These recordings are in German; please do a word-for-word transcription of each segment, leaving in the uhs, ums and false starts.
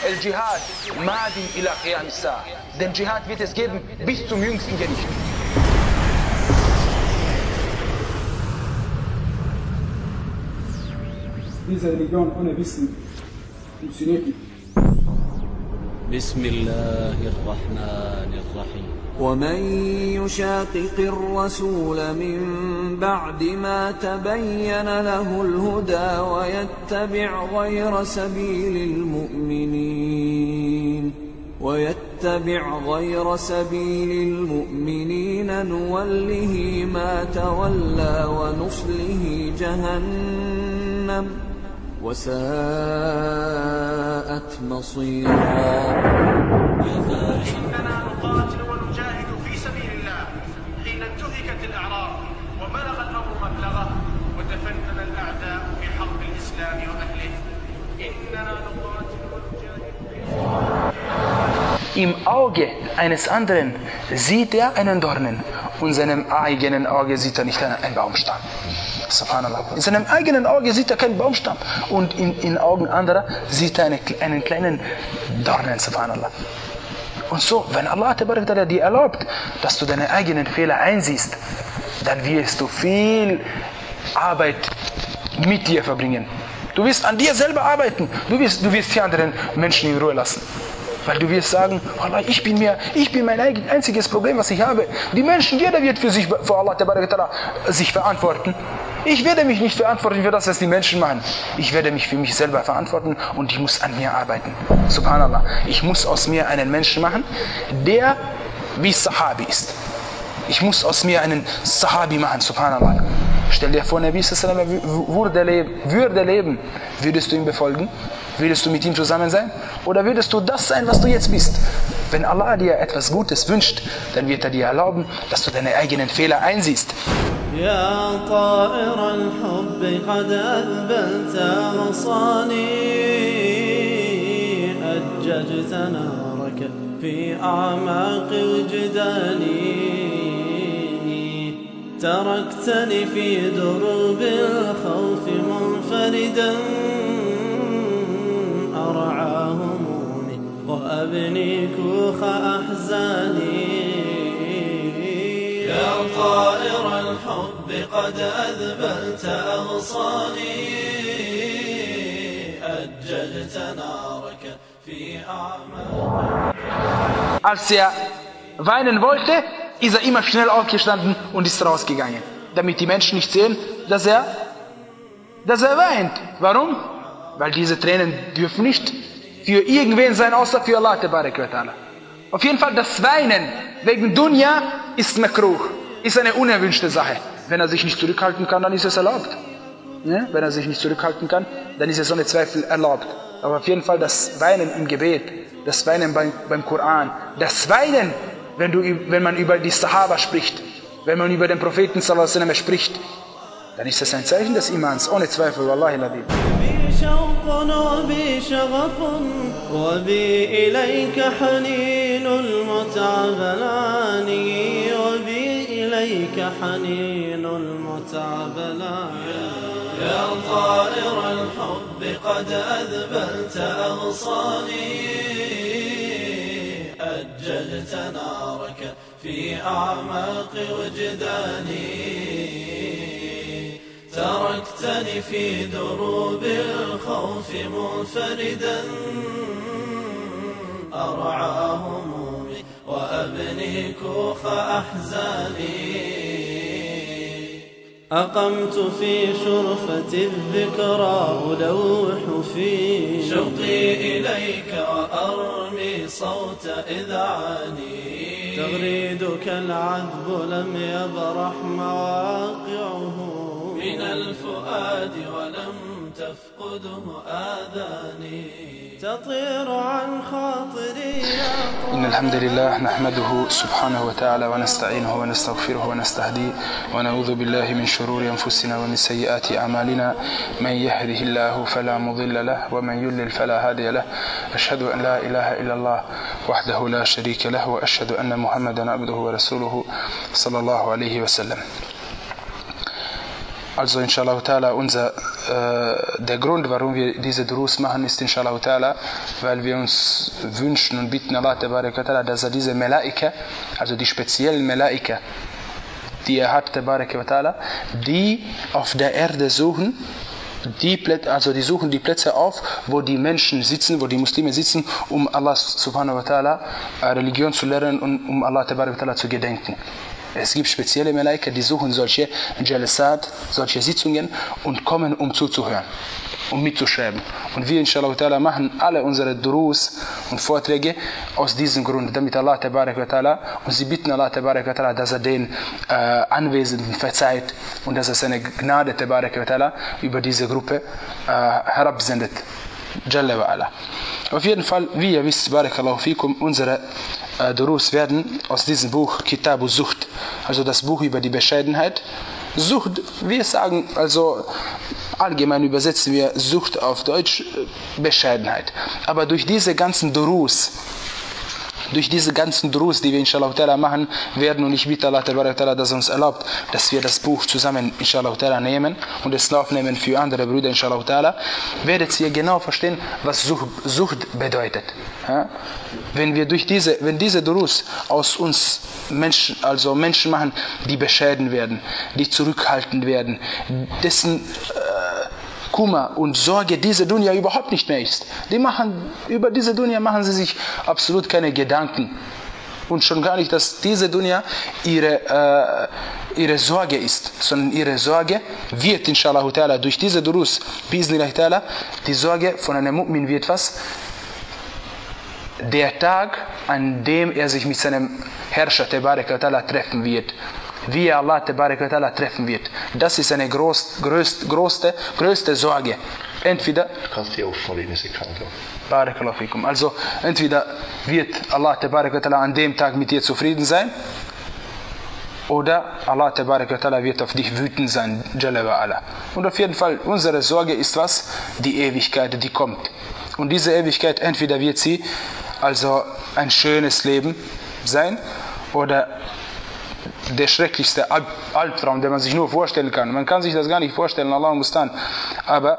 El Dschihad madin ila qiyam as-sa'a. Den Dschihad wird es geben bis zum jüngsten Gericht. Diese Religion ohne Wissen funktioniert nicht. بسم الله الرحمن الرحيم ومن يشاقق الرسول من بعد ما تبين له الهدى ويتبع غير سبيل المؤمنين ويتبع غير سبيل المؤمنين نوله ما تولى ونصله جهنم وساءت مصيرا. إننا نقاتل ونجاهد في سبيل الله حين انتهكت الأعراض وبلغ الأمر مبلغه وتفنن الأعداء في حرب الإسلام وأهله. إننا نقاتل ونجاهد. Im Auge eines anderen sieht er einen Dornen und in seinem eigenen Auge sieht er nicht einen Baumstamm. Subhanallah. In seinem eigenen Auge sieht er keinen Baumstamm und in den Augen anderer sieht er eine, einen kleinen Dornen. Subhanallah. Und so, wenn Allah dir erlaubt, dass du deine eigenen Fehler einsiehst, dann wirst du viel Arbeit mit dir verbringen. Du wirst an dir selber arbeiten. Du wirst, du wirst die anderen Menschen in Ruhe lassen. Weil du wirst sagen, Allah, ich bin mir, ich bin mein einziges Problem, was ich habe. Die Menschen, jeder wird für sich, für Allah sich verantworten. Ich werde mich nicht verantworten für das, was die Menschen machen. Ich werde mich für mich selber verantworten und ich muss an mir arbeiten. Subhanallah. Ich muss aus mir einen Menschen machen, der wie Sahabi ist. Ich muss aus mir einen Sahabi machen, subhanallah. Stell dir vor, Nabi sallallahu alaihi wasallam würde leben, würde leben, würdest du ihm befolgen? Würdest du mit ihm zusammen sein? Oder würdest du das sein, was du jetzt bist? Wenn Allah dir etwas Gutes wünscht, dann wird er dir erlauben, dass du deine eigenen Fehler einsiehst. يا طائر الحب قد أذبلت أغصاني أججت نارك في أعماق وجداني تركتني في دروب الخوف منفردا أرعى همومي وأبني كوخ أحزاني يا طائر الحب قد أذبلت أغصاني أججت نارك في أعماق. Als er weinen wollte, ist er immer schnell aufgestanden und ist rausgegangen, damit die Menschen nicht sehen, dass er, dass er weint. Warum? Weil diese Tränen dürfen nicht für irgendwen sein, außer für Allah Tabarak wa Ta'ala. Auf jeden Fall, das Weinen wegen Dunya ist makruh, ist eine unerwünschte Sache. Wenn er sich nicht zurückhalten kann, dann ist es erlaubt. Ja? Wenn er sich nicht zurückhalten kann, dann ist es ohne Zweifel erlaubt. Aber auf jeden Fall das Weinen im Gebet, das Weinen beim, beim Koran, das Weinen, wenn, du, wenn man über die Sahaba spricht, wenn man über den Propheten sallallahu alaihi wasallam spricht, dann ist das ein Zeichen des Imans, ohne Zweifel, wallahi ladin. شوق وبي شغف وبي إليك حنين المتعب لاني وبي إليك حنين المتعب لاني يا طائر الحب قد أذبلت أغصاني أججت نارك في أعماق وجداني تركتني في دروب الخوف منفردا أرعى همومي وأبني كوخ أحزاني أقمت في شرفة الذكرى ألوح في شوقي إليك وأرمي صوت إذعاني تغريدك العذب لم يبرح مواقعه من الفؤاد ولم تفقده آذاني تطير عن خاطري إن الحمد لله نحمده سبحانه وتعالى ونستعينه ونستغفره ونستهديه ونعوذ بالله من شرور أنفسنا ومن سيئات أعمالنا من يهده الله فلا مضل له ومن يضلل فلا هادي له أشهد أن لا إله إلا الله وحده لا شريك له وأشهد أن محمدا عبده ورسوله صلى الله عليه وسلم. Also inshallah ta'ala unser äh, der Grund, warum wir diese Durus machen, ist inshallah ta'ala, weil wir uns wünschen und bitten Allah ta'ala, dass er diese Melaika, also die speziellen Melaika, die er hat, ta'ala, die auf der Erde suchen, die Plätze, also die suchen die Plätze auf, wo die Menschen sitzen, wo die Muslime sitzen, um Allah subhanahu wa ta'ala Religion zu lernen und um Allah ta'ala zu gedenken. Es gibt spezielle Melaika, die suchen solche Jalasat, solche Sitzungen und kommen, um zuzuhören, um mitzuschreiben. Und wir inshallah ta'ala machen alle unsere Durus und Vorträge aus diesem Grund, damit Allah ta'ala, und sie bitten Allah ta'ala, dass er den äh, Anwesenden verzeiht und dass er seine Gnade ta'ala über diese Gruppe äh, herabsendet. Jalla wa ala. Auf jeden Fall, wie ihr wisst, barakallahu fikum, unsere äh, Durus werden aus diesem Buch Kitabu Zuhd, also das Buch über die Bescheidenheit. Zuhd, wir sagen, also allgemein übersetzen wir Zuhd auf Deutsch äh, Bescheidenheit. Aber durch diese ganzen Durus, durch diese ganzen Durus, die wir inshallah ta'ala machen werden, und ich bitte Allah ta'ala, dass er uns erlaubt, dass wir das Buch zusammen inshallah ta'ala nehmen und es aufnehmen für andere Brüder inshallah ta'ala, werdet ihr genau verstehen, was Zuhd, Zuhd bedeutet. Ja? Wenn wir durch diese, wenn diese Durus aus uns Menschen, also Menschen machen, die bescheiden werden, die zurückhaltend werden, dessen äh, Kummer und Sorge diese Dunya überhaupt nicht mehr ist. Die machen, über diese Dunya machen sie sich absolut keine Gedanken. Und schon gar nicht, dass diese Dunya ihre, äh, ihre Sorge ist, sondern ihre Sorge wird, inshallah ta'ala, durch diese Durus, bi'iznillah ta'ala, die Sorge von einem Mu'min wird was? Der Tag, an dem er sich mit seinem Herrscher Tabaraka ta'ala treffen wird. Wie er Allah Tabaraka ta'ala treffen wird. Das ist eine groß, größt, größte, größte Sorge. Entweder kannst du auch vor eine Sekunde. Barakallahu fikum. Also entweder wird Allah Tabaraka ta'ala an dem Tag mit dir zufrieden sein, oder Allah Tabaraka ta'ala wird auf dich wütend sein. Jalla wa ala. Und auf jeden Fall, unsere Sorge ist was? Die Ewigkeit, die kommt. Und diese Ewigkeit, entweder wird sie also ein schönes Leben sein, oder der schrecklichste Alb Albtraum, den man sich nur vorstellen kann. Man kann sich das gar nicht vorstellen, Allah mustan. Aber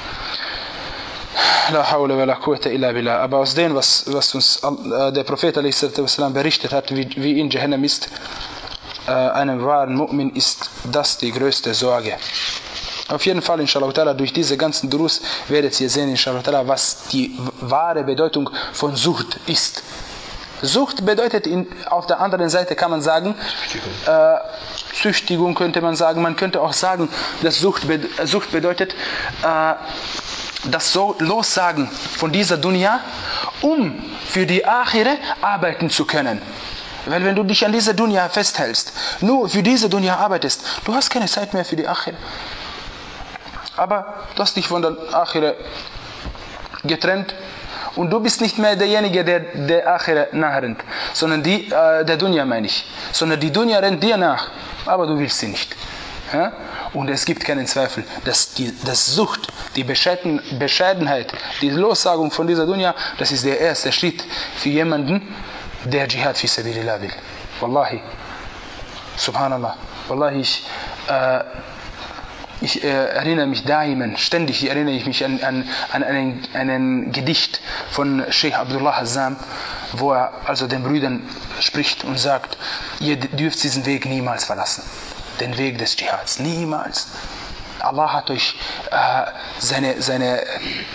la hawla wa la quwwata illa billah. Aber aus dem, was, was uns äh, der Prophet ﷺ berichtet hat, wie, wie in Jahannam ist, äh, einem wahren Mu'min ist das die größte Sorge. Auf jeden Fall, inshallah ta'ala, durch diese ganzen Durus werdet ihr sehen, inshallah ta'ala, was die wahre Bedeutung von Zuhd ist. Sucht bedeutet, in, auf der anderen Seite kann man sagen, äh, Züchtigung könnte man sagen, man könnte auch sagen, dass Sucht, be Sucht bedeutet, äh, das so Lossagen von dieser Dunya, um für die Akhire arbeiten zu können. Weil wenn du dich an dieser Dunya festhältst, nur für diese Dunya arbeitest, du hast keine Zeit mehr für die Akhire. Aber du hast dich von der Akhire getrennt, und du bist nicht mehr derjenige, der der Akhira nachrennt, sondern die, äh, der Dunya meine ich. Sondern die Dunya rennt dir nach, aber du willst sie nicht. Ja? Und es gibt keinen Zweifel, dass die das Sucht, die Bescheiden, Bescheidenheit, die Lossagung von dieser Dunya, das ist der erste Schritt für jemanden, der Dschihad fi sabilillah will. Wallahi. Subhanallah. Wallahi, ich... Äh, Ich äh, erinnere mich daimen, ständig erinnere ich mich an, an, an einen, einen Gedicht von Sheikh Abdullah Azzam, wo er also den Brüdern spricht und sagt, ihr dürft diesen Weg niemals verlassen, den Weg des Dschihads, niemals. Allah hat euch äh, seine, seine,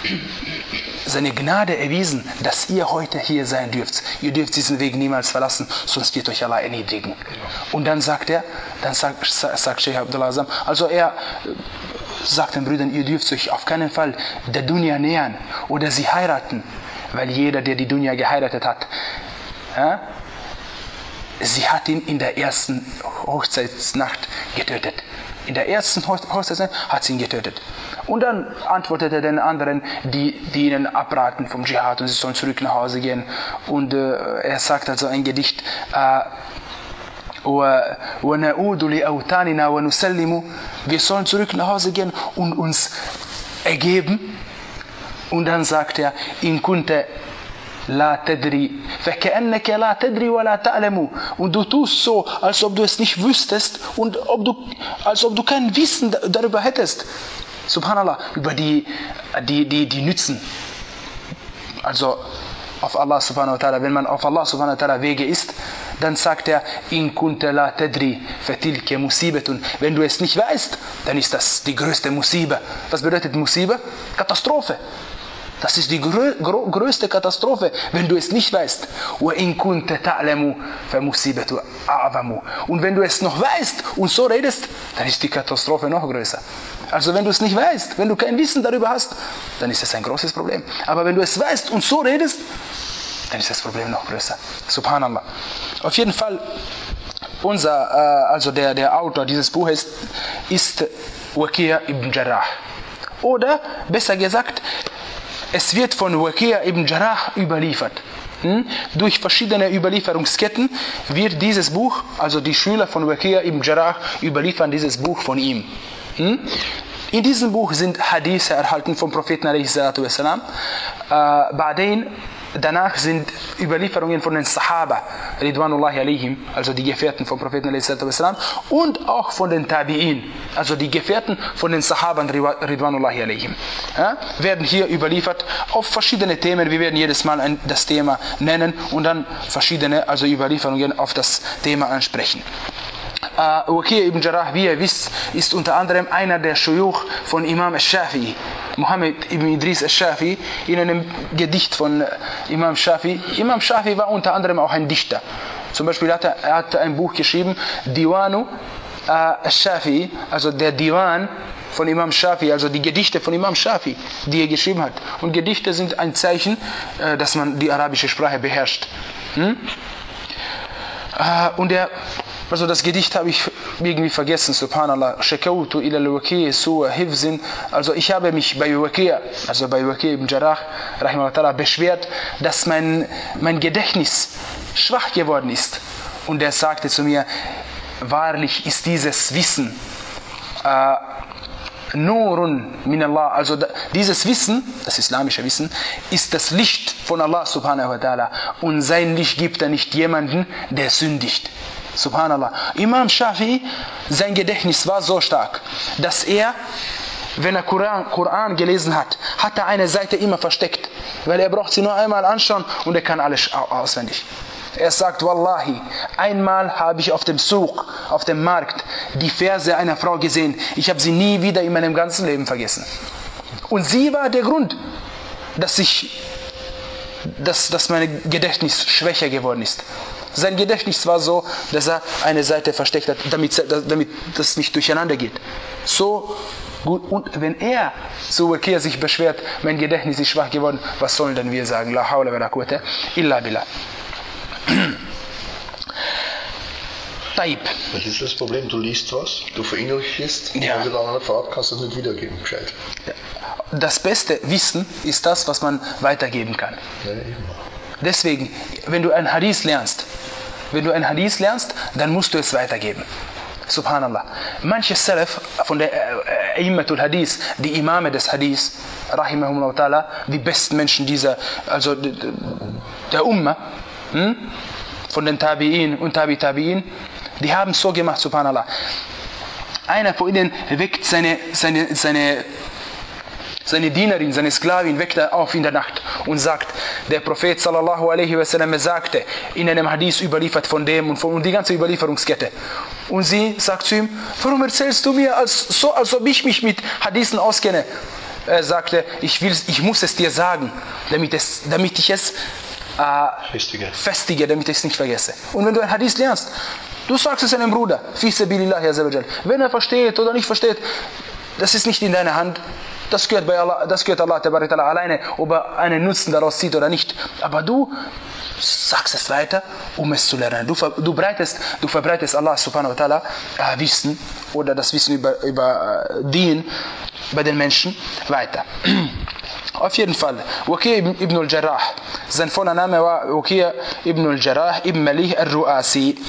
seine Gnade erwiesen, dass ihr heute hier sein dürft. Ihr dürft diesen Weg niemals verlassen, sonst wird euch Allah erniedrigen. Und dann sagt er, dann sagt, sagt Sheikh Abdullah Azzam, also er sagt den Brüdern, ihr dürft euch auf keinen Fall der Dunya nähern oder sie heiraten, weil jeder, der die Dunya geheiratet hat, ja, sie hat ihn in der ersten Hochzeitsnacht getötet. In der ersten Hochzeitsnacht hat sie ihn getötet. Und dann antwortete er den anderen, die, die ihnen abraten vom Dschihad und sie sollen zurück nach Hause gehen. Und äh, er sagt also ein Gedicht, äh, wir sollen zurück nach Hause gehen und uns ergeben. Und dann sagt er, in kunte la tadri, فكأنك la tadri wa la ta'lamu. Und du tust so, als ob du es nicht wüsstest und ob du, als ob du kein Wissen darüber hättest. Subhanallah, über die, die, die, die nützen. Also auf Allah subhanahu wa ta'ala, wenn man auf Allah subhanahu wa ta'ala Wege ist, dann sagt er, in kunta la tadri fatilka musibatun. Wenn du es nicht weißt, dann ist das die größte Musibe. Was bedeutet Musibe? Katastrophe. Das ist die grö grö größte Katastrophe, wenn du es nicht weißt. وَإِن كُنْتَ تَعْلَمُ فَمُصِيبَةُ أَعْظَمُ. Und wenn du es noch weißt und so redest, dann ist die Katastrophe noch größer. Also wenn du es nicht weißt, wenn du kein Wissen darüber hast, dann ist es ein großes Problem. Aber wenn du es weißt und so redest, dann ist das Problem noch größer. Subhanallah. Auf jeden Fall, unser, äh, also der, der Autor dieses Buches ist Waqi' ibn Jarrah. Oder besser gesagt, es wird von Waqi' ibn Jarrah überliefert. Hm? Durch verschiedene Überlieferungsketten wird dieses Buch, also die Schüler von Waqi' ibn Jarrah überliefern dieses Buch von ihm. Hm? In diesem Buch sind Hadithe erhalten vom Propheten alaihi salatu wassalam. Äh, Ba'dain, danach sind Überlieferungen von den Sahaba, Ridwanullahi alaihim, also die Gefährten vom Propheten alaihi salatu wassalam, und auch von den Tabi'in, also die Gefährten von den Sahaban Ridwanullahi alaihim, ja, werden hier überliefert auf verschiedene Themen. Wir werden jedes Mal ein, das Thema nennen und dann verschiedene, also Überlieferungen auf das Thema ansprechen. Uh, Waqi' ibn Jarrah, wie ihr wisst, ist unter anderem einer der Shuyukh von Imam al-Shafi'i, Muhammad ibn Idris al-Shafi'i, in einem Gedicht von Imam Shafi'i. Imam Shafi'i war unter anderem auch ein Dichter. Zum Beispiel hat er, er hat ein Buch geschrieben, Diwanu uh, al-Shafi'i, also der Diwan von Imam Shafi'i, also die Gedichte von Imam Shafi'i, die er geschrieben hat. Und Gedichte sind ein Zeichen, uh, dass man die arabische Sprache beherrscht. Hm? Uh, und er Also das Gedicht habe ich irgendwie vergessen, subhanallah. Shakawtu ila al-Waqi' su'a hifzin. Also ich habe mich bei Waqi', also bei Waqi' ibn Jarrah, rahimahullah, beschwert, dass mein, mein Gedächtnis schwach geworden ist. Und er sagte zu mir, wahrlich ist dieses Wissen äh, Nurun min Allah, also dieses Wissen, das islamische Wissen, ist das Licht von Allah subhanahu wa ta'ala. Und sein Licht gibt er nicht jemanden, der sündigt. Subhanallah. Imam Shafi'i, sein Gedächtnis war so stark, dass er, wenn er Koran, Koran gelesen hat, hat er eine Seite immer versteckt, weil er braucht sie nur einmal anschauen und er kann alles auswendig. Er sagt, Wallahi, einmal habe ich auf dem Suq, auf dem Markt, die Verse einer Frau gesehen. Ich habe sie nie wieder in meinem ganzen Leben vergessen. Und sie war der Grund, dass ich, dass, dass mein Gedächtnis schwächer geworden ist. Sein Gedächtnis war so, dass er eine Seite versteckt hat, damit, damit das nicht durcheinander geht. So gut. Und wenn er zu Waqi' sich beschwert, mein Gedächtnis ist schwach geworden, was sollen denn wir sagen? La hawla wa la quwwata illa billah. Taib. Das ist das Problem, du liest was, du verinnerlichst, ja. Und dann an der Fahrt kannst du es nicht wiedergeben, gescheit. Ja. Das beste Wissen ist das, was man weitergeben kann. Ja, eben. Deswegen, wenn du ein Hadith lernst, wenn du ein Hadith lernst, dann musst du es weitergeben. Subhanallah. Manche Salaf von der A'immatul Hadith, die Imame des Hadith, rahimahumullah ta'ala, die besten Menschen dieser, also der Umma, hm, von den Tabi'in und Tabi Tabi'in, die haben so gemacht, subhanallah. Einer von ihnen weckt seine, seine, seine Seine Dienerin, seine Sklavin weckt er auf in der Nacht und sagt, der Prophet sallallahu alaihi wasallam sagte, in einem Hadith überliefert von dem und von und die ganze Überlieferungskette. Und sie sagt zu ihm, warum erzählst du mir, als, so, als ob ich mich mit Hadithen auskenne? Er sagte, ich, will, ich muss es dir sagen, damit, es, damit ich es äh, festige. festige, damit ich es nicht vergesse. Und wenn du ein Hadith lernst, du sagst es einem Bruder, fi sabilillah azza wa jal. Wenn er versteht oder nicht versteht, das ist nicht in deiner Hand. Das gehört bei Allah, das gehört Allah alleine, ob er einen Nutzen daraus zieht oder nicht. Aber du sagst es weiter, um es zu lernen. Du, du, breitest, du verbreitest Allah subhanahu wa ta'ala äh, Wissen oder das Wissen über, über äh, Dien bei den Menschen weiter. Auf jeden Fall, Waqi' ibn al-Jarrah, sein voller Name war Waqi' ibn al-Jarrah ibn Malih al-Ru'asi.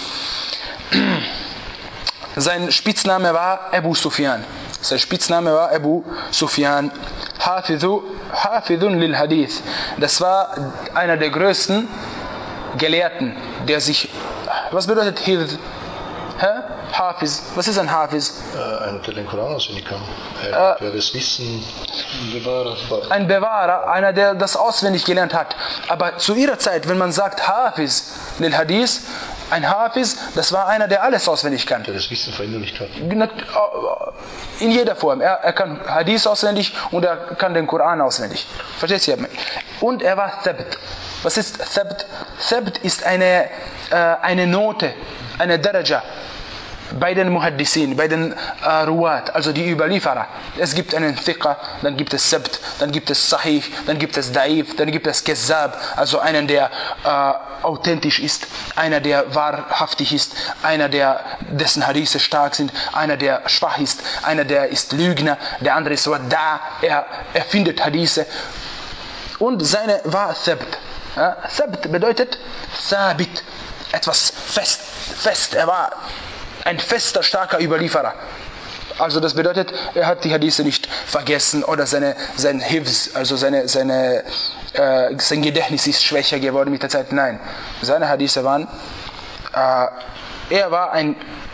Sein Spitzname war Abu Sufyan. Sein Spitzname war Abu Sufyan. Hafidhun lil Hadith. Das war einer der größten Gelehrten, der sich, was bedeutet Hifz? Hafiz. Was ist ein Hafiz? Äh, einer, der den Koran auswendig kann. Äh, der das Wissen. Ein Bewahrer, einer, der das auswendig gelernt hat. Aber zu ihrer Zeit, wenn man sagt Hafiz lil Hadith, ein Hafiz, das war einer, der alles auswendig kann. Der das Wissen verinnerlicht hat. In jeder Form. Er, er kann Hadith auswendig und er kann den Koran auswendig. Versteht ihr? Und er war Thabt. Was ist Thabt? Thabt ist eine, äh, eine Note, eine Daraja bei den Muhaddisin, bei den äh, Ruwat, also die Überlieferer. Es gibt einen Thiqa, dann gibt es Thabt, dann gibt es Sahih, dann gibt es Da'if, dann gibt es Kazzab, also einen, der äh, authentisch ist, einer, der wahrhaftig ist, einer, der dessen Hadithe stark sind, einer, der schwach ist, einer, der ist Lügner, der andere ist Wadda, er erfindet Hadithe. Und seine war Thabt. Ja, Thabt bedeutet Thabit, etwas fest, fest, er war ein fester, starker Überlieferer. Also das bedeutet, er hat die Hadithe nicht vergessen oder seine, sein Hifz, also seine, seine, äh, sein Gedächtnis ist schwächer geworden mit der Zeit. Nein, seine Hadithe waren, äh, er war ein,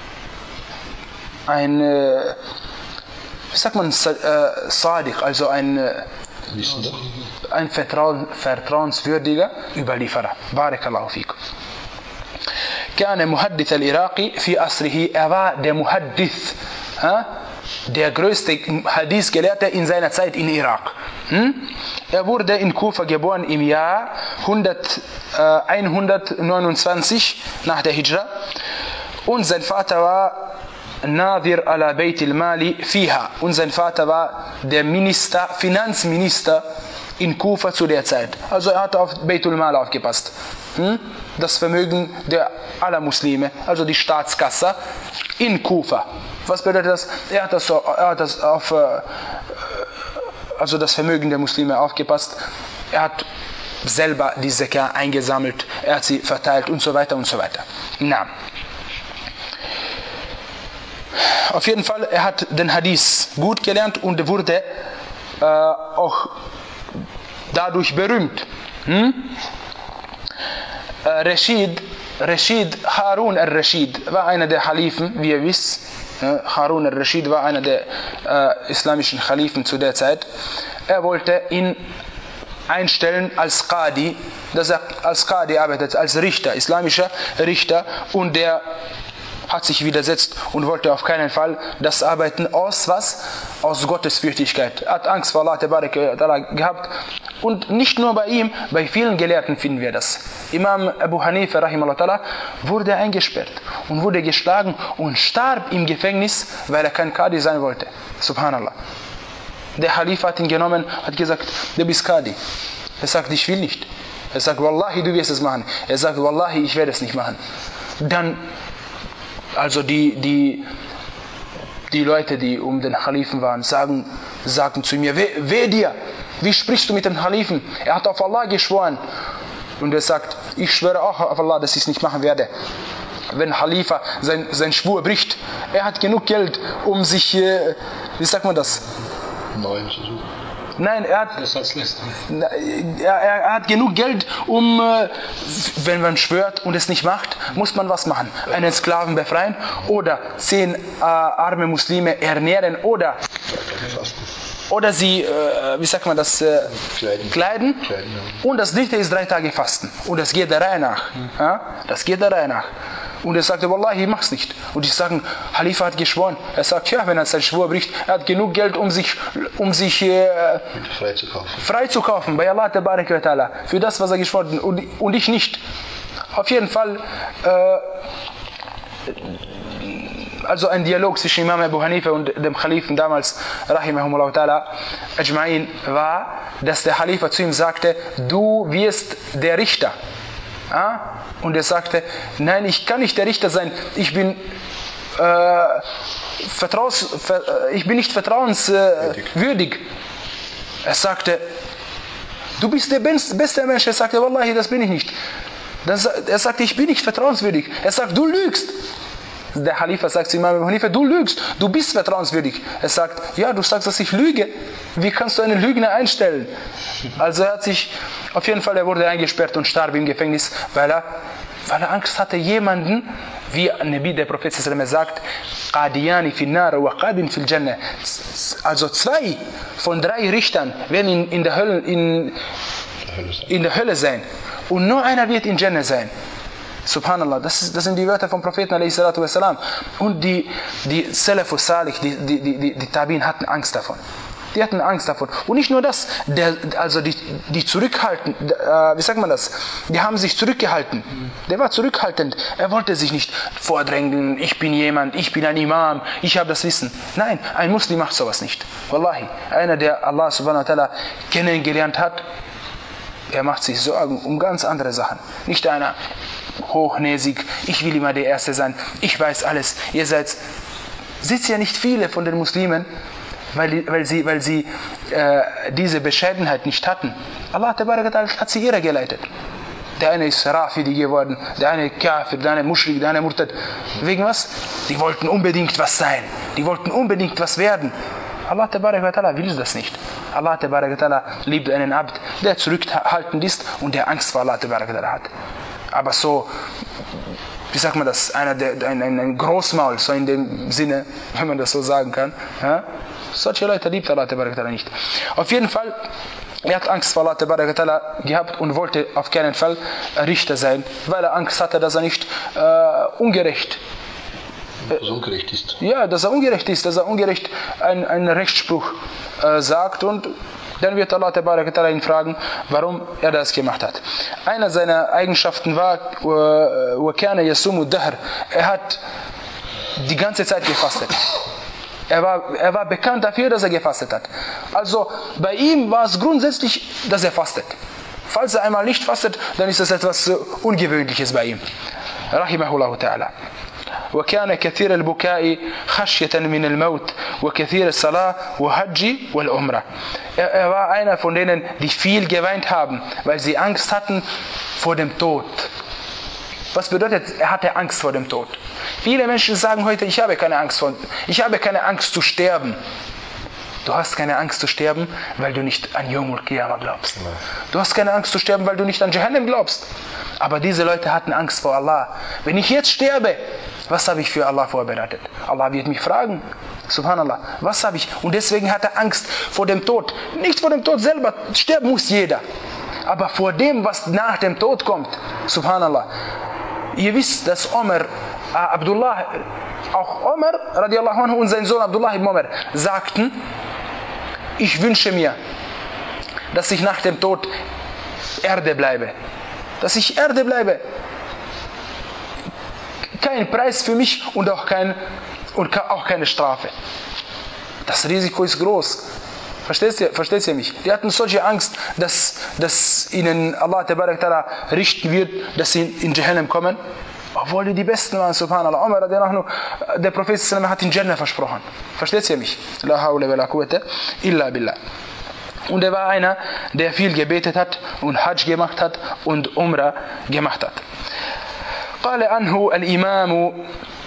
ein äh, wie sagt man, äh, Sadiq, also ein, äh, ein vertrauen, vertrauenswürdiger Überlieferer. Barakallahu fikum. كان محدث العراقي في أسره. Er war der Muhaddith, der größte Hadith-Gelehrte in seiner Zeit in Irak. Er wurde in Kufa geboren im Jahr hundertneunundzwanzig nach der Hijra und sein Vater war Nadir ala Bayt al-Mali fiha und sein Vater war der Minister, Finanzminister in Kufa zu der Zeit. Also er hat auf Bayt al-Mal aufgepasst. Das Vermögen der aller Muslime, also die Staatskasse in Kufa. Was bedeutet das? Er hat das, er hat das auf also das Vermögen der Muslime aufgepasst. Er hat selber die Zakat eingesammelt, er hat sie verteilt und so weiter und so weiter. Na. Auf jeden Fall, er hat den Hadith gut gelernt und wurde äh, auch dadurch berühmt. Hm? Äh, Rashid, Rashid Harun al-Rashid war einer der Khalifen, wie ihr wisst. Ja, Harun al-Rashid war einer der äh, islamischen Khalifen zu der Zeit. Er wollte ihn einstellen als Qadi, dass er als Qadi arbeitet, als Richter, islamischer Richter, und der hat sich widersetzt und wollte auf keinen Fall das Arbeiten aus was? Aus Gottesfürchtigkeit. Er hat Angst vor Allah gehabt. Und nicht nur bei ihm, bei vielen Gelehrten finden wir das. Imam Abu Hanifa rahimahullah wurde eingesperrt und wurde geschlagen und starb im Gefängnis, weil er kein Qadi sein wollte. Subhanallah. Der Khalifa hat ihn genommen, hat gesagt, du bist Qadi. Er sagt, ich will nicht. Er sagt, Wallahi, du wirst es machen. Er sagt, Wallahi, ich werde es nicht machen. Dann Also die, die, die Leute, die um den Khalifen waren, sagen, sagten zu mir, weh, weh dir, wie sprichst du mit dem Khalifen? Er hat auf Allah geschworen. Und er sagt, ich schwöre auch auf Allah, dass ich es nicht machen werde. Wenn Khalifa sein, sein Schwur bricht, er hat genug Geld, um sich, äh, wie sagt man das? Neuen zu suchen. Nein, er hat, er, er hat genug Geld, um, wenn man schwört und es nicht macht, muss man was machen. Einen Sklaven befreien oder zehn äh, arme Muslime ernähren oder, oder sie, äh, wie sagt man das, äh, kleiden. kleiden. kleiden ja. Und das dritte ist drei Tage Fasten. Und das geht der Reihe nach. Ja? Das geht der Reihe nach. Und er sagte, Wallahi, ich mach's nicht. Und ich sage, Khalifa hat geschworen. Er sagt, ja, wenn er seinen Schwur bricht, er hat genug Geld, um sich, um sich äh, frei zu kaufen. Frei zu kaufen bei Allah tabarak wa ta'ala. Für das, was er geschworen hat. Und, und ich nicht. Auf jeden Fall, äh, also ein Dialog zwischen Imam Abu Hanifa und dem Khalifen damals, rahimahumullah ta'ala, ajma'in, war, dass der Khalifa zu ihm sagte, du wirst der Richter. Ah? Und er sagte, nein, ich kann nicht der Richter sein, ich bin, äh, vertraus, ver, ich bin nicht vertrauenswürdig. Äh, er sagte, du bist der beste Mensch. Er sagte, Wallahi, das bin ich nicht. Dann, er sagte, ich bin nicht vertrauenswürdig. Er sagt, du lügst. Der Khalifa sagt zu Imam Abu Hanifa, du lügst, du bist vertrauenswürdig. Er sagt, ja, du sagst, dass ich lüge. Wie kannst du einen Lügner einstellen? Also er hat sich, auf jeden Fall, er wurde eingesperrt und starb im Gefängnis, weil er, weil er Angst hatte, jemanden, wie Nabi, der Prophet sagt, Qadiyani fil nar wa Qadin fil Jannah. Also zwei von drei Richtern werden in, in, der Hölle, in, in der Hölle sein. Und nur einer wird in Jannah sein. Subhanallah, das, ist, das sind die Wörter vom Propheten a.s. Und die, die Salafus Salih, die, die, die, die Tabin hatten Angst davon. Die hatten Angst davon. Und nicht nur das, der, also die, die zurückhalten, äh, wie sagt man das? Die haben sich zurückgehalten. Der war zurückhaltend. Er wollte sich nicht vordrängen, ich bin jemand, ich bin ein Imam, ich habe das Wissen. Nein, ein Muslim macht sowas nicht. Wallahi, einer, der Allah subhanahu wa ta'ala kennengelernt hat, er macht sich Sorgen um ganz andere Sachen. Nicht einer hochnäsig, ich will immer der Erste sein, ich weiß alles. Ihr seid, sitzen ja nicht viele von den Muslimen, weil, weil sie, weil sie äh, diese Bescheidenheit nicht hatten. Allah hat sie irregeleitet. Der eine ist Rafidi geworden, der eine Kafir, der eine Mushrik, der eine Murtad. Wegen was? Die wollten unbedingt was sein. Die wollten unbedingt was werden. Allah will das nicht. Allah liebt einen Abd, der zurückhaltend ist und der Angst vor Allah hat. Aber so, wie sagt man das, einer der, ein, ein, ein Großmaul, so in dem Sinne, wenn man das so sagen kann, ja? Solche Leute liebt Allah nicht. Auf jeden Fall, er hat Angst vor Allah gehabt und wollte auf keinen Fall Richter sein, weil er Angst hatte, dass er nicht äh, ungerecht Dass er ungerecht ist. Ja, dass er ungerecht ist, dass er ungerecht einen, einen Rechtsspruch äh, sagt und dann wird Allah Ta'ala ihn fragen, warum er das gemacht hat. Einer seiner Eigenschaften war, er hat die ganze Zeit gefastet. Er war, er war bekannt dafür, dass er gefastet hat. Also bei ihm war es grundsätzlich, dass er fastet. Falls er einmal nicht fastet, dann ist das etwas Ungewöhnliches bei ihm. Rahimahullah Ta'ala. وكان كثير البكاء خشية من الموت وكثير الصلاة وحج والعمرة. Er war einer von denen, die viel geweint haben, weil sie Angst hatten vor dem Tod. Was bedeutet, er hatte Angst vor dem Tod? Viele Menschen sagen heute, ich habe keine Angst vor, ich habe keine Angst zu sterben. Du hast keine Angst zu sterben, weil du nicht an Yawmul Qiyamah glaubst. Du hast keine Angst zu sterben, weil du nicht an Jahannam glaubst. Aber diese Leute hatten Angst vor Allah. Wenn ich jetzt sterbe, was habe ich für Allah vorbereitet? Allah wird mich fragen. Subhanallah, was habe ich? Und deswegen hat er Angst vor dem Tod. Nicht vor dem Tod selber, sterben muss jeder. Aber vor dem, was nach dem Tod kommt. Subhanallah. Ihr wisst, dass Omar, äh, Abdullah, auch Omar, radiallahu anhu, und sein Sohn Abdullah ibn Omar sagten, ich wünsche mir, dass ich nach dem Tod Erde bleibe. Dass ich Erde bleibe. Kein Preis für mich und auch, kein, und auch keine Strafe. Das Risiko ist groß. Versteht ihr, versteht ihr mich? Die hatten solche Angst, dass, dass ihnen Allah Ta'ala richten wird, dass sie in Jahannam kommen. Obwohl die die Besten waren, subhanallah. Umar, der Prophet hat in Jannah versprochen. Versteht ihr mich? La hawla wa la quwwata illa billah. Und er war einer, der viel gebetet hat und Hajj gemacht hat und Umrah gemacht hat. قال عنه الإمام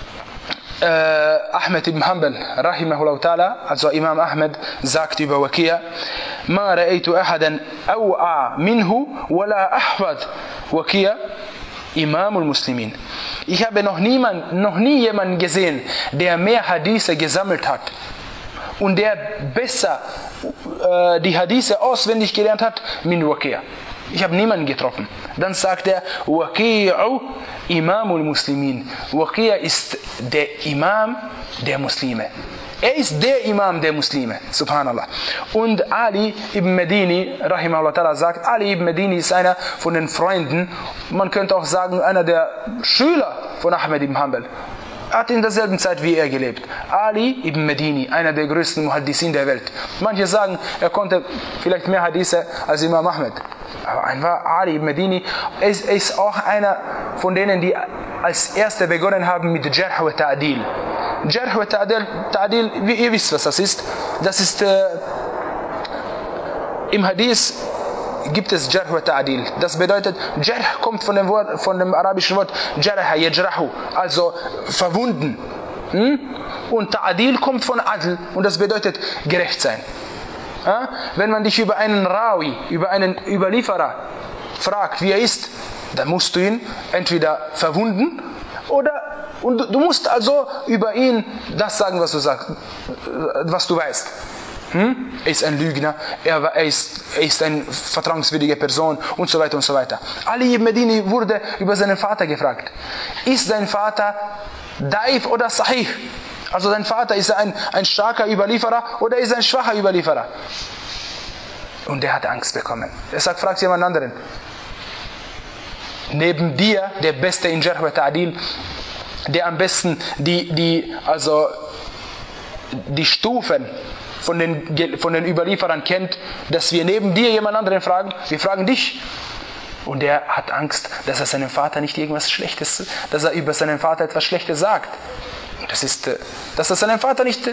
أحمد بن حنبل رحمه الله تعالى, also Imam Ahmed sagt über Waki': ما رأيت أحدا أوعى منه ولا أحفظ Waki' إمام المسلمين. Ich habe noch niemand, noch nie jemanden gesehen, der mehr Hadithe gesammelt hat und der besser äh, die Hadithe auswendig gelernt hat, min Waki'. Ich habe niemanden getroffen. Dann sagt er, Waqi'u Imamul Muslimin. Waki' ist der Imam der Muslime. Er ist der Imam der Muslime. Subhanallah. Und Ali ibn Medini, rahimahullah ta'ala, sagt, Ali ibn Medini ist einer von den Freunden, man könnte auch sagen, einer der Schüler von Ahmed ibn Hanbal. Er hat in derselben Zeit wie er gelebt. Ali ibn Medini, einer der größten Muhaddisin der Welt. Manche sagen, er konnte vielleicht mehr Hadithe als Imam Ahmed. Aber einfach Ali ibn Medini ist, ist auch einer von denen, die als Erste begonnen haben mit Jarh wa Ta'dil. Jarh wa Ta'dil, wie ihr wisst, was das ist. Das ist äh, im Hadith gibt es Jarh wa Ta'dil. Das bedeutet, Jarh kommt von dem, Wort, von dem arabischen Wort Jaraha yajrahu, also verwunden. Hm? Und Ta'dil kommt von Adl und das bedeutet gerecht sein. Ja? Wenn man dich über einen Rawi, über einen Überlieferer fragt, wie er ist, dann musst du ihn entweder verwunden oder und du musst also über ihn das sagen, was du sagst, was du weißt. Hm? Er ist ein Lügner, er, er, ist, er ist eine vertrauenswürdige Person und so weiter und so weiter. Ali ibn Medini wurde über seinen Vater gefragt. Ist dein Vater Daif oder Sahih? Also dein Vater, ist er ein, ein starker Überlieferer oder ist er ein schwacher Überlieferer? Und der hat Angst bekommen. Er sagt, fragt jemand anderen. Neben dir, der Beste in Jarh wa Ta'dil, der am besten die, die, also die Stufen von den, von den Überlieferern kennt, dass wir neben dir jemand anderen fragen. Wir fragen dich. Und er hat Angst, dass er seinem Vater nicht irgendwas Schlechtes, dass er über seinen Vater etwas Schlechtes sagt. Das ist, dass er seinem Vater nicht,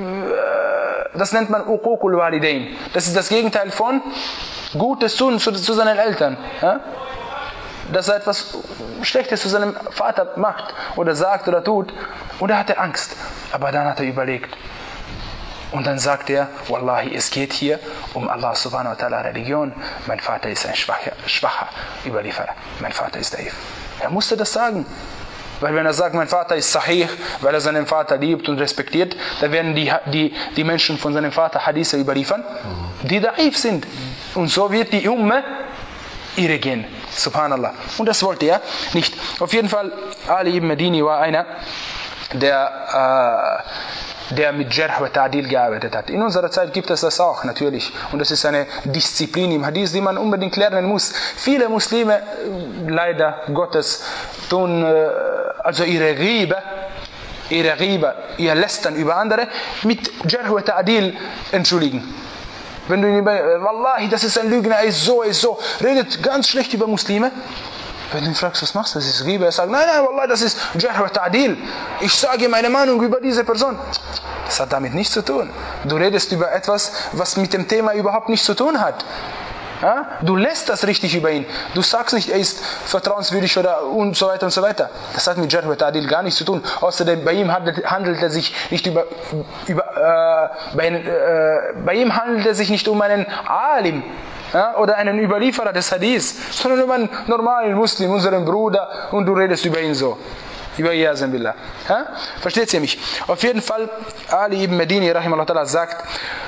das nennt man Uququl Walidain. Das ist das Gegenteil von Gutes tun zu, zu seinen Eltern. Ja? Dass er etwas Schlechtes zu seinem Vater macht oder sagt oder tut. Und er hatte Angst. Aber dann hat er überlegt. Und dann sagt er, Wallahi, es geht hier um Allah subhanahu wa ta'ala Religion. Mein Vater ist ein schwacher, schwacher Überlieferer. Mein Vater ist Daif. Er musste das sagen. Weil wenn er sagt, mein Vater ist Sahih, weil er seinen Vater liebt und respektiert, dann werden die, die, die Menschen von seinem Vater Hadithe überliefern, die Daif sind. Und so wird die Ummah irre gehen. Subhanallah. Und das wollte er nicht. Auf jeden Fall, Ali ibn Medini war einer, der... Äh, der mit Jarh wa Ta'dil gearbeitet hat. In unserer Zeit gibt es das auch, natürlich. Und das ist eine Disziplin im Hadith, die man unbedingt lernen muss. Viele Muslime, leider Gottes, tun also ihre Riebe, ihre Riebe, ihr Lästern über andere mit Jarh wa Ta'dil entschuldigen. Wenn du ihn, Wallahi, das ist ein Lügner, er ist so, er ist so, redet ganz schlecht über Muslime. Wenn du ihn fragst, was machst du, das ist Riebe, er sagt, nein, nein, Wallah, das ist Jarh wa Ta'dil. Ich sage meine Meinung über diese Person. Das hat damit nichts zu tun. Du redest über etwas, was mit dem Thema überhaupt nichts zu tun hat. Ja? Du lässt das richtig über ihn. Du sagst nicht, er ist vertrauenswürdig oder und so weiter und so weiter. Das hat mit Jarh wa Ta'dil gar nichts zu tun. Außerdem, bei ihm handelt, handelt es sich nicht über, über äh, bei, äh, bei ihm handelt es sich nicht um einen Alim. Ja, oder einen Überlieferer des Hadiths, sondern über einen normalen Muslim, unseren Bruder, und du redest über ihn so. Über Yazan Billah. Ja? Versteht ihr mich? Auf jeden Fall, Ali ibn Medini rahimahullah ta'ala sagt,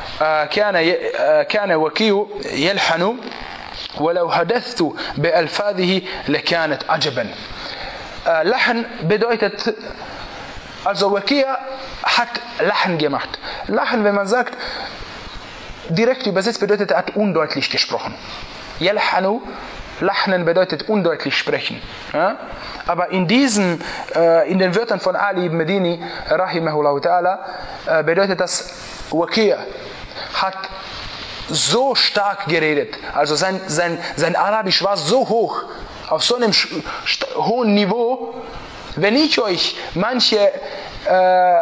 كان وكيع يلحن ولو حدثت بألفاظه لكانت عجبا. Lachen bedeutet, also Wakia hat Lachen gemacht. Lachen, wenn man sagt, direkt übersetzt bedeutet, er hat undeutlich gesprochen. Yalhanu, Lachnen bedeutet undeutlich sprechen. Ja? Aber in diesen, äh, in den Wörtern von Ali ibn Medini, rahimahullah ta'ala, äh, bedeutet das, Wakia hat so stark geredet. Also sein, sein, sein Arabisch war so hoch, auf so einem hohen Niveau, wenn ich euch manche äh,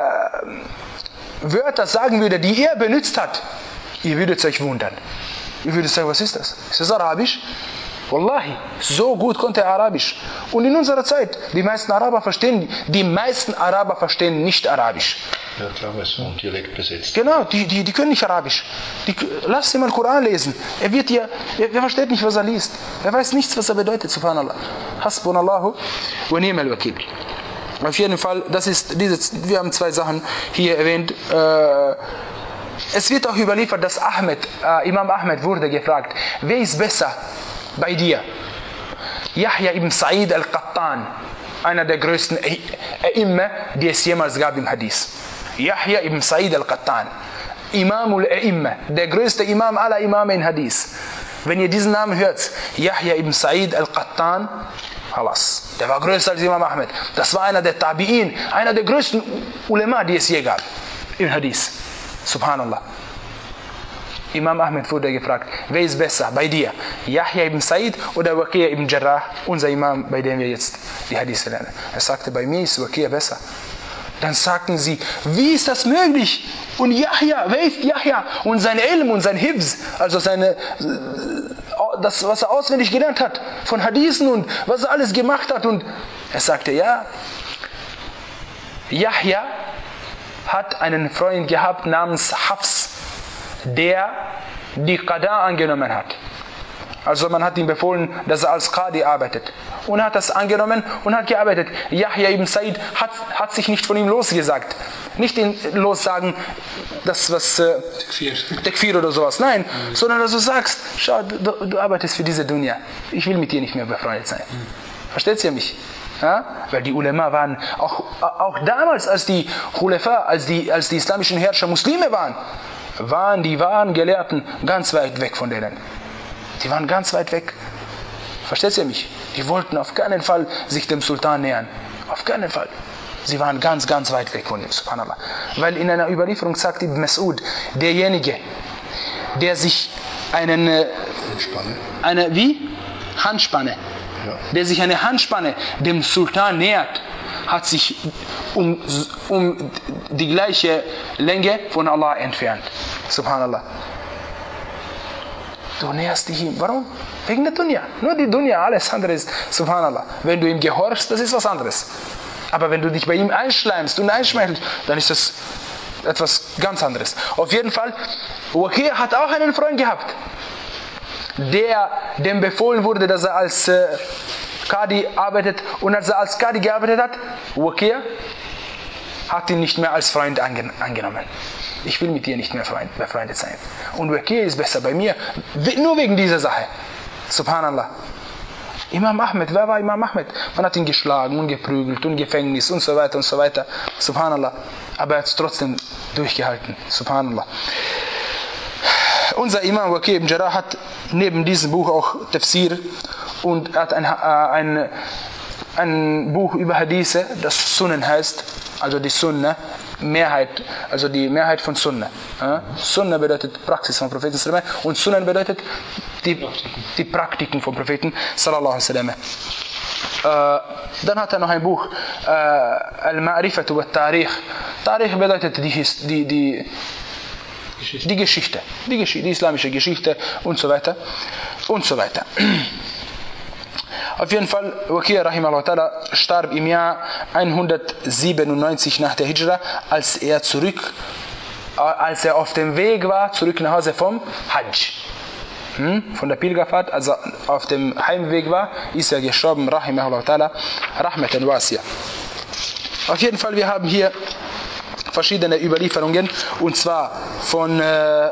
Wörter sagen würde, die er benutzt hat, ihr würdet euch wundern. Ihr würdet sagen, was ist das? Ist das Arabisch? Wallahi, so gut konnte er Arabisch. Und in unserer Zeit, die meisten Araber verstehen, die meisten Araber verstehen nicht Arabisch. Ja klar, weil es vom Dialekt besetzt. Genau, die, die, die können nicht Arabisch. Die, lass sie mal Koran lesen. Er wird hier, er, er versteht nicht, was er liest. Er weiß nichts, was er bedeutet, subhanallah. Hasbunallahu wa ni'mal wakil. Auf jeden Fall, das ist diese, wir haben zwei Sachen hier erwähnt. Äh, Es wird auch überliefert, dass Ahmed, äh, Imam Ahmed wurde gefragt, wer ist besser bei dir? Yahya ibn Sa'id al-Qattan, einer der größten A'imma, die es jemals gab im Hadith. Yahya ibn Sa'id al-Qattan, Imam al-A'imma, der größte Imam aller Imame in Hadith. Wenn ihr diesen Namen hört, Yahya ibn Sa'id al-Qattan, Halas, der war größer als Imam Ahmed. Das war einer der Tabi'in, einer der größten Ulema, die es je gab im Hadith. Subhanallah. Imam Ahmed wurde gefragt, wer ist besser bei dir? Yahya ibn Sa'id oder Waqi' ibn Jarrah, unser Imam, bei dem wir jetzt die Hadith lernen. Er sagte, bei mir ist Waqi' besser. Dann sagten sie, wie ist das möglich? Und Yahya, wer ist Yahya? Und sein Ilm und sein Hibs, also seine das, was er auswendig gelernt hat, von Hadithen und was er alles gemacht hat. Und er sagte, ja, Yahya hat einen Freund gehabt namens Hafs, der die Qada angenommen hat. Also man hat ihm befohlen, dass er als Qadi arbeitet. Und er hat das angenommen und hat gearbeitet. Yahya ibn Sa'id hat, hat sich nicht von ihm losgesagt. Nicht ihn lossagen, das was äh, Tekfir oder sowas. Nein, mhm. sondern dass du sagst, schau, du, du arbeitest für diese Dunya. Ich will mit dir nicht mehr befreundet sein. Mhm. Versteht ihr mich? Ja? Weil die Ulema waren, auch, auch damals, als die Khulafa, als die, als die islamischen Herrscher Muslime waren, waren die wahren Gelehrten ganz weit weg von denen. Die waren ganz weit weg. Versteht ihr mich? Die wollten auf keinen Fall sich dem Sultan nähern. Auf keinen Fall. Sie waren ganz, ganz weit weg von ihm, subhanallah. Weil in einer Überlieferung sagt Ibn Mas'ud, derjenige, der sich einen, Handspanne. eine, wie? Handspanne. Ja. Der sich eine Handspanne dem Sultan nähert, hat sich um, um die gleiche Länge von Allah entfernt. Subhanallah. Du näherst dich ihm. Warum? Wegen der Dunya. Nur die Dunya, alles andere ist, subhanallah. Wenn du ihm gehorchst, das ist was anderes. Aber wenn du dich bei ihm einschleimst und einschmeichelst, dann ist das etwas ganz anderes. Auf jeden Fall, Waqi' hat auch einen Freund gehabt, der dem befohlen wurde, dass er als äh, Qadi arbeitet. Und als er als Qadi gearbeitet hat, Waqi' hat ihn nicht mehr als Freund angen- angenommen. Ich will mit dir nicht mehr Freund, befreundet sein. Und Waqi' ist besser bei mir, nur wegen dieser Sache. Subhanallah. Imam Ahmed, wer war Imam Ahmed? Man hat ihn geschlagen und geprügelt und Gefängnis und so weiter und so weiter. Subhanallah. Aber er hat es trotzdem durchgehalten. Subhanallah. Unser Imam Waqi' ibn Jarrah hat neben diesem Buch auch Tafsir und hat ein, ein, ein Buch über Hadithe, das Sunnen heißt, also die Sunna, Mehrheit, also die Mehrheit von Sunna. Sunna bedeutet Praxis von Propheten und Sunnen bedeutet die, die Praktiken von Propheten sallallahu alaihi wasallam. Äh, dann hat er noch ein Buch, äh, Al-Ma'rifatu wa Tarikh. Tarikh bedeutet die, die, die, Geschichte. die Geschichte, die Geschichte, die islamische Geschichte und so weiter und so weiter. Auf jeden Fall, Waqi' rahimahullah ta'ala starb im Jahr hundertsiebenundneunzig nach der Hijra, als er zurück, als er auf dem Weg war, zurück nach Hause vom Hajj. Hm? Von der Pilgerfahrt, also auf dem Heimweg war, ist er gestorben, rahimahullah ta'ala, rahmatan wasi'a. Auf jeden Fall, wir haben hier verschiedene Überlieferungen, und zwar von äh,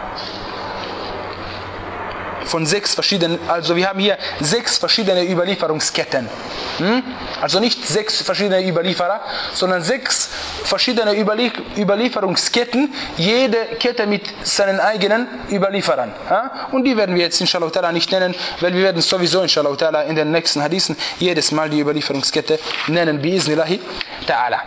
von sechs verschiedenen, also wir haben hier sechs verschiedene Überlieferungsketten. Hm? Also nicht sechs verschiedene Überlieferer, sondern sechs verschiedene Überlie Überlieferungsketten, jede Kette mit seinen eigenen Überlieferern. Ja? Und die werden wir jetzt inshallah ta'ala nicht nennen, weil wir werden sowieso inshallah ta'ala in den nächsten Hadithen jedes Mal die Überlieferungskette nennen, bi'iznillahi ta'ala.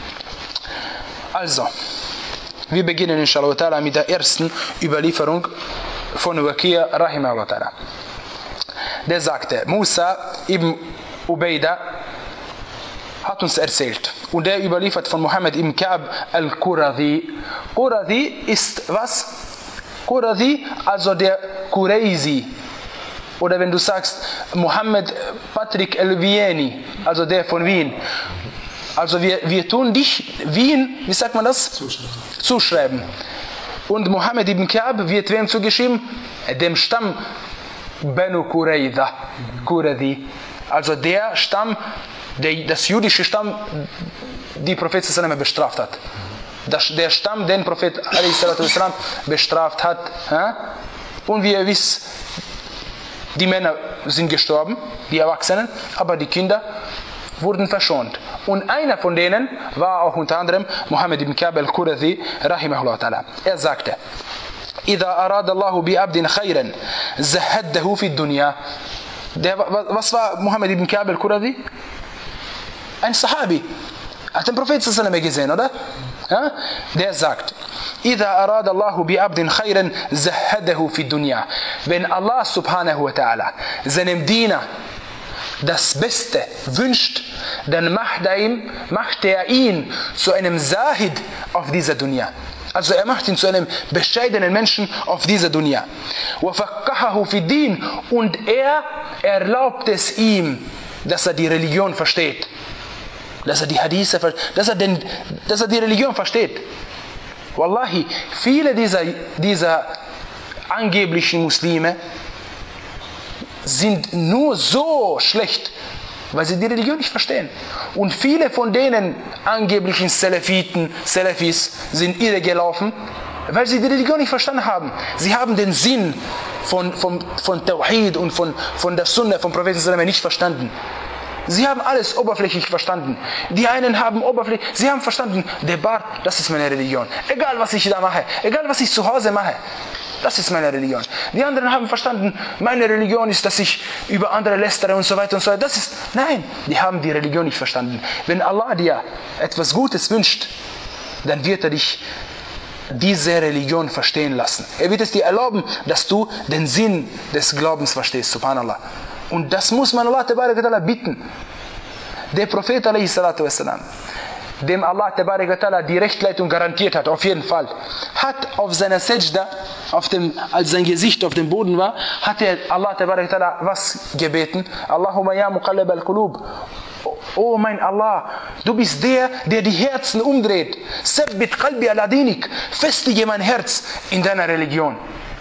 Also, wir beginnen inshallah ta'ala mit der ersten Überlieferung von Waqi' rahimahullah ta'ala. Der sagte, Musa ibn Ubaidah hat uns erzählt, und der überliefert von Muhammad ibn Ka'b al-Quradhi. Quradhi ist was? Quradhi, also der Qurayzi. Oder wenn du sagst, Muhammad Patrick al-Vieni, also der von Wien. Also wir, wir tun dich Wien, wie sagt man das? Zuschreiben. Zuschreiben. Und Muhammad ibn Ka'b wird wem zugeschrieben? Dem Stamm Banu Qurayza, Quradhi. Also der Stamm, der, das jüdische Stamm, die Prophet sallam bestraft hat. Das, der Stamm, den Prophet sallam bestraft hat. Und wie ihr wisst, die Männer sind gestorben, die Erwachsenen, aber die Kinder wurden verschont. Und einer von denen war auch unter anderem Muhammad ibn Ka'b al-Quradhi rahimahullah ta'ala. Er sagte, إذا أراد الله بعبد خيرا زهده في الدنيا. Der, was war Muhammad ibn Ka'b al-Quradhi? Ein Sahabi. Hat den Prophet sallallahu alaihi wasallam gesehen, oder? Ja? Der sagt, إذا أراد الله بعبد خيرا زهده في الدنيا. Wenn Allah subhanahu wa ta'ala seinem Diener das Beste wünscht, dann macht er, ihm, macht er ihn zu einem Zahid auf dieser Dunya. Also er macht ihn zu einem bescheidenen Menschen auf dieser Dunya. وَفَقَّهَهُ فِي الدِّينِ Und er erlaubt es ihm, dass er die Religion versteht. Dass er die Hadithe versteht. Dass er, den, dass er die Religion versteht. Wallahi, viele dieser, dieser angeblichen Muslime sind nur so schlecht, weil sie die Religion nicht verstehen. Und viele von denen angeblichen Salafiten, Salafis sind irregelaufen, weil sie die Religion nicht verstanden haben. Sie haben den Sinn von, von, von Tawhid und von, von der Sunna vom Propheten nicht verstanden. Sie haben alles oberflächlich verstanden. Die einen haben oberflächlich, sie haben verstanden, der Bart, das ist meine Religion. Egal was ich da mache, egal was ich zu Hause mache, das ist meine Religion. Die anderen haben verstanden, meine Religion ist, dass ich über andere lästere und so weiter und so weiter. Das ist, nein, die haben die Religion nicht verstanden. Wenn Allah dir etwas Gutes wünscht, dann wird er dich diese Religion verstehen lassen. Er wird es dir erlauben, dass du den Sinn des Glaubens verstehst, subhanallah. Und das muss man Allah tabarak wa ta'ala bitten. Der Prophet alayhi salatu wassalam, dem Allah tabarak wa ta'ala die Rechtleitung garantiert hat, auf jeden Fall, hat auf seiner Sajda, auf dem, als sein Gesicht auf dem Boden war, hat er Allah tabarak wa ta'ala was gebeten? Allahumma ya muqallib al-qulub. Oh mein Allah, du bist der, der die Herzen umdreht. Sabbit qalbi ala dinik. Festige mein Herz in deiner Religion.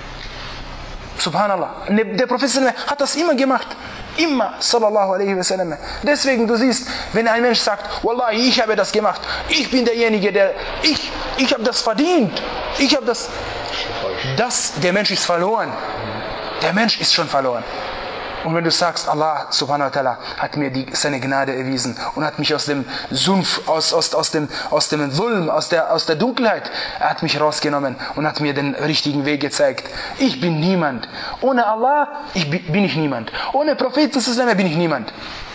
Subhanallah. Der Prophet hat das immer gemacht. Immer, sallallahu alaihi wasallam. Deswegen, du siehst, wenn ein Mensch sagt, Wallahi, ich habe das gemacht. Ich bin derjenige, der, ich, ich habe das verdient. Ich habe das, das, der Mensch ist verloren. Der Mensch ist schon verloren. Und wenn du sagst, Allah subhanahu wa ta'ala hat mir die, seine Gnade erwiesen und hat mich aus dem Sumpf, aus, aus, aus dem, aus dem Zulm, aus der, aus der Dunkelheit, er hat mich rausgenommen und hat mir den richtigen Weg gezeigt. Ich bin niemand. Ohne Allah ich bin ich niemand. Ohne Prophet bin ich niemand.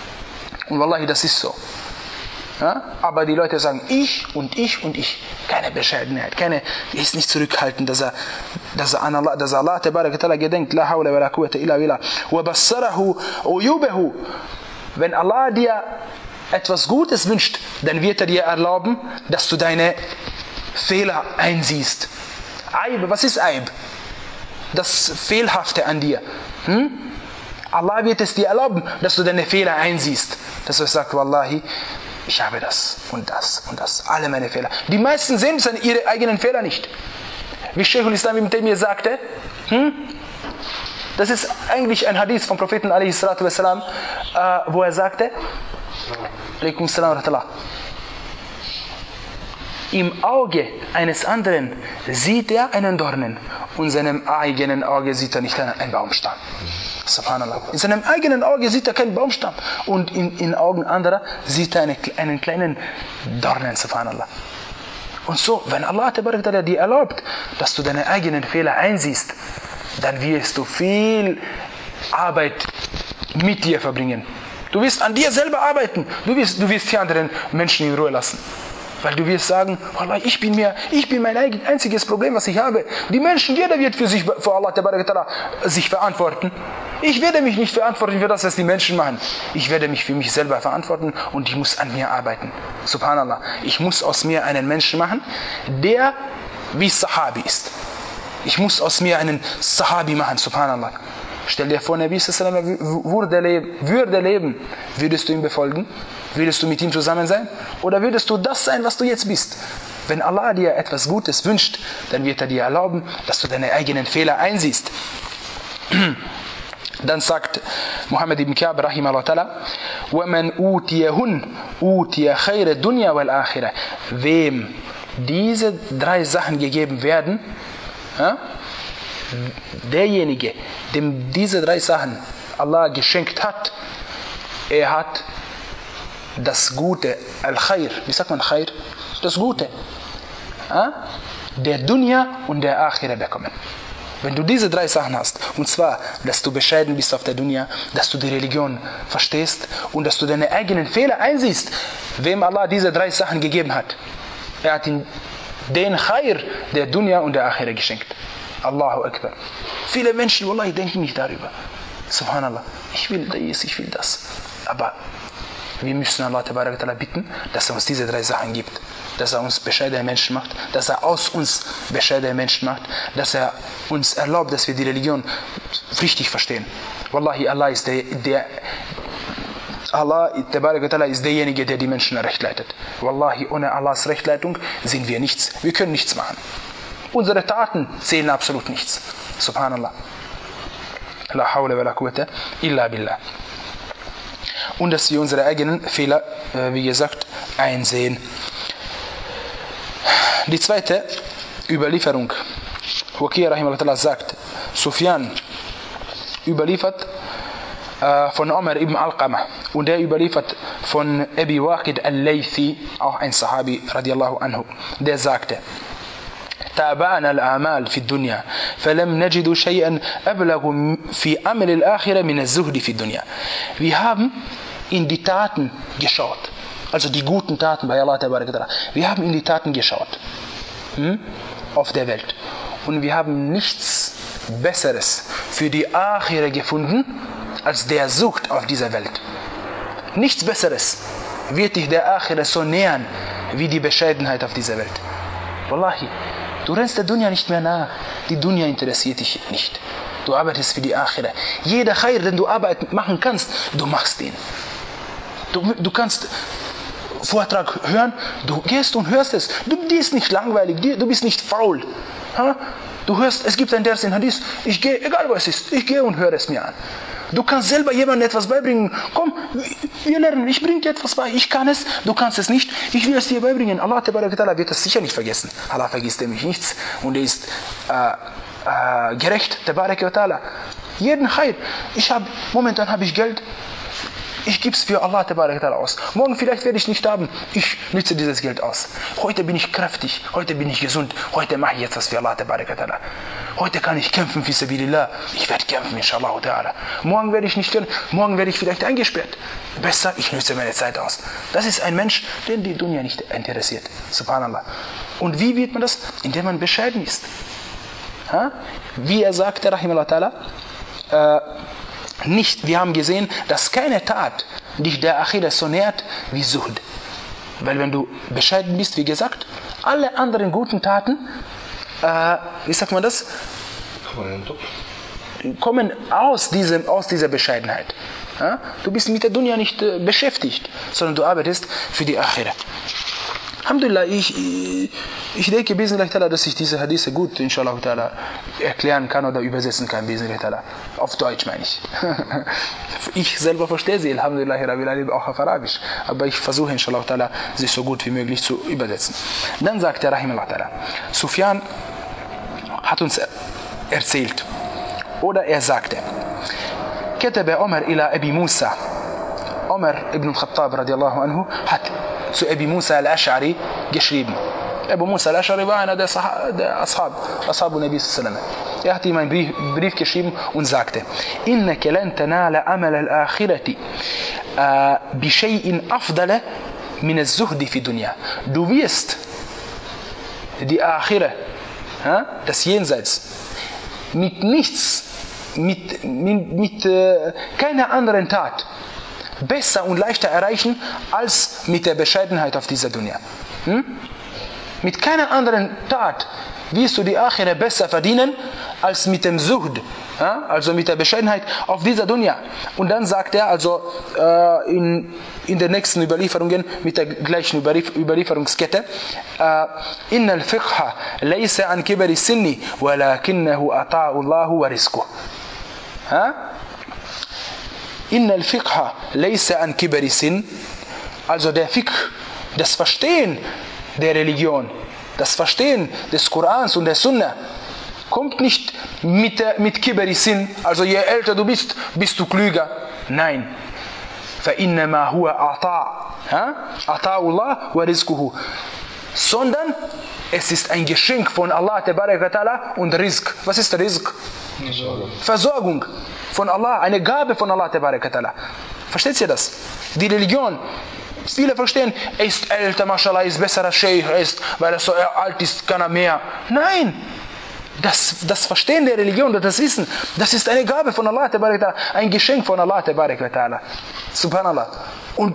Und Wallahi, das ist so. Ja? Aber die Leute sagen, ich und ich und ich. Keine Bescheidenheit, keine, er ist nicht zurückhaltend, dass er, dass er an Allah, dass Allah tabarak wa ta'ala gedenkt, la hawla wa la quwwata illa billah, wa bassarahu uyubahu. Wenn Allah dir etwas Gutes wünscht, dann wird er dir erlauben, dass du deine Fehler einsiehst. Aib, was ist Aib? Das Fehlhafte an dir. Hm? Allah wird es dir erlauben, dass du deine Fehler einsiehst. Dass du sagst, Wallahi, ich habe das und das und das, alle meine Fehler. Die meisten sehen ihre eigenen Fehler nicht. Wie Shaykh al-Islam ibn Taymiyyah sagte, hm? Das ist eigentlich ein Hadith vom Propheten alayhi salatu wassalam, äh, wo er sagte, alaikum salam wa rahmatullah, im Auge eines anderen sieht er einen Dornen und in seinem eigenen Auge sieht er nicht einen Baumstamm. Subhanallah. In seinem eigenen Auge sieht er keinen Baumstamm und in den Augen anderer sieht er eine, einen kleinen Dornen, subhanallah. Und so, wenn Allah dir erlaubt, dass du deine eigenen Fehler einsiehst, dann wirst du viel Arbeit mit dir verbringen. Du wirst an dir selber arbeiten. Du wirst, du wirst die anderen Menschen in Ruhe lassen. Weil du wirst sagen, Allah, ich bin mir, ich bin mein einziges Problem, was ich habe. Die Menschen, jeder wird für sich, für Allah sich verantworten. Ich werde mich nicht verantworten für das, was die Menschen machen. Ich werde mich für mich selber verantworten und ich muss an mir arbeiten. Subhanallah. Ich muss aus mir einen Menschen machen, der wie Sahabi ist. Ich muss aus mir einen Sahabi machen, subhanallah. Stell dir vor, Nabi sallallahu alaihi wasallam würde leben, würde leben, würdest du ihm befolgen? Würdest du mit ihm zusammen sein? Oder würdest du das sein, was du jetzt bist? Wenn Allah dir etwas Gutes wünscht, dann wird er dir erlauben, dass du deine eigenen Fehler einsiehst. Dann sagt Muhammad ibn Ka'b rahimahullah ta'ala, وَمَنْ أُوتِيَهُنْ أُوتِيَ خَيْرَ الدُّنْيَا وَالْآخِرَةِ. Wem diese drei Sachen gegeben werden, ja, derjenige, dem diese drei Sachen Allah geschenkt hat, er hat das Gute, Al-Khair, wie sagt man Khair? Das Gute, ja, der Dunya und der Akhira bekommen. Wenn du diese drei Sachen hast, und zwar, dass du bescheiden bist auf der Dunya, dass du die Religion verstehst und dass du deine eigenen Fehler einsiehst, wem Allah diese drei Sachen gegeben hat, er hat ihn den Khair der Dunya und der Akhira geschenkt. Allahu Akbar. Viele Menschen, Wallahi, denken nicht darüber. Subhanallah. Ich will dies, ich will das. Aber Wir müssen Allah bitten, dass er uns diese drei Sachen gibt. Dass er uns bescheidene Menschen macht, dass er aus uns bescheidene Menschen macht, dass er uns erlaubt, dass wir die Religion richtig verstehen. Wallahi, Allah ist der, der Allah ist derjenige, der die Menschen recht leitet. Wallahi, ohne Allahs Rechtleitung sind wir nichts. Wir können nichts machen. Unsere Taten zählen absolut nichts. Subhanallah. La hawla wa la quwwata illa billah. Und dass wir unsere eigenen Fehler, äh, wie gesagt, einsehen. Die zweite Überlieferung. Waqi' rahimahullah sagt, Sufyan überliefert äh, von Umar ibn Alqamah und er überliefert von Abi Waqid al-Laythi, auch ein Sahabi radiallahu anhu, der sagte, تابعنا الأعمال في الدنيا فلم نجد شيئا أبلغ في عمل الآخرة من الزهد في الدنيا. Wir haben in die Taten geschaut, also die guten Taten bei Allah. Wir haben in die Taten geschaut, hm, auf der Welt, und wir haben nichts Besseres für die Akhira gefunden als der Sucht auf dieser Welt. Nichts Besseres wird dich der Akhira so nähern wie die Bescheidenheit auf dieser Welt. Wallahi, du rennst der Dunya nicht mehr nach. Die Dunya interessiert dich nicht. Du arbeitest für die Akhira. Jeder Khair, den du Arbeit machen kannst, du machst ihn. Du, du kannst Vortrag hören, du gehst und hörst es. Du bist nicht langweilig, du bist nicht faul. Ha? Du hörst, es gibt ein Vers in Hadith, ich gehe, egal was es ist, ich gehe und höre es mir an. Du kannst selber jemandem etwas beibringen. Komm, wir lernen, ich bringe dir etwas bei, ich kann es, du kannst es nicht, ich will es dir beibringen. Allah wird es sicher nicht vergessen. Allah vergisst nämlich nichts und er ist äh, äh, gerecht. Jeden Khair. Ich habe, momentan habe ich Geld, ich gebe es für Allah aus. Morgen vielleicht werde ich nicht haben. Ich nütze dieses Geld aus. Heute bin ich kräftig. Heute bin ich gesund. Heute mache ich jetzt was für Allah. Heute kann ich kämpfen für Sabilillah. Ich werde kämpfen, inshallah. Morgen werde ich nicht können. Morgen werde ich vielleicht eingesperrt. Besser, ich nütze meine Zeit aus. Das ist ein Mensch, den die Dunya nicht interessiert. Subhanallah. Und wie wird man das? Indem man bescheiden ist. Ha? Wie er sagte, rahimahullah ta'ala, äh, nicht, wir haben gesehen, dass keine Tat dich der Akhira so nährt wie Suhd. Weil wenn du bescheiden bist, wie gesagt, alle anderen guten Taten, äh, wie sagt man das? Kommen aus, diesem, aus dieser Bescheidenheit. Ja? Du bist mit der Dunya nicht äh, beschäftigt, sondern du arbeitest für die Akhira. Alhamdulillah, ich, ich denke, dass ich diese Hadithe gut, inshallah, erklären kann oder übersetzen kann, auf Deutsch meine ich. Ich selber verstehe sie, Alhamdulillah, auch auf Arabisch, aber ich versuche, inshallah, sie so gut wie möglich zu übersetzen. Dann sagt der Rahimullah, Sufyan hat uns erzählt, oder er sagte, كتب عمر إلى أبي موسى. Umar ibn al-Khattab radiallahu anhu hat zu Abi Musa al-Ash'ari geschrieben. Abu Musa al-Ash'ari war einer der, Sah- der Ashab, Ashab Nabi sallallahu alaihi wasallam. Er hat ihm einen Brief, Brief geschrieben und sagte: إنك لن تنال عمل الآخرة بشيء أفضل من الزهد في الدنيا. Du wirst die Akhira, das Jenseits, mit nichts, mit, mit, mit äh, keiner anderen Tat besser und leichter erreichen als mit der Bescheidenheit auf dieser Dunya. Hm? Mit keiner anderen Tat wirst du die Akhira besser verdienen als mit dem Zuhd, ja? Also mit der Bescheidenheit auf dieser Dunya. Und dann sagt er also äh, in, in den nächsten Überlieferungen mit der gleichen Überlief- Überlieferungskette: Inna al-fiqha laysa an kibari sinni walakinnahu ata'u Allahu wa rizquh. Inna al-fiqha laysa an kibari sin, also der Fiqh, das Verstehen der Religion, das Verstehen des Korans und der Sunna, kommt nicht mit, der, mit kibari sin, also je älter du bist, bist du klüger. Nein. فَإِنَّمَا هُوَ أَعْطَى أَعْطَى اللَّهُ وَرِزْقُهُ, sondern es ist ein Geschenk von Allah Ta'ala und Rizq. Was ist Rizq? Versorgung. Versorgung von Allah, eine Gabe von Allah Ta'ala. Versteht ihr das? Die Religion, viele verstehen, er ist älter, mashallah, ist besserer Sheikh, er ist, weil er so alt ist, kann er mehr. Nein! Das, das Verstehen der Religion, das Wissen, das ist eine Gabe von Allah Ta'ala, ein Geschenk von Allah Ta'ala. Subhanallah. Und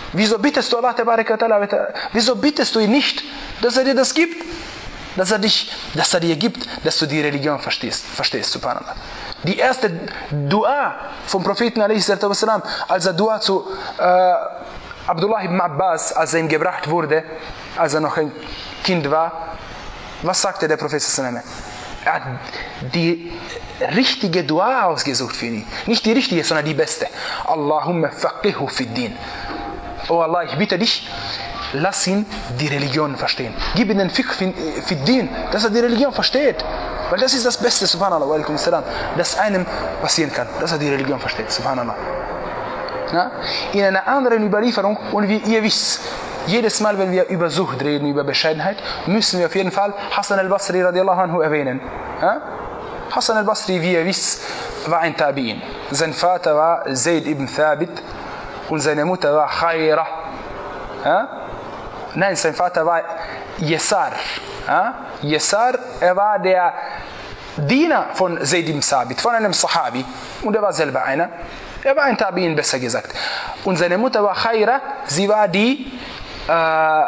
Wieso bittest du Allah Tabaraka wa Ta'ala, wieso bittest du ihn nicht, dass er dir das gibt? Dass er, dich, dass er dir gibt, dass du die Religion verstehst, verstehst, subhanallah. Die erste Dua vom Propheten, als er Dua zu äh, Abdullah ibn Abbas, als er ihm gebracht wurde, als er noch ein Kind war, was sagte der Prophet? Er hat die richtige Dua ausgesucht für ihn. Nicht die richtige, sondern die beste. Allahumma faqihu fid din. Oh Allah, ich bitte dich, lass ihn die Religion verstehen. Gib ihm den Fiqh fid din, dass er die Religion versteht. Weil das ist das Beste, subhanallah, wa alaikum salam, das einem passieren kann, dass er die Religion versteht, subhanallah. Ja? In einer anderen Überlieferung, und wie ihr wisst, jedes Mal, wenn wir über Sucht reden, über Bescheidenheit, müssen wir auf jeden Fall Hassan al-Basri radiallahu anhu erwähnen. Ja? Hassan al-Basri, wie ihr wisst, war ein Tabi'in. Sein Vater war Zayd ibn Thabit und seine Mutter war Khaira. Ja? Nein, sein Vater war Yesar. Ja? Yesar, er war der Diener von Zayd ibn Thabit, von einem Sahabi. Und er war selber einer. Er war ein Tabi'in, besser gesagt. Und seine Mutter war Khaira, sie war die, äh,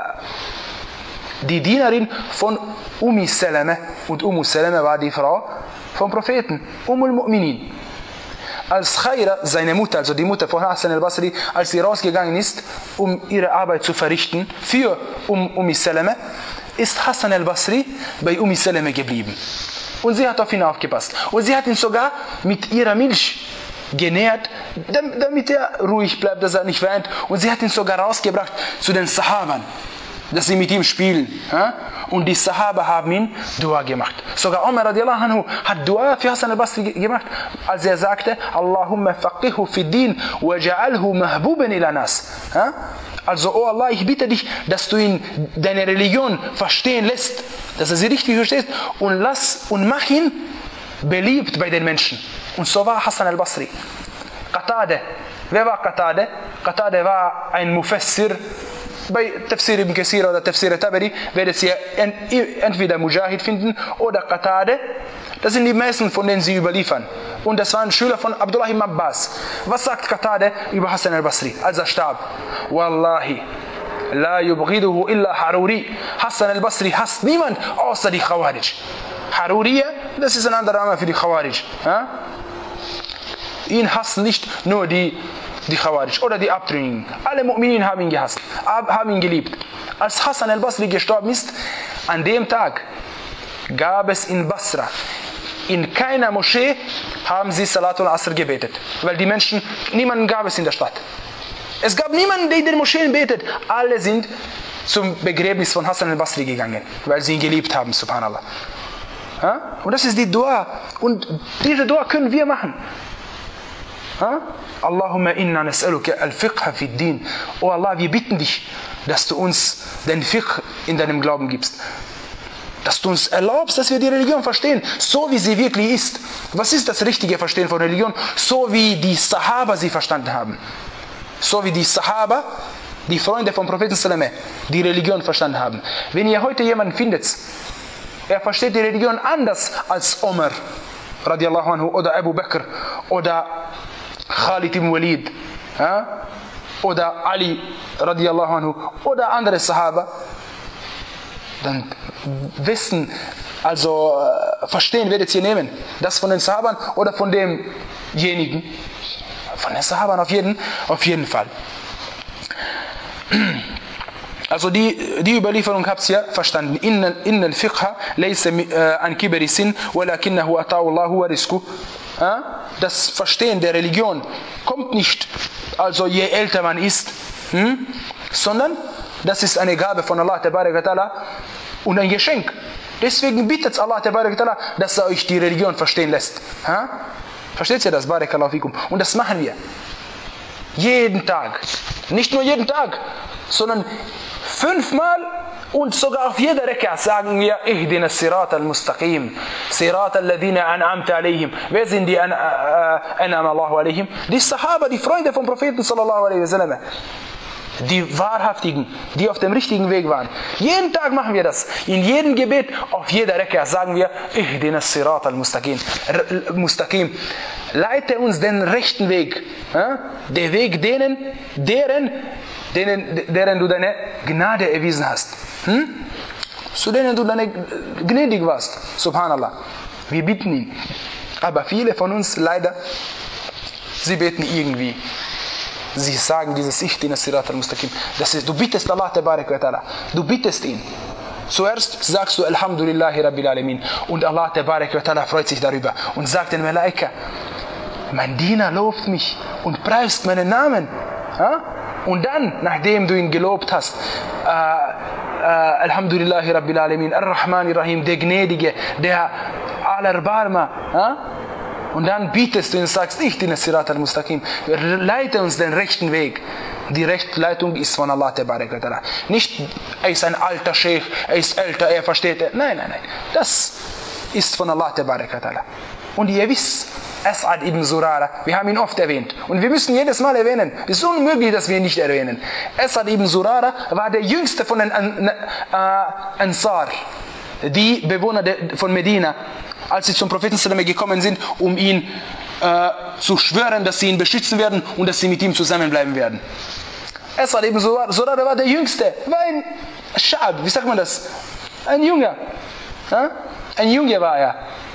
die Dienerin von Ummi Salama. Und Ummu Salama war die Frau vom Propheten, Ummul Mu'minin. Als Khaira, seine Mutter, also die Mutter von Hassan al-Basri, als sie rausgegangen ist, um ihre Arbeit zu verrichten für um, Ummi Salama, ist Hassan al-Basri bei Ummi Salama geblieben. Und sie hat auf ihn aufgepasst. Und sie hat ihn sogar mit ihrer Milch genährt, damit er ruhig bleibt, dass er nicht weint. Und sie hat ihn sogar rausgebracht zu den Sahabern, dass sie mit ihm spielen. Und die Sahaba haben ihn Dua gemacht. Sogar Umar radiallahu anhu hat Dua für Hassan al-Basri gemacht, als er sagte, Allahumma faqihu fid din wa ja'alhu mahbuban ila nas. Also, oh Allah, ich bitte dich, dass du ihn, deine Religion verstehen lässt, dass er sie richtig versteht, und lass und mach ihn beliebt bei den Menschen. Und so war Hassan al-Basri. Qatade. Wer war Qatade? Qatade war ein Mufassir. Bei Tafsir ibn Kathir oder Tafsir Tabari werdet ihr entweder Mujahid finden oder Qatade. Das sind die meisten, von denen sie überliefern. Und das waren Schüler von Abdullah ibn Abbas. Was sagt Qatade über Hassan al-Basri, als er starb? Wallahi, la yubghiduhu illa Haruri. Hassan al-Basri hasst niemand außer die Khawarij. Haruriya, das ist ein anderer Name für die Khawarij. Ja? Ihn hassen nicht nur die, die Khawarij oder die Abtrünnigen. Alle Mu'minin haben ihn gehasst, haben ihn geliebt. Als Hassan al-Basri gestorben ist, an dem Tag gab es in Basra, in keiner Moschee haben sie Salatul Asr gebetet. Weil die Menschen, niemanden gab es in der Stadt. Es gab niemanden, der in den Moscheen betet. Alle sind zum Begräbnis von Hassan al-Basri gegangen, weil sie ihn geliebt haben, subhanallah. Ja? Und das ist die Dua. Und diese Dua können wir machen. Ja? Allahumma inna nas'aluka al-fiqha fi din. Oh Allah, wir bitten dich, dass du uns den Fiqh in deinem Glauben gibst. Dass du uns erlaubst, dass wir die Religion verstehen, so wie sie wirklich ist. Was ist das richtige Verstehen von Religion? So wie die Sahaba sie verstanden haben. So wie die Sahaba, die Freunde vom Propheten Sallallahu, die Religion verstanden haben. Wenn ihr heute jemanden findet, er versteht die Religion anders als Omar radiallahu anhu oder Abu Bakr oder Khalid ibn Walid, ja? Oder Ali radiallahu anhu oder andere Sahaba, dann wissen, also äh, verstehen werdet ihr nehmen, das von den Sahabern oder von demjenigen, von den Sahabern auf jeden, auf jeden Fall. Also die, die Überlieferung habt ihr verstanden. Inna al-fiqha laysa an kibri sin walakinnahu ata'u Allahu wa rizquhu. Das Verstehen der Religion kommt nicht, also je älter man ist, hm? sondern das ist eine Gabe von Allah Tabaraka wa Ta'ala und ein Geschenk. Deswegen bittet Allah Tabaraka wa Ta'ala, dass er euch die Religion verstehen lässt. Ha? Versteht ihr das? Barakallahu fikum. Und das machen wir. Jeden Tag. Nicht nur jeden Tag, sondern fünfmal und sogar auf jeder Rek'a sagen wir Ihdina Sirat al-Mustaqim, Sirat al-Ladina an'amta alayhim. Wer sind die an'am Allahu alayhim? Die Sahaba, die Freunde vom Propheten sallallahu alaihi wasallam. Die Wahrhaftigen, die auf dem richtigen Weg waren. Jeden Tag machen wir das. In jedem Gebet, auf jeder Rek'a sagen wir Ihdina Sirat al-Mustaqim. Mustaqim. Leite uns den rechten Weg. Der Weg denen, deren denen, deren du deine Gnade erwiesen hast. Hm? Zu denen du deine gnädig warst. Subhanallah. Wir bitten ihn. Aber viele von uns leider, sie beten irgendwie. Sie sagen dieses Ihdina Sirat al-Mustaqim. Das ist, du bittest Allah Tabarak wa Ta'ala. Du bittest ihn. Zuerst sagst du Alhamdulillahi Rabbil Alamin. Und Allah Tabarak wa Ta'ala freut sich darüber. Und sagt den Malaika, mein Diener lobt mich und preist meinen Namen. Ja? Und dann, nachdem du ihn gelobt hast, äh, äh, Alhamdulillahi Rabbil Alamin, Ar-Rahman Ar-Rahim, der Gnädige, der Allerbarmer. Ja? Und dann bietest du und sagst, ich diene Sirat al-Mustaqim, leite uns den rechten Weg. Die Rechtleitung ist von Allah Tabarak wa Ta'ala. Nicht, er ist ein alter Sheikh, er ist älter, er versteht. Nein, nein, nein. Das ist von Allah Tabarak wa Ta'ala. Und ihr wisst, As'ad ibn Zurara, wir haben ihn oft erwähnt. Und wir müssen jedes Mal erwähnen. Es ist unmöglich, dass wir ihn nicht erwähnen. As'ad ibn Zurara war der jüngste von den Ansar, die Bewohner von Medina, als sie zum Propheten gekommen sind, um ihn äh, zu schwören, dass sie ihn beschützen werden und dass sie mit ihm zusammenbleiben werden. As'ad ibn Zurara war der Jüngste, war ein Schab, wie sagt man das? Ein Junge. Ja? Ein Junge war er.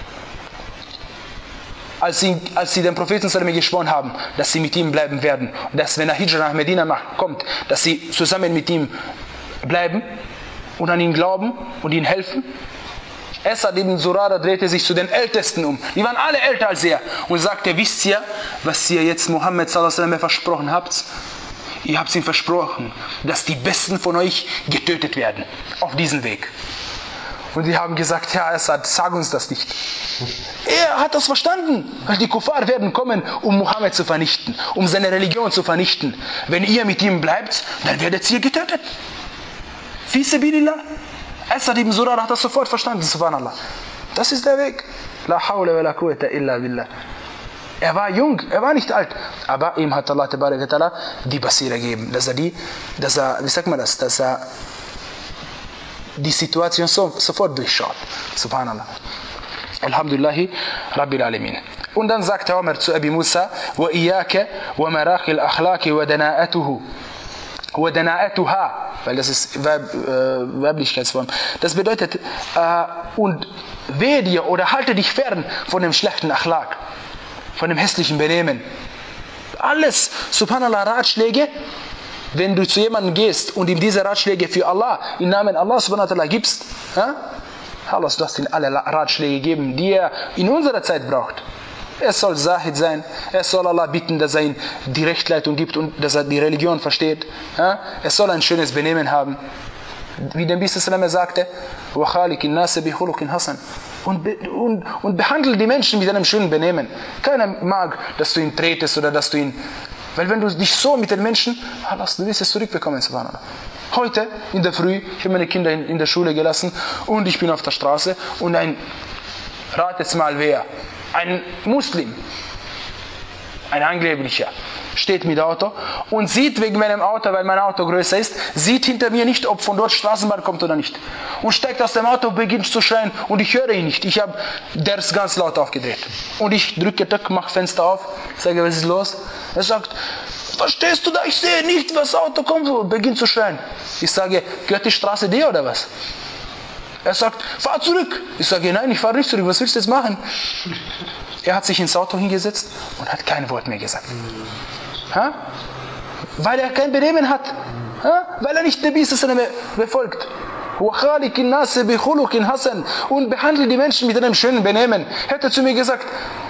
Als sie, als sie dem Propheten geschworen haben, dass sie mit ihm bleiben werden, und dass, wenn er Hijra nach Medina macht, kommt, dass sie zusammen mit ihm bleiben und an ihn glauben und ihm helfen. As'ad ibn Zurara drehte sich zu den Ältesten um. Die waren alle älter als er. Und sagte, wisst ihr, was ihr jetzt Muhammad sallallahu alaihi wasallam versprochen habt? Ihr habt ihm versprochen, dass die Besten von euch getötet werden. Auf diesem Weg. Und die haben gesagt, Herr As'ad, sag uns das nicht. Er hat das verstanden. Die Kuffar werden kommen, um Muhammad zu vernichten, um seine Religion zu vernichten. Wenn ihr mit ihm bleibt, dann werdet ihr getötet. Fi sabilillah. As'ad ibn Zurara hat das sofort verstanden, subhanallah. Das ist der Weg. La hawla wa la quwwata illa billah. Er war jung, er war nicht alt, aber ihm hat Allah Tabarak wa Ta'ala die Basira gegeben, dass er die, dass er, wie sagt man das, dass er die Situation so, sofort durchschaut. Subhanallah. Alhamdulillahi Rabbil Alamin. Und dann sagt Umar zu Abi Musa, wa iyaka wa maraqi al-akhlaqi wa dana'atuhu. Wa dana'atuha, weil das ist Verb, äh, Weiblichkeitsform. Das bedeutet, äh, und wehe dir oder halte dich fern von dem schlechten Akhlaq, von dem hässlichen Benehmen. Alles, subhanallah, Ratschläge, wenn du zu jemandem gehst und ihm diese Ratschläge für Allah, im Namen Allah subhanahu wa ta'ala gibst, ja? Allah, du hast ihm alle Ratschläge gegeben, die er in unserer Zeit braucht. Er soll Zahid sein, er soll Allah bitten, dass er ihm die Rechtleitung gibt und dass er die Religion versteht. Ja? Er soll ein schönes Benehmen haben. Wie der Nabi sallallahu sagte, und, und, und behandle die Menschen mit einem schönen Benehmen. Keiner mag, dass du ihn tretest oder dass du ihn... Weil wenn du dich so mit den Menschen, Allah, du wirst es zurückbekommen, subhanallah. Heute in der Früh, ich habe meine Kinder in, in der Schule gelassen und ich bin auf der Straße und ein, ratet mal wer, ein Muslim, ein Angeblicher, steht mit Auto und sieht wegen meinem Auto, weil mein Auto größer ist, sieht hinter mir nicht, ob von dort Straßenbahn kommt oder nicht. Und steigt aus dem Auto, beginnt zu schreien und ich höre ihn nicht. Ich habe, der ist ganz laut aufgedreht. Und ich drücke, mache Fenster auf, sage, was ist los? Er sagt, verstehst du da, ich sehe nicht, was Auto kommt und beginnt zu schreien. Ich sage, gehört die Straße dir oder was? Er sagt, fahr zurück. Ich sage, nein, ich fahre nicht zurück, was willst du jetzt machen? Er hat sich ins Auto hingesetzt und hat kein Wort mehr gesagt. Ha? Weil er kein Benehmen hat. Ha? Weil er nicht der Nabi befolgt. Und behandle die Menschen mit einem schönen Benehmen. Hätte zu mir gesagt,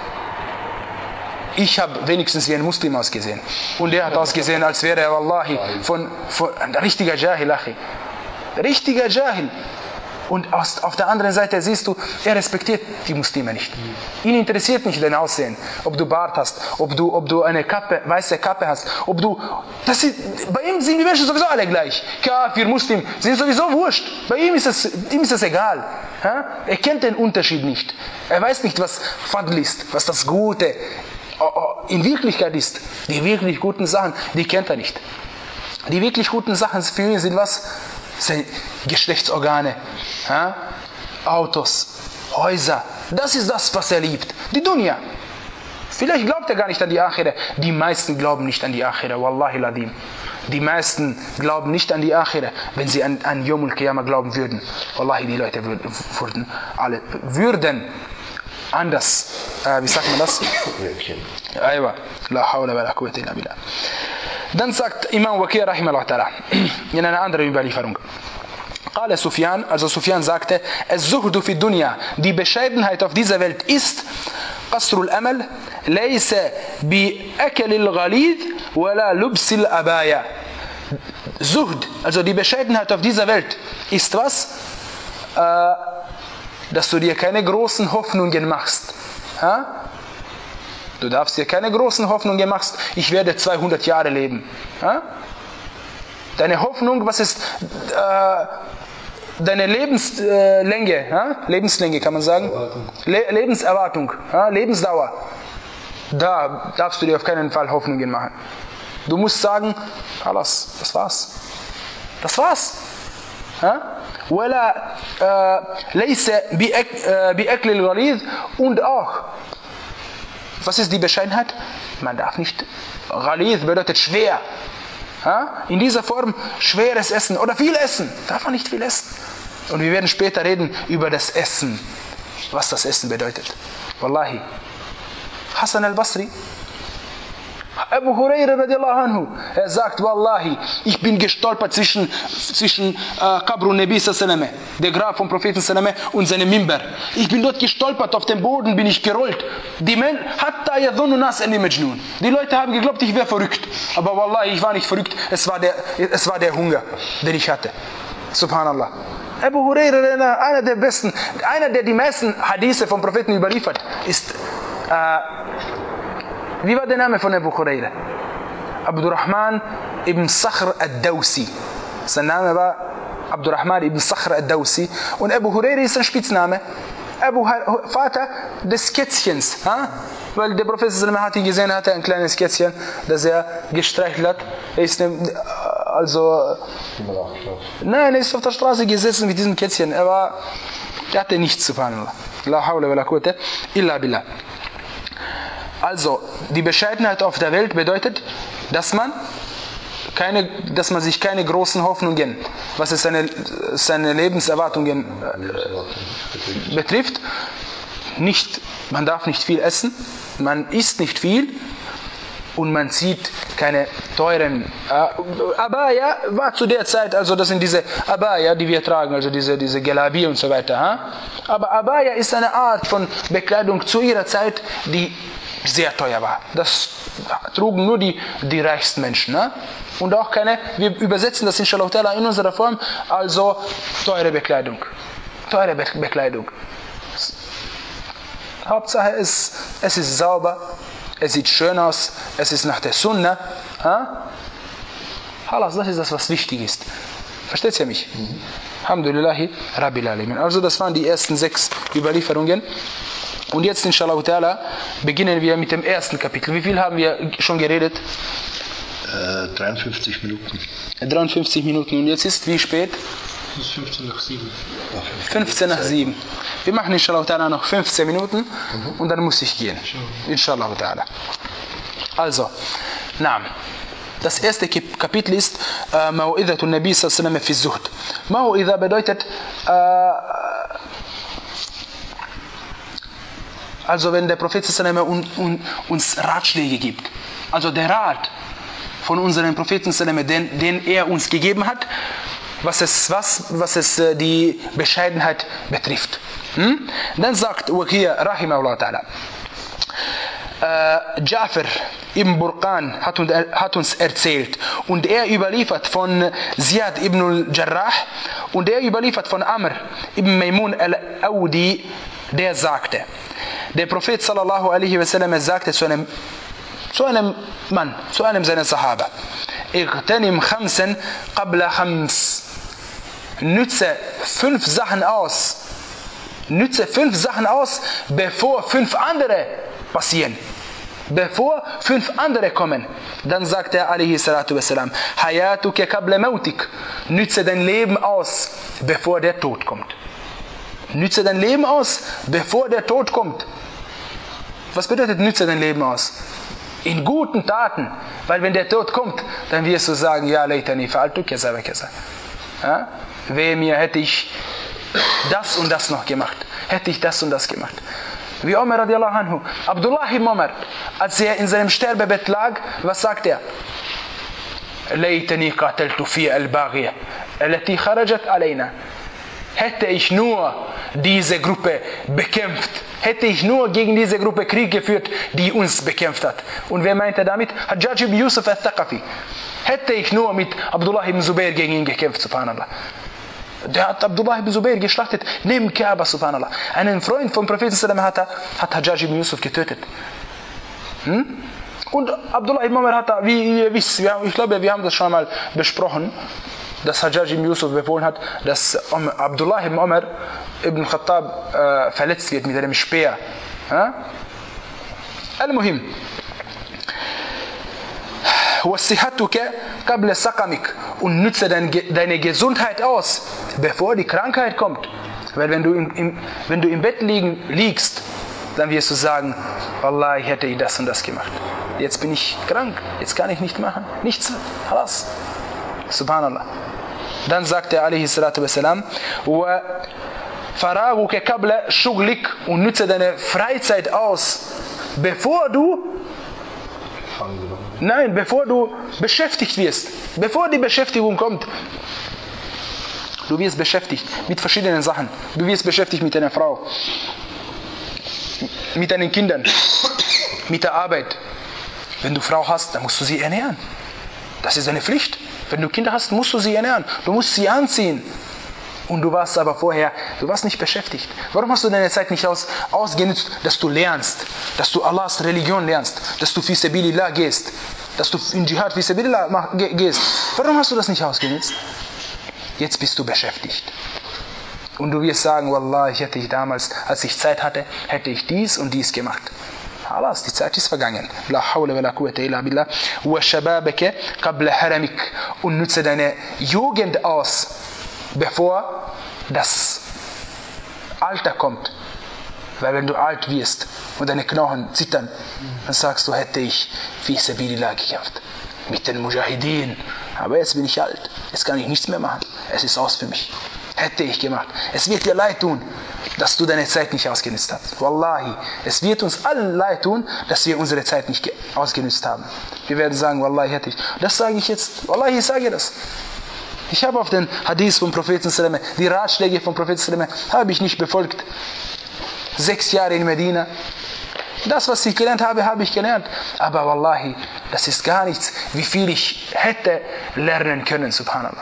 ich habe wenigstens wie ein Muslim ausgesehen. Und er hat ausgesehen, als wäre er Wallahi von, von ein richtiger Jahil. Richtiger Jahil. Und aus, auf der anderen Seite siehst du, er respektiert die Muslime nicht. Ihn interessiert nicht dein Aussehen, ob du Bart hast, ob du, ob du eine Kappe, weiße Kappe hast, ob du, das ist, bei ihm sind die Menschen sowieso alle gleich. Kafir, Muslim, sind sowieso wurscht. Bei ihm ist es, ihm ist es egal. Ja? Er kennt den Unterschied nicht. Er weiß nicht, was Fadl ist, was das Gute in Wirklichkeit ist. Die wirklich guten Sachen, die kennt er nicht. Die wirklich guten Sachen für ihn sind was? Seine Geschlechtsorgane, ja? Autos, Häuser. Das ist das, was er liebt. Die Dunya. Vielleicht glaubt glaubt ja gar nicht an die Akhira. Die meisten glauben nicht an die Akhira, Wallahi ladim. Die meisten glauben nicht an die Akhira, wenn sie an, an Yawmul Qiyamah glauben würden. Wallahi, die Leute würden, würden alle, würden anders, äh, wie sagt man das? Aywa, la hawla wa la quwwata illa billah. Dann sagt Imam Waqi' rahimahullah ta'ala in einer anderen Überlieferung. Qala Sufyan, also Sufyan sagte, az-zuhdu fi dunya, die Bescheidenheit auf dieser Welt ist qasrul amal, laysa bi akalil ghalid wala lubsil abaya. Zuhd, also die Bescheidenheit auf dieser Welt ist was? Äh, dass du dir keine großen Hoffnungen machst. Ha? Du darfst dir keine großen Hoffnungen machen, ich werde zweihundert Jahre leben. Ha? Deine Hoffnung, was ist äh, deine Lebenslänge? Äh, Lebenslänge kann man sagen? Le Lebenserwartung, ja? Lebensdauer. Da darfst du dir auf keinen Fall Hoffnungen machen. Du musst sagen, alles, das war's. Das war's. ولا ليس بأكل الغليظ und auch, was ist die Bescheidenheit? Man darf nicht, Ghalidh bedeutet schwer. In dieser Form schweres Essen oder viel Essen. Darf man nicht viel essen. Und wir werden später reden über das Essen. Was das Essen bedeutet. Wallahi. Hassan al-Basri, Abu Huraira radiallahu anhu, er sagt, Wallahi, ich bin gestolpert zwischen, zwischen äh, Qabr und Nabi sallallahu, der Grab vom Propheten sallallahu, und seinem Mimbar. Ich bin dort gestolpert, auf dem Boden bin ich gerollt. Die, Men, hatta yadhunnu nas anni majnun. Die Leute haben geglaubt, ich wäre verrückt. Aber Wallahi, ich war nicht verrückt, es war der, es war der Hunger, den ich hatte. Subhanallah. Abu Huraira, einer der besten, einer der die meisten Hadithe vom Propheten überliefert, ist äh, wie war der Name von Abu Huraira? Abdurrahman ibn Sakhr ad-Dawsi. Sein Name war Abdurrahman ibn Sakhr ad-Dawsi. Und Abu Huraira ist ein Spitzname. Abu Vater des Kätzchens. Ha? Weil der Prophet hat ihn gesehen, hatte ein kleines Kätzchen, das er gestreichelt hat. Er ist also... Nein, er ist auf der Straße gesessen mit diesem Kätzchen. Er war... Er hatte nichts, subhanallah. La hawla wa la quwwata illa billah. Also, die Bescheidenheit auf der Welt bedeutet, dass man, keine, dass man sich keine großen Hoffnungen, was es seine, seine Lebenserwartungen äh, betrifft, nicht, man darf nicht viel essen, man isst nicht viel und man zieht keine teuren äh, Abaya war zu der Zeit, also das sind diese Abaya, die wir tragen, also diese, diese Gelabi und so weiter. Ha? Aber Abaya ist eine Art von Bekleidung zu ihrer Zeit, die sehr teuer war. Das trugen nur die, die reichsten Menschen. Ne? Und auch keine, wir übersetzen das inshallah in unserer Form, also teure Bekleidung. Teure Be Bekleidung. Hauptsache es, es ist sauber, es sieht schön aus, es ist nach der Sunna. Halas, das ist das, was wichtig ist. Versteht ihr mich? Mhm. Alhamdulillahi Rabbil Alamin. Also das waren die ersten sechs Überlieferungen. Und jetzt inshallah ta'ala beginnen wir mit dem ersten Kapitel. Wie viel haben wir schon geredet? Äh, dreiundfünfzig Minuten. dreiundfünfzig Minuten. Und jetzt ist wie spät? Es ist fünfzehn nach sieben. fünfzehn nach sieben. Wir machen inshallah ta'ala noch fünfzehn Minuten mhm. und dann muss ich gehen. Inshallah ta'ala. Also, Naam. Das erste Kapitel ist Mau'idhatu Nabi sallallahu alaihi wasallam fi Zuhd. Mau'idha bedeutet äh, also wenn der Prophet sallallahu alaihi wasallam uns Ratschläge gibt. Also der Rat von unserem Propheten sallallahu alaihi wasallam, den, den er uns gegeben hat, was es, was, was es die Bescheidenheit betrifft. Hm? Dann sagt Waqi' rahimahullah ta'ala, äh, Ja'far ibn Burqan hat, hat uns erzählt und er überliefert von Ziyad ibn al-Jarrah und er überliefert von Amr ibn Maymun al-Awdi, der sagte, der Prophet sallallahu alaihi wasallam sagte zu einem, zu einem Mann, zu einem seiner Sahaba, Ightanim khamsan qabla khams. Nütze fünf Sachen aus. Nütze fünf Sachen aus, bevor fünf andere passieren. Bevor fünf andere kommen. Dann sagt er alaihi salatu wassalam, Hayatuka qabla mautik. Nütze dein Leben aus, bevor der Tod kommt. Nütze dein Leben aus, bevor der Tod kommt. Was bedeutet nütze dein Leben aus? in guten Taten. Weil wenn der Tod kommt, dann wirst du sagen, ja, leitani fa'altu kaza wa kaza. Ja? Wehe mir, hätte ich das und das noch gemacht. Hätte ich das und das gemacht. Wie Umar radiallahu anhu. Abdullah ibn Umar, als er in seinem Sterbebett lag, was sagt er? Leitani qataltu fi al-Baghiyah, allati kharajat alayna. Hätte ich nur diese Gruppe bekämpft, hätte ich nur gegen diese Gruppe Krieg geführt, die uns bekämpft hat. Und wer meinte damit? Hajjaj ibn Yusuf al-Thaqafi. Hätte ich nur mit Abdullah ibn Zubair gegen ihn gekämpft, subhanallah. Der hat Abdullah ibn Zubair geschlachtet, neben Kaaba, subhanallah. Einen Freund vom Propheten sallam hat, hat Hajjaj ibn Yusuf getötet. Hm? Und Abdullah ibn Umar hat, wie ihr wisst, wir, ich glaube, wir haben das schon mal besprochen, dass Hajjaj ibn Yusuf befohlen hat, dass um, Abdullah ibn Umar ibn Khattab äh, verletzt wird mit einem Speer. Ja? Al-Muhim. Und nütze dein, deine Gesundheit aus, bevor die Krankheit kommt. Weil wenn du im, im, wenn du im Bett liegen, liegst, dann wirst du sagen, Wallah, ich hätte ich das und das gemacht. Jetzt bin ich krank, jetzt kann ich nicht machen. Nichts, halas. Subhanallah. Dann sagt er, alaihi salatu wassalam, und nütze deine Freizeit aus, bevor du Nein, bevor du beschäftigt wirst, bevor die Beschäftigung kommt. Du wirst beschäftigt mit verschiedenen Sachen. Du wirst beschäftigt mit deiner Frau, mit deinen Kindern, mit der Arbeit. Wenn du Frau hast, dann musst du sie ernähren. Das ist deine Pflicht. Wenn du Kinder hast, musst du sie ernähren. Du musst sie anziehen. Und du warst aber vorher, du warst nicht beschäftigt. Warum hast du deine Zeit nicht aus, ausgenutzt, dass du lernst, dass du Allahs Religion lernst, dass du fi sabilillah gehst, dass du in Dschihad fi sabilillah gehst? Warum hast du das nicht ausgenutzt? Jetzt bist du beschäftigt. Und du wirst sagen, Wallah, ich hätte ich damals, als ich Zeit hatte, hätte ich dies und dies gemacht. Alles, die Zeit ist vergangen. La hawla wa la quwwata illa billah. Wa shababaka qabla haramik. Und nutze deine Jugend aus, bevor das Alter kommt. Weil wenn du alt wirst und deine Knochen zittern, dann sagst du, hätte ich fi sabilillah gekämpft. Mit den Mujahideen. Aber jetzt bin ich alt. Jetzt kann ich nichts mehr machen. Es ist aus für mich. Hätte ich gemacht. Es wird dir leid tun, dass du deine Zeit nicht ausgenutzt hast. Wallahi. Es wird uns allen leid tun, dass wir unsere Zeit nicht ausgenutzt haben. Wir werden sagen, Wallahi, hätte ich. Das sage ich jetzt. Wallahi, ich sage das. Ich habe auf den Hadith vom Propheten sallam, die Ratschläge vom Propheten sallam, habe ich nicht befolgt. Sechs Jahre in Medina. Das, was ich gelernt habe, habe ich gelernt. Aber Wallahi, das ist gar nichts, wie viel ich hätte lernen können, subhanallah.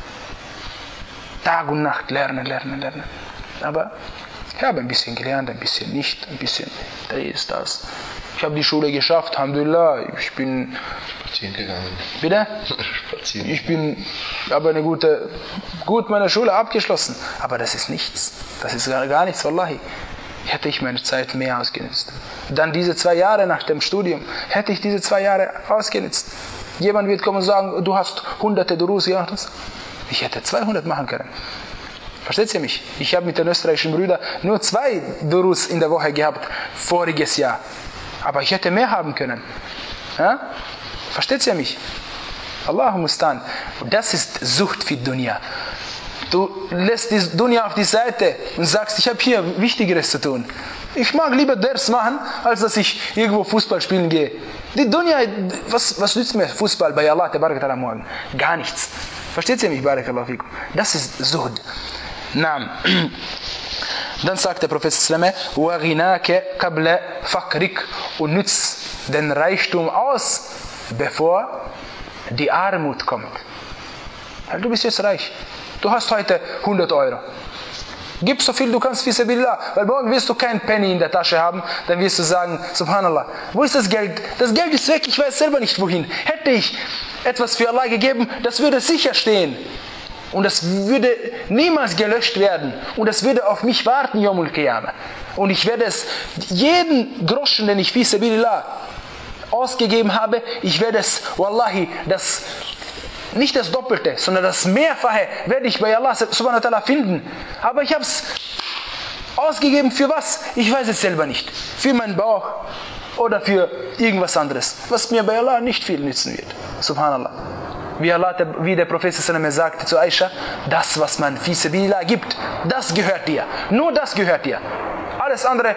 Tag und Nacht lernen, lernen, lernen. Aber ich habe ein bisschen gelernt, ein bisschen nicht, ein bisschen das, das. Ich habe die Schule geschafft, Alhamdulillah. Ich bin spazieren gegangen. Bitte? Spazieren. Ich bin aber eine gute, gut meine Schule abgeschlossen. Aber das ist nichts. Das ist gar, gar nichts, Wallahi. Hätte ich meine Zeit mehr ausgenutzt. Dann diese zwei Jahre nach dem Studium, hätte ich diese zwei Jahre ausgenutzt. Jemand wird kommen und sagen, du hast hunderte Durus gemacht. Ich hätte zweihundert machen können. Versteht ihr mich? Ich habe mit den österreichischen Brüdern nur zwei Durus in der Woche gehabt, voriges Jahr. Aber ich hätte mehr haben können. Ja? Versteht ihr mich? Allahu mustan. Das ist Sucht für Dunya. Du lässt die Dunya auf die Seite und sagst, ich habe hier Wichtigeres zu tun. Ich mag lieber das machen, als dass ich irgendwo Fußball spielen gehe. Die Dunya, was, was nützt mir Fußball bei Allah tabarak ta'ala morgen? Gar nichts. Versteht ihr mich? Barakallahu fikum. Das ist Zuhd. Naam. Dann sagt der Prophet sallallahu alaihi wasallam, und nützt den Reichtum aus, bevor die Armut kommt. Weil du bist jetzt reich. Du hast heute hundert Euro. Gib so viel du kannst fi sabilillah, weil morgen wirst du kein Penny in der Tasche haben, dann wirst du sagen, subhanallah, wo ist das Geld? Das Geld ist weg, ich weiß selber nicht wohin. Hätte ich etwas für Allah gegeben, das würde sicher stehen. Und das würde niemals gelöscht werden. Und das würde auf mich warten, Yawmul Qiyamah. Und ich werde es, jeden Groschen, den ich fi sabilillah ausgegeben habe, ich werde es, wallahi, das nicht das Doppelte, sondern das Mehrfache werde ich bei Allah subhanahu wa ta'ala finden. Aber ich habe es ausgegeben für was? Ich weiß es selber nicht. Für meinen Bauch, oder für irgendwas anderes, was mir bei Allah nicht viel nützen wird. Subhanallah. Wie, Allah, wie der Prophet sagte zu Aisha, das, was man fi sabilillah gibt, das gehört dir. Nur das gehört dir. Alles andere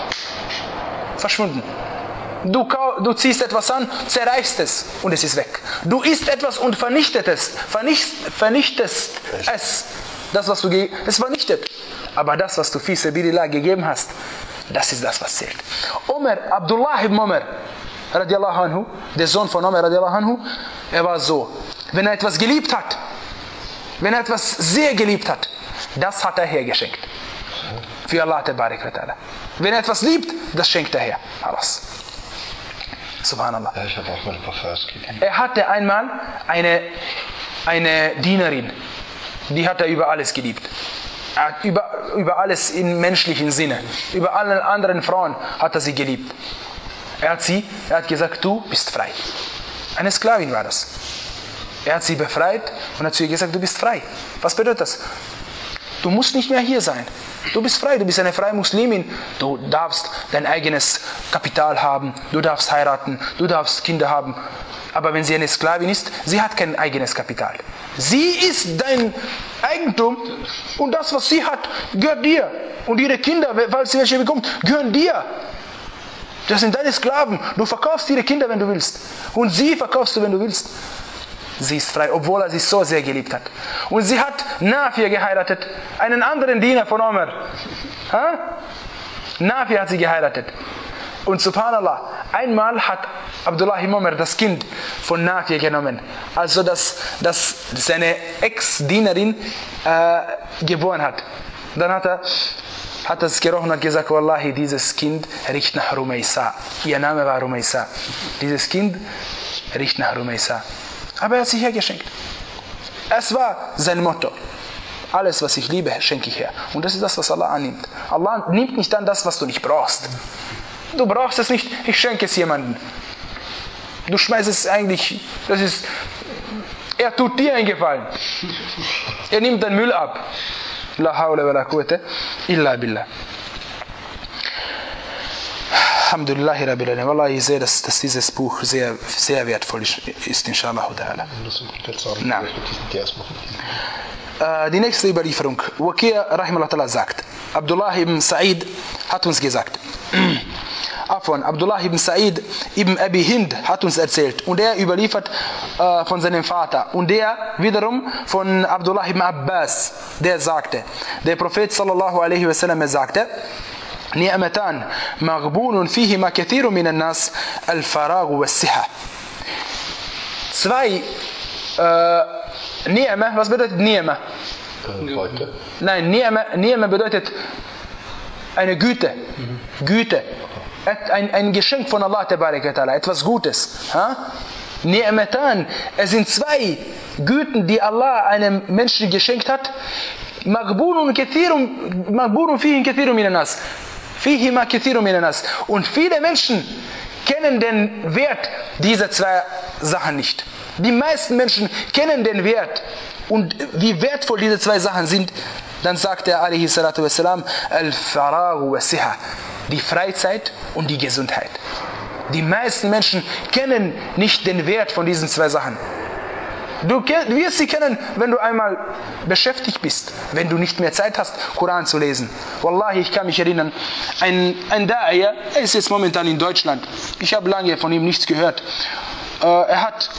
verschwunden. Du, du ziehst etwas an, zerreißt es und es ist weg. Du isst etwas und vernichtest es. Vernicht, vernichtest es. Das, was du ge- es vernichtet. Aber das, was du fi sabilillah gegeben hast, das ist das, was zählt. Umar, Abdullah ibn Umar, radiallahu anhu, der Sohn von Umar, radiallahu anhu, er war so, wenn er etwas geliebt hat, wenn er etwas sehr geliebt hat, das hat er hergeschenkt. Für Allah tabarak wa ta'ala. Wenn er etwas liebt, das schenkt er her. Alles. Subhanallah. Ja, ich habe auch mal ein paar Vers gegeben. Er hatte einmal eine, eine Dienerin, die hat er über alles geliebt. Er hat über, über alles im menschlichen Sinne. Über alle anderen Frauen hat er sie geliebt. Er hat sie, er hat gesagt, du bist frei. Eine Sklavin war das. Er hat sie befreit und hat zu ihr gesagt, du bist frei. Was bedeutet das? Du musst nicht mehr hier sein. Du bist frei, du bist eine freie Muslimin. Du darfst dein eigenes Kapital haben, du darfst heiraten, du darfst Kinder haben. Aber wenn sie eine Sklavin ist, sie hat kein eigenes Kapital. Sie ist dein Eigentum und das, was sie hat, gehört dir. Und ihre Kinder, falls sie welche bekommt, gehören dir. Das sind deine Sklaven. Du verkaufst ihre Kinder, wenn du willst. Und sie verkaufst du, wenn du willst. Sie ist frei, obwohl er sie so sehr geliebt hat. Und sie hat Nafi geheiratet, einen anderen Diener von Umar. Ha? Nafi hat sie geheiratet. Und subhanallah, einmal hat Abdullah ibn Umar das Kind von Nafi genommen. Also dass, dass seine Ex-Dienerin äh, geboren hat. Dann hat er hat es gerochen und hat gesagt, Wallahi, dieses Kind riecht nach Rumaysa. Ihr Name war Rumaysa. Dieses Kind riecht nach Rumaysa. Aber er hat sich hergeschenkt. Es war sein Motto. Alles, was ich liebe, schenke ich her. Und das ist das, was Allah annimmt. Allah nimmt nicht an das, was du nicht brauchst. Du brauchst es nicht, ich schenke es jemandem. Du schmeißt es eigentlich, das ist, er tut dir einen Gefallen. Er nimmt den Müll ab. La hawla wa la quwwata illa billah. Alhamdulillah Rabbil Alamin. Wallah, ich sehe, dass, dass dieses Buch sehr, sehr wertvoll ist, inshallah ta'ala. Äh, die nächste Überlieferung. Waqi' rahimahullah sagt, Abdullah ibn Sa'id hat uns gesagt, Afwan, Abdullah ibn Sa'id ibn Abi Hind hat uns erzählt und er überliefert äh, von seinem Vater und der wiederum von Abdullah ibn Abbas, der sagte, der Prophet sallallahu alaihi wasallam sagte, Ni'matan maghbunun fihima kathirun minan nas al-faragh was-siha. Zwei äh, Ni'ma, was bedeutet Ni'ma? Äh, Nein, Ni'ma, Ni'ma bedeutet eine Güte. Mhm. Güte. Ein, ein Geschenk von Allah, etwas Gutes. Ni'matan, es sind zwei Güten, die Allah einem Menschen geschenkt hat. Maghbunun kathirun, maghbunun fihi kathirun minan nas. Fihi ma kathirun minan nas. Und viele Menschen kennen den Wert dieser zwei Sachen nicht. Die meisten Menschen kennen den Wert und wie wertvoll diese zwei Sachen sind. Dann sagt er, alaihi salatu wassalam, al-faraghu was-siha. Die Freizeit und die Gesundheit. Die meisten Menschen kennen nicht den Wert von diesen zwei Sachen. Du wirst sie kennen, wenn du einmal beschäftigt bist, wenn du nicht mehr Zeit hast, Koran zu lesen. Wallahi, ich kann mich erinnern, ein, ein Da'iyah, er ist jetzt momentan in Deutschland. Ich habe lange von ihm nichts gehört. Äh, er hat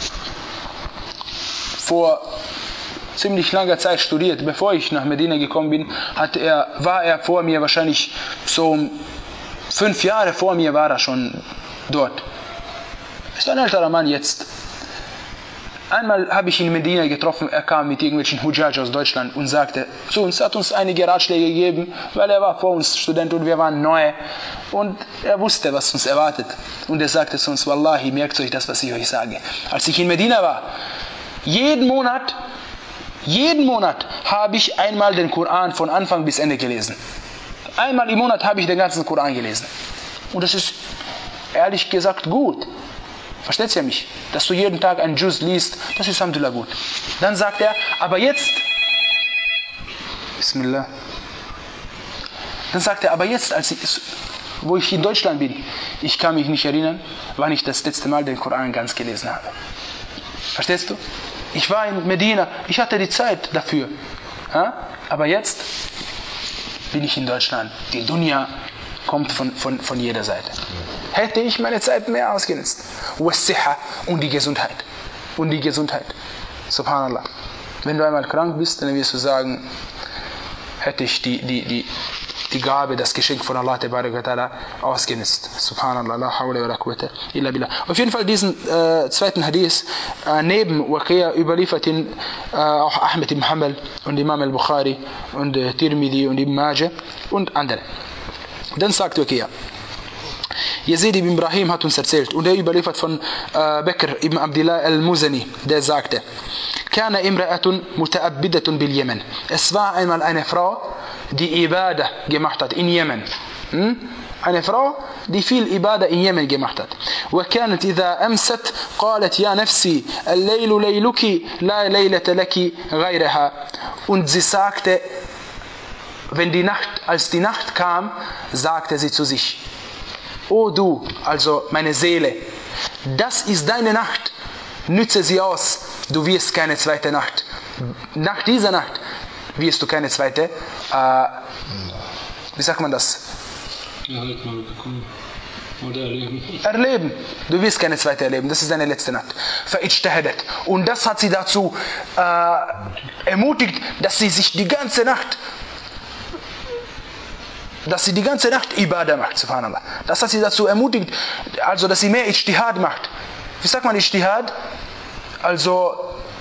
vor ziemlich langer Zeit studiert. Bevor ich nach Medina gekommen bin, hat er, war er vor mir wahrscheinlich so fünf Jahre vor mir war er schon dort. Ist ein älterer Mann jetzt. Einmal habe ich ihn in Medina getroffen, er kam mit irgendwelchen Hujjaj aus Deutschland und sagte zu uns, hat uns einige Ratschläge gegeben, weil er war vor uns Student und wir waren neu und er wusste, was uns erwartet. Und er sagte zu uns, Wallahi, merkt euch das, was ich euch sage. Als ich in Medina war, jeden Monat, jeden Monat habe ich einmal den Koran von Anfang bis Ende gelesen. Einmal im Monat habe ich den ganzen Koran gelesen. Und das ist ehrlich gesagt gut. Versteht ihr mich? Dass du jeden Tag einen Juz liest, das ist alhamdulillah gut. Dann sagt er, aber jetzt, Bismillah. Dann sagt er, aber jetzt, als ich, wo ich in Deutschland bin, ich kann mich nicht erinnern, wann ich das letzte Mal den Koran ganz gelesen habe. Verstehst du? Ich war in Medina, ich hatte die Zeit dafür. Ja? Aber jetzt bin ich in Deutschland. Die Dunya kommt von, von, von jeder Seite. Hätte ich meine Zeit mehr ausgenutzt. Und die Gesundheit. Und die Gesundheit. Subhanallah. Wenn du einmal krank bist, dann wirst du sagen, hätte ich die, die, die, die Gabe, das Geschenk von Allah Ta'ala ausgenutzt. Subhanallah, la hawla wa la quwwata illa billah. Auf jeden Fall diesen äh, zweiten Hadith, äh, neben Waqia überliefert ihn äh, auch Ahmed ibn Hanbal und Imam al-Bukhari und äh, Tirmidhi und Ibn Majah und andere. Dann sagt Waqia, Yazid ibn Ibrahim hat uns erzählt und er überliefert von äh, Bekr ibn Abdullah al-Muzani, der sagte, Kana imra'atun muta'abbidatun bil Yemen. Es war einmal eine Frau, die Ibadah gemacht hat in Jemen. Hm? Eine Frau, die viel Ibadah in Jemen gemacht hat. وكانت إذا أمست قالت يا نفسي الليل ليلك لا ليلة لك غيرها. Und sie sagte, wenn die Nacht, als die Nacht kam, sagte sie zu sich, O du, also meine Seele, das ist deine Nacht, nütze sie aus, du wirst keine zweite Nacht. Nach dieser Nacht wirst du keine zweite, äh, wie sagt man das? Erhalten bekommen oder erleben. Erleben. Du wirst keine zweite erleben, das ist deine letzte Nacht. فَإِجْتَهَدَتْ. Und das hat sie dazu äh, ermutigt, dass sie sich die ganze Nacht dass sie die ganze Nacht Ibadah macht, subhanallah. Das hat sie dazu ermutigt, also dass sie mehr Ijtihad macht. Wie sagt man Ijtihad? Also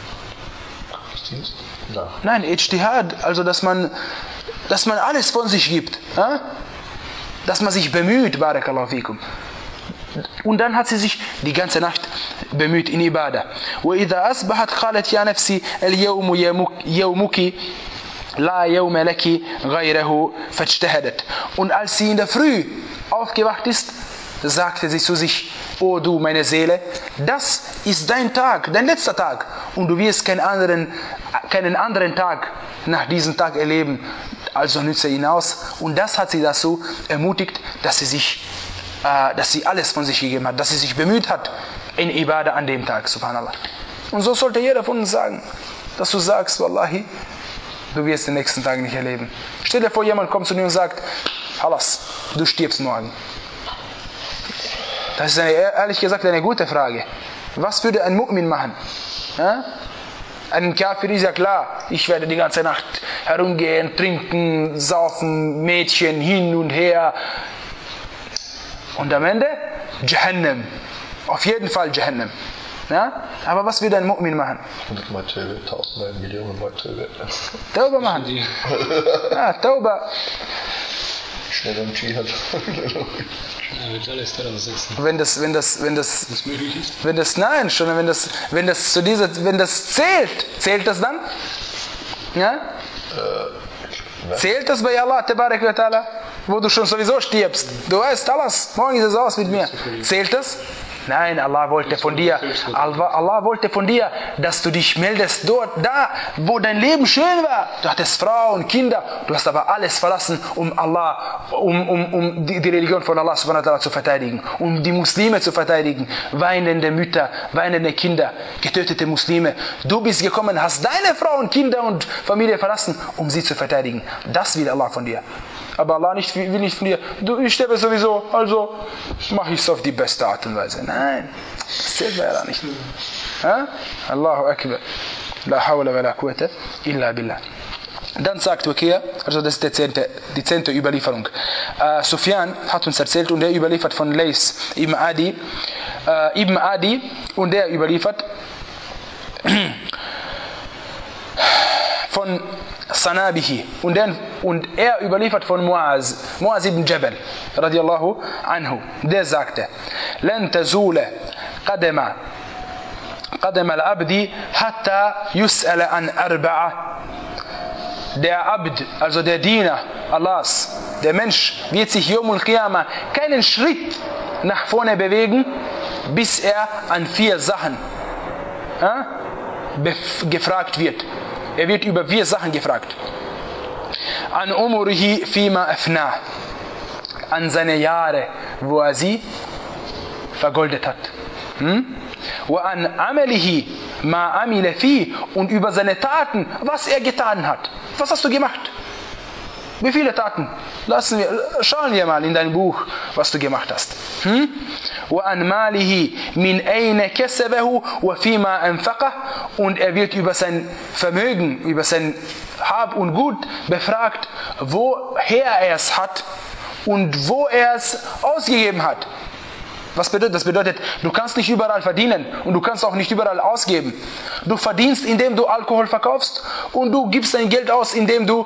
Nein, Ijtihad, also dass man dass man alles von sich gibt, äh? dass man sich bemüht, barakallahu fikum. Und dann hat sie sich die ganze Nacht bemüht in Ibadah. وَإِذَا أَصْبَحَتْ قَالَتْ يَا نَفْسِي الْيَوْمُ يَوْمُكِ La yawma laki ghayrahu fajtahadat. Und als sie in der Früh aufgewacht ist, sagte sie zu sich, O du meine Seele, das ist dein Tag, dein letzter Tag, und du wirst keinen anderen, keinen anderen Tag nach diesem Tag erleben, also nütze ihn aus. Und das hat sie dazu ermutigt, dass sie sich, äh, dass sie alles von sich gegeben hat, dass sie sich bemüht hat in Ibadah an dem Tag, subhanallah. Und so sollte jeder von uns sagen, dass du sagst, Wallahi, du wirst den nächsten Tag nicht erleben. Stell dir vor, jemand kommt zu dir und sagt, Halas, du stirbst morgen. Das ist eine, ehrlich gesagt eine gute Frage. Was würde ein Mu'min machen? Ja? Ein Kafir ist ja klar, ich werde die ganze Nacht herumgehen, trinken, saufen, Mädchen hin und her. Und am Ende Jahannam. Auf jeden Fall Jahannam. Ja? Aber was würde ein Mu'min machen? hundertmal Taube, tausendmal Millionen Mal Taube. Tauba machen. Ja, Tauba. Schneller im Dschihad. Er wird alles daran setzen. Wenn das, wenn das, wenn das, Was möglich ist. wenn das, nein, schon, wenn das, wenn das zu dieser, wenn das zählt, zählt das dann? Ja? Äh, Zählt das bei Allah, Tabarak wa Ta'ala? Wo du schon sowieso stirbst. Du weißt alles, morgen ist es aus mit mir. Zählt das? Nein, Allah wollte von dir, Allah, Allah wollte von dir, dass du dich meldest dort, da, wo dein Leben schön war. Du hattest Frau und Kinder, du hast aber alles verlassen, um Allah, um, um, um die, die Religion von Allah subhanahu wa ta'ala zu verteidigen, um die Muslime zu verteidigen, weinende Mütter, weinende Kinder, getötete Muslime. Du bist gekommen, hast deine Frau und Kinder und Familie verlassen, um sie zu verteidigen. Das will Allah von dir. Aber Allah nicht, will nicht von dir, du, ich sterbe sowieso, also mache ich es auf die beste Art und Weise. Nein, das zählt bei Allah nicht. Ha? Allahu Akbar. La hawla wa la quwwata illa billah. Dann sagt Waqia, also das ist die zehnte, die zehnte Überlieferung. Uh, Sufyan hat uns erzählt und er überliefert von Lays ibn Adi, uh, ibn Adi und der überliefert von Sanabihi und, den, und er überliefert von Muaz, Muaz ibn Jabal radiyallahu anhu, der sagte, لن تزول قدم قدم العبد حتى يسأل عن أربعة. Der Abd, also der Diener Allahs, der Mensch wird sich Yawm al-Qiyamah keinen Schritt nach vorne bewegen, bis er an vier Sachen äh, gefragt wird. Er wird über vier Sachen gefragt. An umurihi fima afna. an seine Jahre, wo er sie vergoldet hat. Hm? وَأَنْ عَمَلِهِ مَا عَمِلَ فِيهِ und über seine Taten, was er getan hat. Was hast du gemacht? Wie viele Taten? Lassen wir, schauen wir mal in dein Buch, was du gemacht hast. Hm? وَأَنْ مَالِهِ مِنْ أَيْنَ كَسَبَهُ وَفِيمَا أَنْفَقَهُ und er wird über sein Vermögen, über sein Hab und Gut befragt, woher er es hat und wo er es ausgegeben hat. Was bedeutet das? Bedeutet, du kannst nicht überall verdienen und du kannst auch nicht überall ausgeben. Du verdienst, indem du Alkohol verkaufst und du gibst dein Geld aus, indem du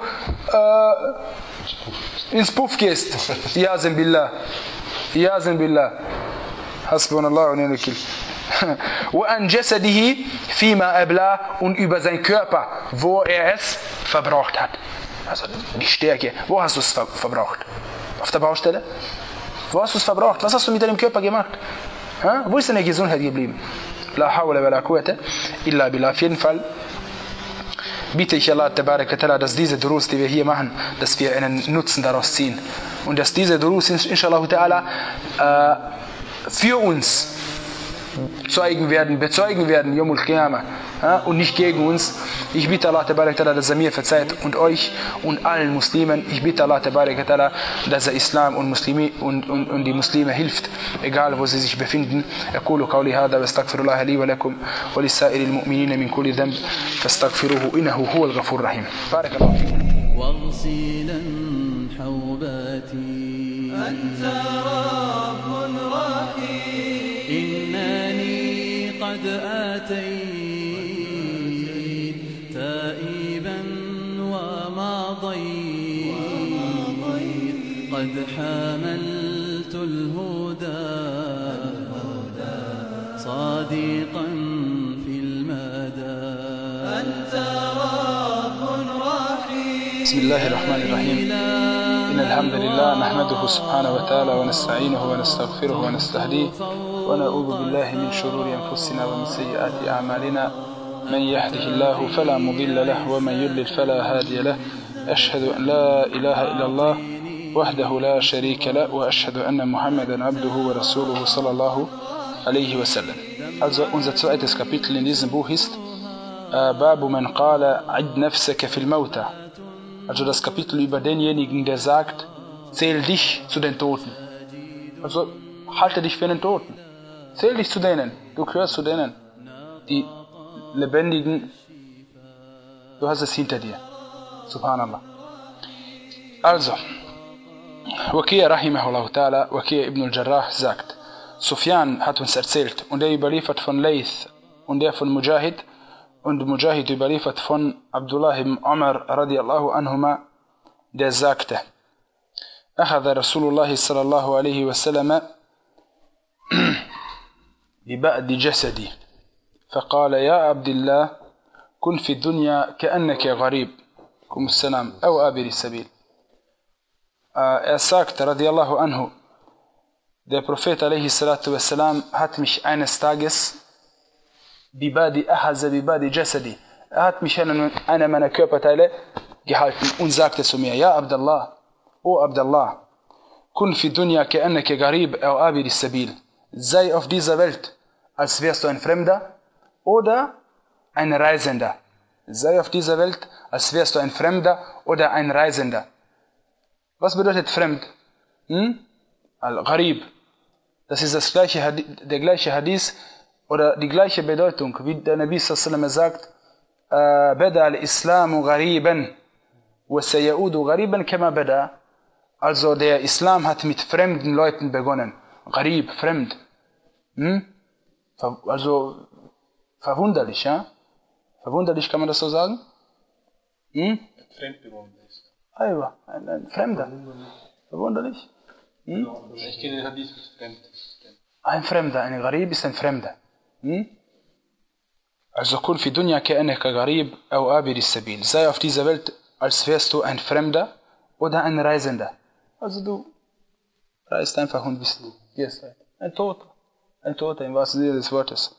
äh, ins Puff gehst. Ya Billah. Ya Billah. Hasbunallah wa ni'mal wakil. وَأَنْ جَسَدِهِ فِيمَا أَبْلَى und über seinen Körper, wo er es verbraucht hat. Also die Stärke. Wo hast du es ver verbraucht? Auf der Baustelle? Wo hast du es verbraucht? Was hast du mit deinem Körper gemacht? Ha? Wo ist deine Gesundheit geblieben? La hawla wa la quwwata illa billah. Auf jeden Fall bitte ich Allah tabaraka ta'ala, dass diese Durus, die wir hier machen, dass wir einen Nutzen daraus ziehen. Und dass diese Durus, inshallah ta'ala, äh, für uns zeugen werden, bezeugen werden, Yawmul Qiyamah, ja, und nicht gegen uns. Ich bitte Allah tabarak ta'ala, dass er mir verzeiht und euch und allen Muslimen. Ich bitte Allah tabarak ta'ala, dass er Islam und, Muslimi und, und, und die Muslime hilft, egal wo sie sich befinden. أقول قولي هذا واستغفر الله لي ولكم ولسائر المؤمنين من كل ذنب فاستغفروه إنه هو الغفور الرحيم. بارك الله فيكم. واغسلا حوباتي أنت رب رحيم إنني قد آتيت تائبا ومضيت قد حملت الهدى صادقا في المدى أنت رب رحيم. بسم الله الرحمن الرحيم. إن الحمد لله نحمده سبحانه وتعالى ونستعينه ونستغفره ونستهديه ونعوذ بالله من شرور أنفسنا ومن سيئات أعمالنا من يهده الله فلا مضل له ومن يضلل فلا هادي له أشهد أن لا إله إلا الله وحده لا شريك له وأشهد أن محمدا عبده ورسوله صلى الله عليه وسلم. Also unser zweites Kapitel in diesem Buch ist Babu man qala id nafsaka fil mauta. Also das Kapitel über denjenigen, der sagt, zähl dich zu den Toten. Also halte dich für den Toten. Zähl dich zu denen. Du gehörst zu denen, die Lebendigen. Du hast es hinter dir. Subhanallah. Also, Waqi' rahimahullah ta'ala, Waqi' ibn al-Jarrah sagt, Sufyan hat uns erzählt und er überliefert von Layth und der von Mujahid und Mujahid überliefert von Abdullah ibn Umar radiallahu anhuma, der sagte, أخذ رسول الله صلى الله عليه وسلم ببعد جسدي فقال يا عبد الله كن في الدنيا كأنك غريب كم السلام أو آبر السبيل. Er sagte radiallahu anhu, der Prophet alaihi salatu wassalam hat mich eines Tages bibadi ahaza bibadi jasadi, er hat mich an einer meiner Körperteile gehalten und sagte zu mir, ja Abdallah, o Abdallah, kun fi dunya ka'annaka gharib aw abir as-sabil, sei auf dieser Welt, als wärst du ein Fremder oder ein Reisender. Sei auf dieser Welt, als wärst du ein Fremder oder ein Reisender. Was bedeutet fremd? Hm? Al-Gharib. Das ist das gleiche, der gleiche Hadith oder die gleiche Bedeutung, wie der Nabi sallallahu alaihi wasallam sagt, Bada al-Islamu ghariban wa sayaudu ghariban kama bada. Also der Islam hat mit fremden Leuten begonnen. Gharib, fremd. Hm? Also verwunderlich, ja? Verwunderlich, kann man das so sagen? Hm? Fremdbewohner ist. Aywa, ein, ein Fremder. Verwunderlich? Hm? Ich kenne den Hadith fremd. Ein Fremder, ein Gharib ist ein Fremder. Hm? Also kun fi dunya ka'annaka gharib aw abir as-sabil. Sei auf dieser Welt, als wärst du ein Fremder oder ein Reisender. Also du reist einfach und bist gehst ein Toter. Ein Toter im wahrsten Sinne des Wortes.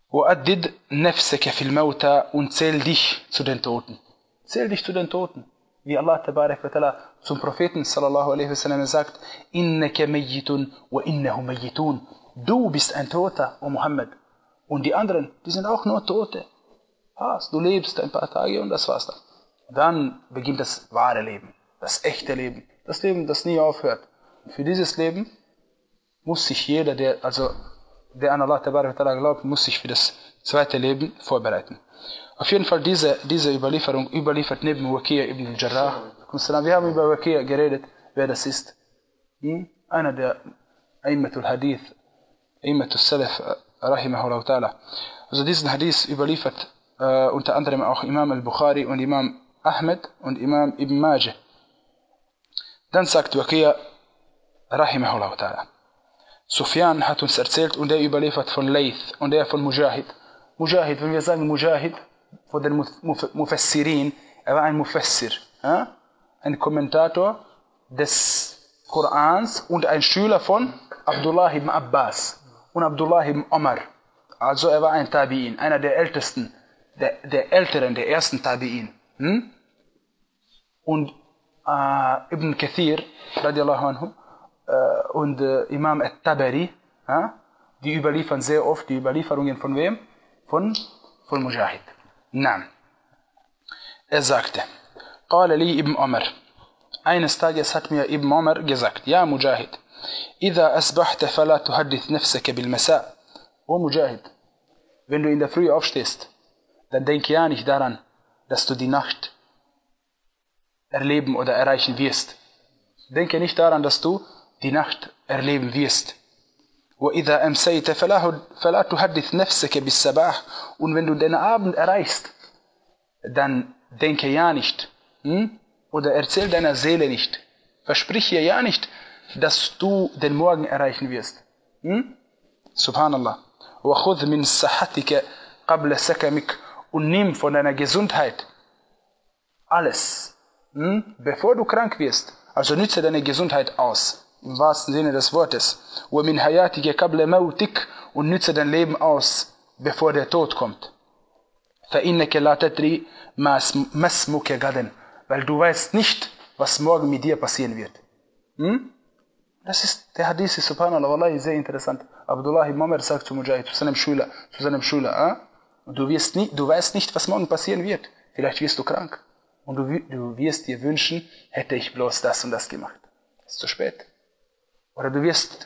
وَأَدِّدْ نَفْسَكَ فِي الْمَوْتَى und zähl dich zu den Toten. Zähl dich zu den Toten. wie Allah tabarak wa ta'ala zum Propheten sallallahu alaihi wasallam sagt, innaka mayyitun wa innahum mayyitun. Du bist ein Toter, o Muhammad. Und die anderen, die sind auch nur Tote. Du lebst ein paar Tage und das war's dann. Dann beginnt das wahre Leben, das echte Leben, das Leben, das nie aufhört. Und für dieses Leben muss sich jeder, der, also, der an Allah tabarak wa ta'ala glaubt, muss sich für das zweite Leben vorbereiten. Auf jeden Fall diese, diese Überlieferung überliefert neben Waqi' ibn al-Jarrah. Wir haben über Waqi' geredet, wer das ist. Hm? Einer der A'immatul Hadith, A'immatul Salaf, rahimahullah ta'ala. Also diesen Hadith überliefert äh, unter anderem auch Imam al-Bukhari und Imam Ahmed und Imam Ibn Majah. Dann sagt Waqi' rahimahullah ta'ala. Sufyan hat uns erzählt und er überliefert von Layth und er von Mujahid. Mujahid, wenn wir sagen Mujahid, von den Mufassirin, er war ein Mufassir, ja? Ein Kommentator des Korans und ein Schüler von Abdullah ibn Abbas und Abdullah ibn Omar. Also er war ein Tabi'in, einer der ältesten, der, der älteren, der ersten Tabi'in. Hm? Und äh, Ibn Kathir, radiallahu anhu, äh, und äh, Imam al-Tabari, ja? Die überliefern sehr oft die Überlieferungen von wem? Von, von Mujahid. Naam. Er sagte, قال لي ابن عمر. Eines Tages hat mir Ibn Umar gesagt, ja Mujahid, إذا أصبحت فلا تحدث نفسك بالمساء. O Mujahid, wenn du in der Früh aufstehst, dann denke ja nicht daran, dass du die Nacht erleben oder erreichen wirst. Denke nicht daran, dass du die Nacht erleben wirst. وإذا أمسيت فلا فلا تحدث نفسك بالصباح. Und wenn du den Abend erreichst, dann denke ja nicht, hm? Oder erzähl deiner Seele nicht, versprich ihr ja nicht, dass du den Morgen erreichen wirst. Hm? Subhanallah. وخذ من صحتك قبل سقمك. Und nimm von deiner Gesundheit alles, hm? Bevor du krank wirst. Also nütze deine Gesundheit aus. Im wahrsten Sinne des Wortes. وَمِنْ حَيَاتِكَ قَبْلَ مَوْتِكَ. Und nütze dein Leben aus, bevor der Tod kommt. فَإِنَّكَ لَا تَدْرِي مَا اسْمُكَ غَدًا. Weil du weißt nicht, was morgen mit dir passieren wird. Hm? Das ist, der Hadith ist, subhanallah, wallahi, sehr interessant. Abdullah ibn Umar sagt zu Mujahid, zu seinem Schüler, zu seinem Schüler, ah? Und du, wirst nie, du weißt nicht, was morgen passieren wird. Vielleicht wirst du krank. Und du, du wirst dir wünschen, hätte ich bloß das und das gemacht. Es ist zu spät. Oder du wirst,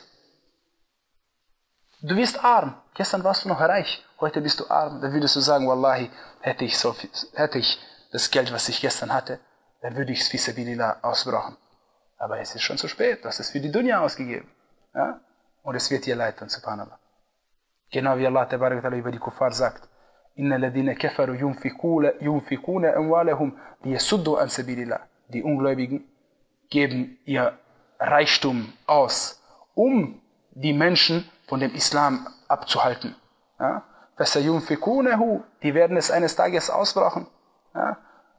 du wirst arm. Gestern warst du noch reich, heute bist du arm. Dann würdest du sagen, wallahi, hätte ich, so viel, hätte ich das Geld, was ich gestern hatte, dann würde ich es fi sabilillah ausbrauchen. Aber es ist schon zu spät, du hast es für die Dunya ausgegeben. Ja? Und es wird dir leid tun, subhanallah. Genau wie Allah tabarak wa ta'ala über die Kuffar sagt, Inna ladina kafaru yunfikuna amwalahum liyasuddu an sabilillah. Die Ungläubigen geben ihr Reichtum aus, um die Menschen von dem Islam abzuhalten. Ja? Die werden es eines Tages ausbrauchen. Ja?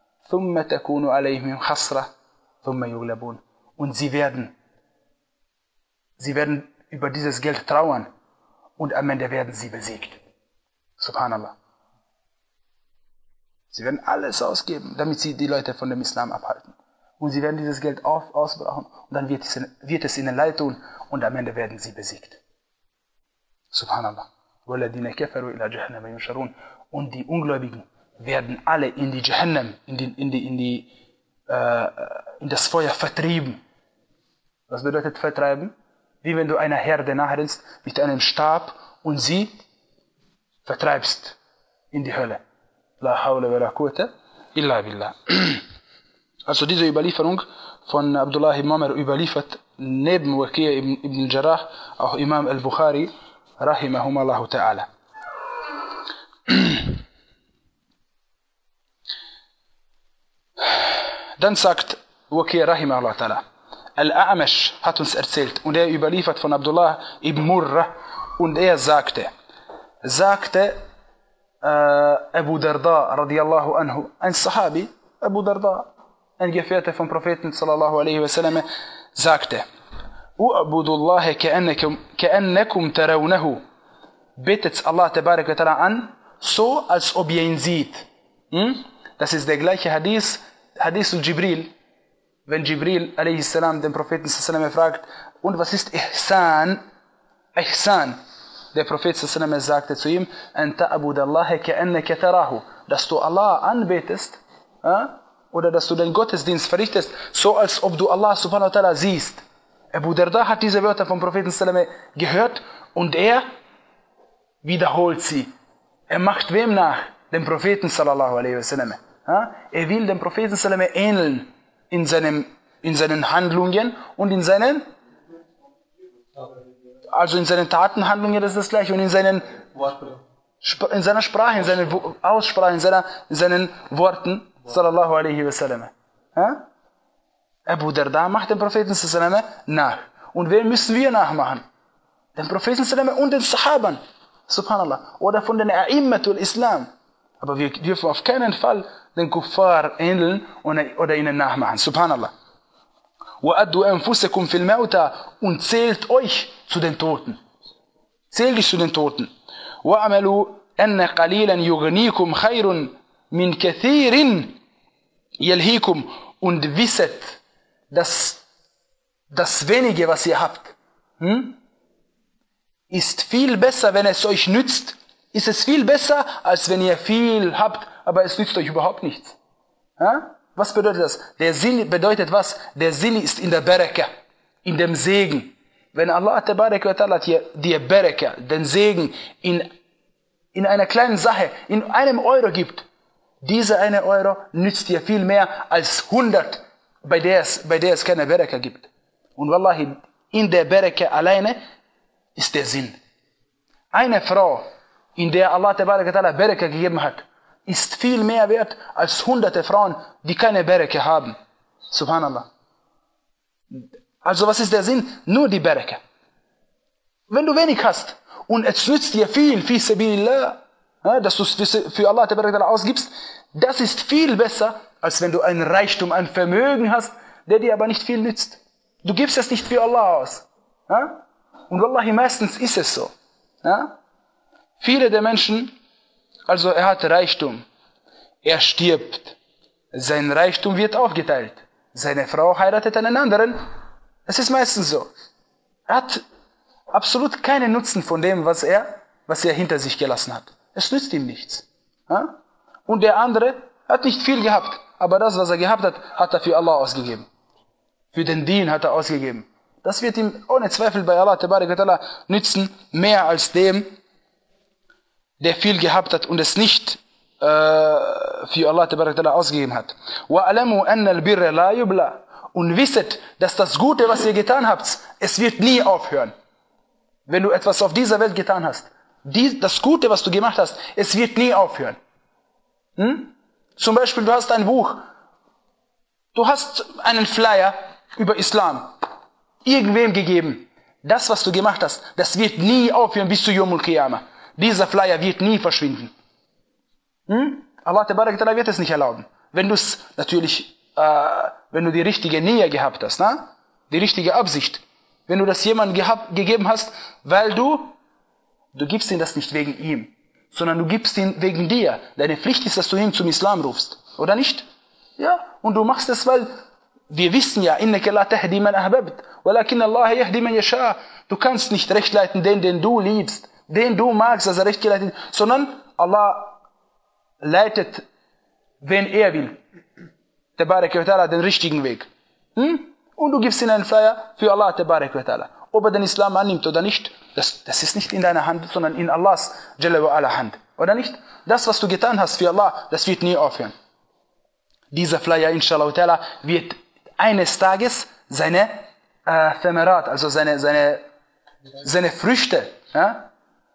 Und sie werden, sie werden über dieses Geld trauern und am Ende werden sie besiegt. Subhanallah. Sie werden alles ausgeben, damit sie die Leute von dem Islam abhalten. Und sie werden dieses Geld auf, ausbrauchen und dann wird es, wird es ihnen leid tun und am Ende werden sie besiegt. Subhanallah. Und die Ungläubigen werden alle in die Jahannam, in, die, in, die, in, die, äh, in das Feuer vertrieben. Was bedeutet vertreiben? Wie wenn du einer Herde nachrennst mit einem Stab und sie vertreibst in die Hölle. La hawla wa la quwwata illa billah. Also diese Überlieferung von Abdullah ibn Umar überliefert neben Waqi' ibn, ibn al-Jarrah auch Imam al-Bukhari rahimahumallahu ta'ala. Dann sagt Waqi' rahimahullah ta'ala, Al-A'mash hat uns erzählt und er überliefert von Abdullah ibn Murrah und er sagte, sagte äh, Abu Darda radiallahu anhu, ein Sahabi, Abu Darda, ein Gefährte vom Propheten sallallahu alaihi wasallam, sagte, U'abudullahi ka'annakum tarawnahu. Betet Allah tabarak wa ta'ala an, so als ob ihr ihn seht. Hm? Das ist der gleiche Hadith, Hadith al-Jibril, wenn Jibril a s. den Propheten s.a.w. fragt, und was ist Ihsan? Ihsan. Der Prophet s.a.w. sagte zu ihm, an ta'budallaha ka'annaka tarahu, dass du Allah anbetest, äh, oder dass du den Gottesdienst verrichtest, so als ob du Allah subhanahu wa ta'ala siehst. Abu Darda hat diese Wörter vom Propheten s.a.w. gehört und er wiederholt sie. Er macht wem nach? Dem Propheten sallallahu alaihi wasallam. Er will dem Propheten sallallahu alaihi wasallam ähneln in, seinem, in seinen Handlungen und in seinen, also in seinen Tatenhandlungen, das ist das gleiche, und in seinen, in seiner Sprache, in seiner Aussprache, in, seiner, in seinen Worten, sallallahu alaihi wasallam. Abu Darda macht den Propheten sallallahu alaihi wasallam nach. Und wen müssen wir nachmachen? Den Propheten sallallahu alaihi wasallam und den Sahaban. Subhanallah. Oder von den A'immatul Islam. Aber wir dürfen auf keinen Fall den Kuffar ähneln oder ihnen nachmachen. Subhanallah. وَأَدُّوا أَنفُسَكُمْ فِي الْمَوْتَى und zählt euch zu den Toten. Zählt dich zu den Toten. وَأَمَلُوا أَنَّ قَلِيلًا يُغْنِيكُمْ خَيْرٌ مِنْ كَثِيرٍ يَلْهِيكُمْ und wisset, dass das Wenige, was ihr habt, hm, ist viel besser, wenn es euch nützt, ist es viel besser, als wenn ihr viel habt, aber es nützt euch überhaupt nichts. Ja? Was bedeutet das? Der Sinn bedeutet was? Der Sinn ist in der Baraka, in dem Segen. Wenn Allah tabaraka wa ta'ala dir Baraka, den Segen, in, in einer kleinen Sache, in einem Euro gibt, dieser eine Euro nützt dir viel mehr als hundert, bei der es, bei der es keine Baraka gibt. Und wallahi, in der Baraka alleine ist der Sinn. Eine Frau, in der Allah tabaraka wa ta'ala Baraka gegeben hat, ist viel mehr wert als hunderte Frauen, die keine Baraka haben. Subhanallah. Also was ist der Sinn? Nur die Baraka. Wenn du wenig hast und es nützt dir viel, fi sabilillah, dass du es für Allah tabaraka ausgibst, das ist viel besser, als wenn du ein Reichtum, ein Vermögen hast, der dir aber nicht viel nützt. Du gibst es nicht für Allah aus. Und wallahi, meistens ist es so. Viele der Menschen, also er hat Reichtum, er stirbt, sein Reichtum wird aufgeteilt, seine Frau heiratet einen anderen, es ist meistens so. Er hat absolut keinen Nutzen von dem, was er, was er hinter sich gelassen hat. Es nützt ihm nichts. Und der andere hat nicht viel gehabt, aber das, was er gehabt hat, hat er für Allah ausgegeben. Für den Dien hat er ausgegeben. Das wird ihm ohne Zweifel bei Allah tabaraka wa ta'ala nützen, mehr als dem, der viel gehabt hat und es nicht äh, für Allah tabaraka wa ta'ala ausgegeben hat. وَأَلَمُوا أَنَّ الْبِرَّ لَا يُبْلَى und wisset, dass das Gute, was ihr getan habt, es wird nie aufhören. Wenn du etwas auf dieser Welt getan hast, die, das Gute, was du gemacht hast, es wird nie aufhören. Hm? Zum Beispiel, du hast ein Buch, du hast einen Flyer über Islam irgendwem gegeben. Das, was du gemacht hast, das wird nie aufhören bis zu Yawmul Qiyamah. Dieser Flyer wird nie verschwinden. Hm? Allah tabaraka ta'ala wird es nicht erlauben. Wenn du es natürlich, äh, wenn du die richtige Nähe gehabt hast, na? Die richtige Absicht. Wenn du das jemandem gehabt, gegeben hast, weil du, du gibst ihm das nicht wegen ihm, sondern du gibst ihn wegen dir. Deine Pflicht ist, dass du ihn zum Islam rufst. Oder nicht? Ja, und du machst es, weil wir wissen ja, innaka la tahdi man ahbabt, walakin Allah yahdi man yasha. Du kannst nicht recht leiten den, den du liebst, den du magst, dass er recht geleitet ist, sondern Allah leitet, wen er will. Tabaraka wa ta'ala, den richtigen Weg. Hm? Und du gibst ihm einen Flyer für Allah tabaraka wa ta'ala. Ob er den Islam annimmt oder nicht, das, das ist nicht in deiner Hand, sondern in Allahs Jalla wa ala Hand. Oder nicht? Das, was du getan hast für Allah, das wird nie aufhören. Dieser Flyer, inshallah ta'ala, wird eines Tages seine äh, Thamarat, also seine, seine, seine Früchte ja,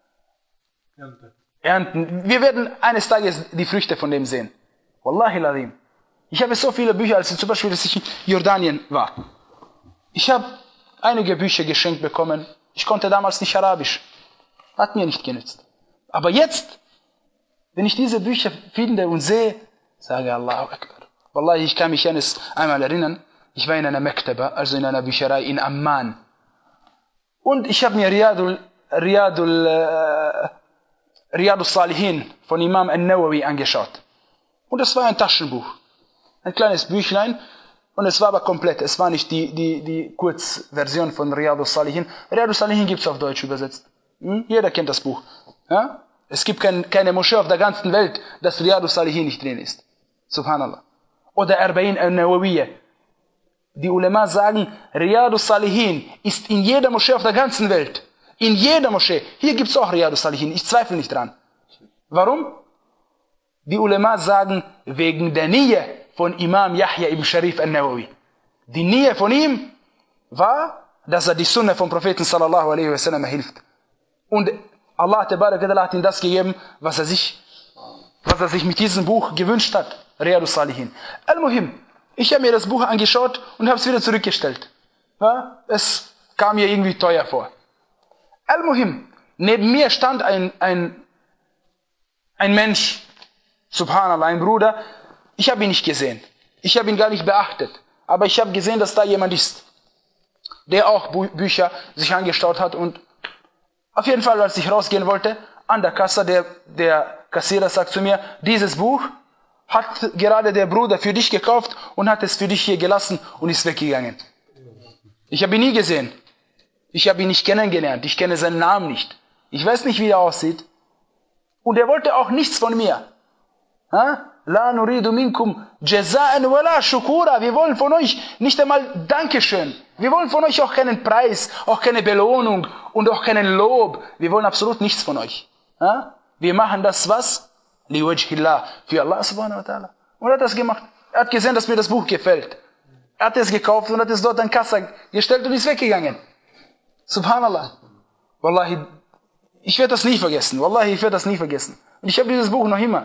ernten. Wir werden eines Tages die Früchte von dem sehen. Wallahi ladhim. Ich habe so viele Bücher, als zum Beispiel, als ich in Jordanien war. Ich habe einige Bücher geschenkt bekommen. Ich konnte damals nicht Arabisch. Hat mir nicht genützt. Aber jetzt, wenn ich diese Bücher finde und sehe, sage Allahu Akbar. Wallahi, ich kann mich eines einmal erinnern. Ich war in einer Mektaba, also in einer Bücherei in Amman. Und ich habe mir Riyadul, Riyadul, äh, Riyadus Salihin von Imam al-Nawawi angeschaut. Und das war ein Taschenbuch. Ein kleines Büchlein. Und es war aber komplett. Es war nicht die, die, die Kurzversion von Riyadus Salihin. Riyadus Salihin gibt es auf Deutsch übersetzt. Hm? Jeder kennt das Buch. Ja? Es gibt kein, keine Moschee auf der ganzen Welt, dass Riyadus Salihin nicht drin ist. Subhanallah. Oder Arba'in al-Nawawiyya. Die Ulema sagen, Riyadus Salihin ist in jeder Moschee auf der ganzen Welt. In jeder Moschee. Hier gibt es auch Riyadus Salihin. Ich zweifle nicht dran. Warum? Die Ulema sagen, wegen der Nähe von Imam Yahya ibn Sharif al-Nawawi. Die Nähe von ihm war, dass er die Sunna vom Propheten sallallahu alaihi wasallam hilft. Und Allah hat ihm das gegeben, was er sich, was er sich mit diesem Buch gewünscht hat. Riyadus Salihin. Al-Muhim. Ich habe mir das Buch angeschaut und habe es wieder zurückgestellt. Ja, es kam mir irgendwie teuer vor. Al-Muhim. Neben mir stand ein, ein, ein Mensch, Subhanallah, ein Bruder. Ich habe ihn nicht gesehen. Ich habe ihn gar nicht beachtet. Aber ich habe gesehen, dass da jemand ist, der auch Bü- Bücher sich angeschaut hat. Und auf jeden Fall, als ich rausgehen wollte, an der Kasse, der, der Kassierer sagt zu mir, dieses Buch hat gerade der Bruder für dich gekauft und hat es für dich hier gelassen und ist weggegangen. Ich habe ihn nie gesehen. Ich habe ihn nicht kennengelernt. Ich kenne seinen Namen nicht. Ich weiß nicht, wie er aussieht. Und er wollte auch nichts von mir. Ha? La nuridu minkum jaza'an wala shukura. Wir wollen von euch nicht einmal Dankeschön. Wir wollen von euch auch keinen Preis, auch keine Belohnung und auch keinen Lob. Wir wollen absolut nichts von euch. Ha? Wir machen das was? Liwajhillah. Für Allah subhanahu wa ta'ala. Und er hat das gemacht. Er hat gesehen, dass mir das Buch gefällt. Er hat es gekauft und hat es dort an Kasse gestellt und ist weggegangen. Subhanallah. Wallahi, ich werde das nie vergessen. Wallahi, ich werde das nie vergessen. Und ich habe dieses Buch noch immer.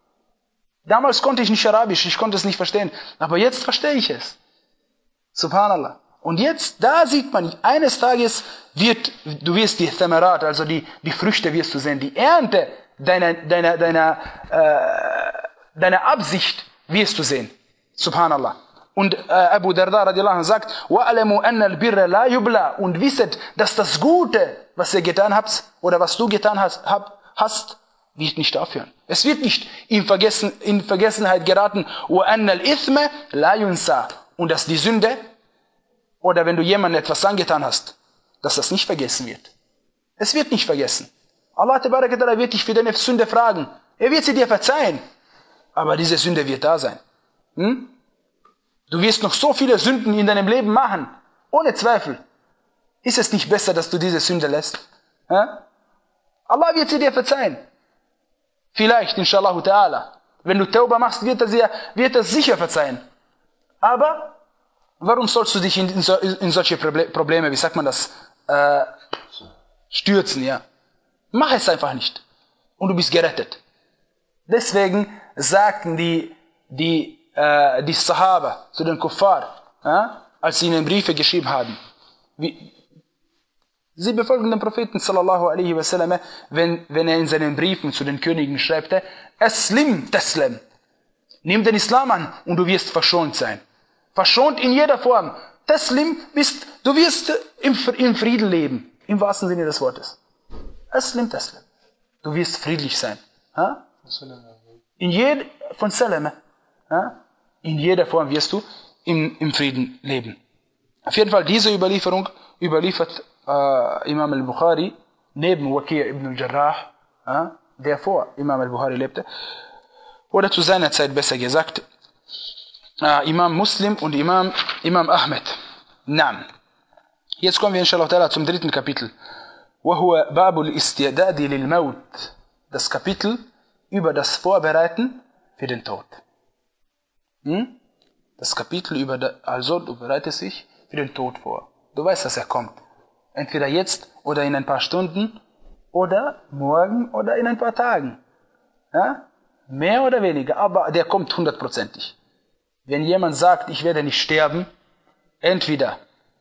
Damals konnte ich nicht Arabisch, ich konnte es nicht verstehen. Aber jetzt verstehe ich es. Subhanallah. Und jetzt, da sieht man, eines Tages wird, du wirst die Thamarat, also die, die Früchte wirst du sehen, die Ernte deiner, deiner, deiner, äh, deiner Absicht wirst du sehen. Subhanallah. Und äh, Abu Darda radiallahu anhu sagt, وَأَلَمُوا أَنَّ الْبِرَّ لَا يُبْلَى. Und wisset, dass das Gute, was ihr getan habt, oder was du getan hast, hab, hast wird nicht aufhören. Es wird nicht in, Vergessen, in Vergessenheit geraten. وَأَنَّ الْإِثْمَ لَا يُنْسَى. Und dass die Sünde, oder wenn du jemandem etwas angetan hast, dass das nicht vergessen wird. Es wird nicht vergessen. Allah Ta'ala wird dich für deine Sünde fragen. Er wird sie dir verzeihen. Aber diese Sünde wird da sein. Hm? Du wirst noch so viele Sünden in deinem Leben machen. Ohne Zweifel. Ist es nicht besser, dass du diese Sünde lässt? Ja? Allah wird sie dir verzeihen. Vielleicht, inshallah ta'ala. Wenn du Tauba machst, wird er, sie, wird er sicher verzeihen. Aber, warum sollst du dich in, in, so, in solche Probleme, wie sagt man das, äh, stürzen, ja? Mach es einfach nicht. Und du bist gerettet. Deswegen sagten die, die, äh, die Sahaba zu den Kuffar, äh, als sie ihnen Briefe geschrieben haben, wie, sie befolgen den Propheten sallallahu alaihi wasallam, wenn, wenn er in seinen Briefen zu den Königen schreibte, Aslim taslam. Nimm den Islam an und du wirst verschont sein. Verschont in jeder Form. Taslim bist, du wirst im, im Frieden leben. Im wahrsten Sinne des Wortes. Aslim taslam. Du wirst friedlich sein. Ha? In jed, von Salama. Ha? In jeder Form wirst du im, im Frieden leben. Auf jeden Fall diese Überlieferung überliefert Uh, Imam al-Bukhari neben Waqi' ibn al-Jarrah, uh, der vor Imam al-Bukhari lebte, oder zu seiner Zeit besser gesagt, uh, Imam Muslim und Imam, Imam Ahmed. Naam. Jetzt kommen wir inshallah ta'ala zum dritten Kapitel. وَهُوَ بَابُ الْإِسْتِعْدَادِ لِلْمَوْتِ. Das Kapitel über das Vorbereiten für den Tod. Hm? Das Kapitel über, da, also du bereitest dich für den Tod vor. Du weißt, dass er kommt. Entweder jetzt oder in ein paar Stunden oder morgen oder in ein paar Tagen. Ja? Mehr oder weniger, aber der kommt hundertprozentig. Wenn jemand sagt, ich werde nicht sterben, entweder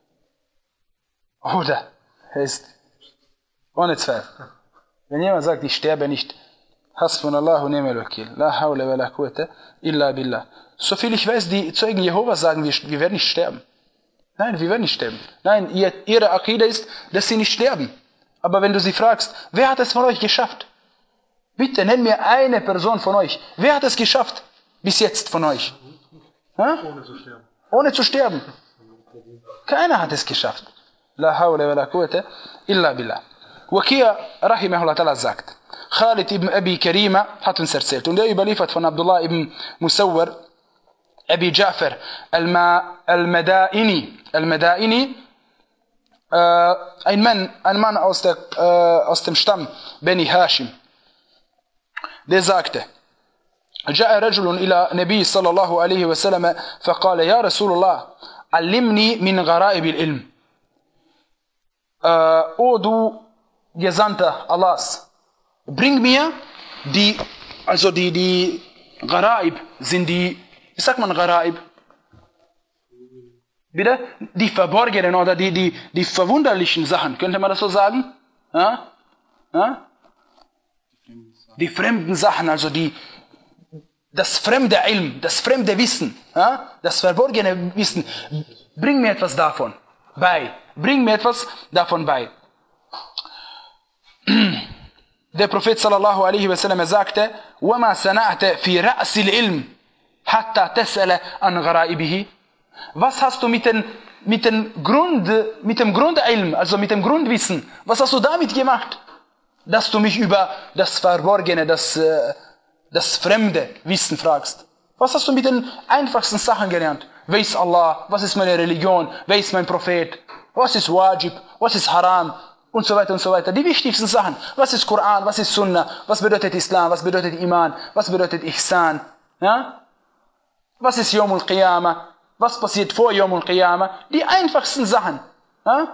oder er ist ohne Zweifel. Wenn jemand sagt, ich sterbe nicht, Hasbunallahu ni'mal wakil, la hawla wa la quwwata illa billah. Soviel ich weiß, die Zeugen Jehovas sagen, wir, wir werden nicht sterben. Nein, wir werden nicht sterben. Nein, ihr, ihre Akida ist, dass sie nicht sterben. Aber wenn du sie fragst, wer hat es von euch geschafft? Bitte nenn mir eine Person von euch. Wer hat es geschafft bis jetzt von euch? Ohne zu sterben. Ohne zu sterben. Keiner hat es geschafft. La hawla wa la quwwata illa billah. Waqia rahimahullah ta'ala sagt, Khalid ibn Abi Karima hat uns erzählt, und er überliefert von Abdullah ibn Musawwar, Abi Ja'far al-Madaini, al-Madaini, äh, ein Mann, ein Mann aus, der, äh, aus dem Stamm Beni Hashim, der sagte, جاء رجل إلى نبي صلى الله عليه وسلم فقال يا رسول الله علمني من غرائب العلم. Äh, O du Gesandter Allahs, bring mir die, also die, die Gharaib sind die, wie sagt man Gharaib? Bitte? Die verborgenen oder die, die, die verwunderlichen Sachen, könnte man das so sagen? Ja? Ja? Die fremden Sachen, also die, das fremde Ilm, das fremde Wissen, ja? Das verborgene Wissen, bring mir etwas davon bei, bring mir etwas davon bei. Der Prophet sallallahu alaihi wasallam sagte, وَمَا سَنَعْتَ فِي رَأْسِ الْعِلْمِ حَتَّى تَسْأَلَ عَنْ غَرَائِبِهِ. Was hast du mit, den, mit, den Grund, mit dem Grundilm, also mit dem Grundwissen, was hast du damit gemacht, dass du mich über das Verborgene, das, das fremde Wissen fragst? Was hast du mit den einfachsten Sachen gelernt? Wer ist Allah? Was ist meine Religion? Wer ist mein Prophet? Was ist Wajib? Was ist Haram? Und so weiter und so weiter. Die wichtigsten Sachen. Was ist Koran? Was ist Sunnah? Was bedeutet Islam? Was bedeutet Iman? Was bedeutet Ihsan? Ja? Was ist Yawm al-Qiyamah? Was passiert vor Yawm al-Qiyamah? Die einfachsten Sachen. Ja?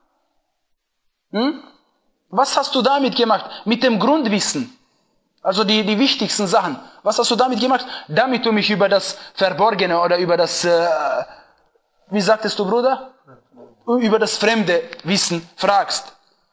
Hm? Was hast du damit gemacht? Mit dem Grundwissen. Also die, die wichtigsten Sachen. Was hast du damit gemacht? Damit du mich über das Verborgene oder über das, äh, wie sagtest du, Bruder? Über das fremde Wissen fragst.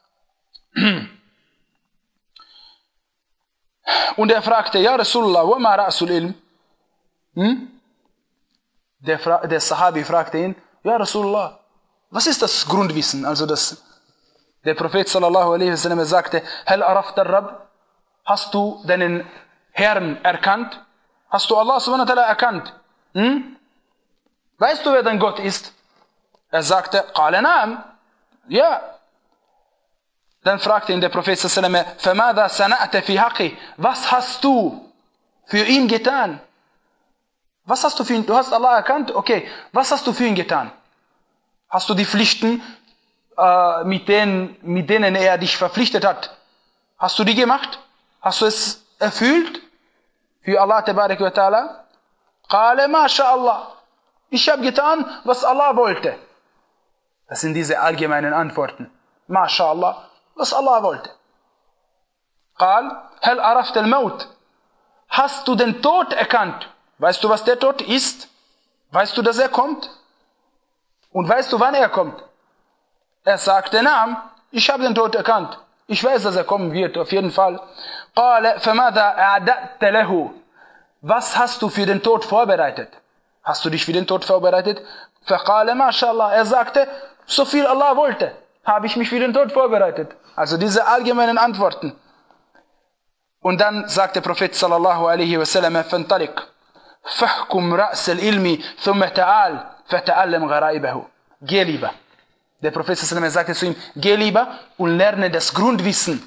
Und er fragte, Ja Rasulullah, wa ma ra'sul ilm? Hm? Der, der Sahabi fragte ihn, Ja Rasulullah, was ist das Grundwissen? Also das, der Prophet sallallahu alaihi wasallam sagte, Hal arafta ar-Rabb? Hast du deinen Herrn erkannt? Hast du Allah subhanahu wa ta'ala erkannt? Hm? Weißt du, wer dein Gott ist? Er sagte, Qala na'am. Ja. Dann fragte ihn der Prophet sallallahu alaihi wasallam, Famada sana'ta fi haqi? Was hast du für ihn getan? Was hast du für ihn? Du hast Allah erkannt? Okay. Was hast du für ihn getan? Hast du die Pflichten, äh, mit denen, mit denen er dich verpflichtet hat, hast du die gemacht? Hast du es erfüllt? Für Allah tabarak wa ta'ala? Qala ma sha Allah. Ich habe getan, was Allah wollte. Das sind diese allgemeinen Antworten. Ma sha Allah. Was Allah wollte. Qal, hal araft al-Maut. Hast du den Tod erkannt? Weißt du, was der Tod ist? Weißt du, dass er kommt? Und weißt du, wann er kommt? Er sagte, Naam, ich habe den Tod erkannt. Ich weiß, dass er kommen wird, auf jeden Fall. Qala, famada a'da'ta lahu. Was hast du für den Tod vorbereitet? Hast du dich für den Tod vorbereitet? Faqala, ma sha Allah. Er sagte, so viel Allah wollte, habe ich mich für den Tod vorbereitet. Also diese allgemeinen Antworten. Und dann sagt der Prophet sallallahu alaihi wasallam, fantalik, fahkum ra's al-ilmi, thumma ta'al, fata'allam ghara'ibahu. Geh lieber. Der Prophet sallallahu alaihi wasallam sagte zu ihm, geh lieber und lerne das Grundwissen.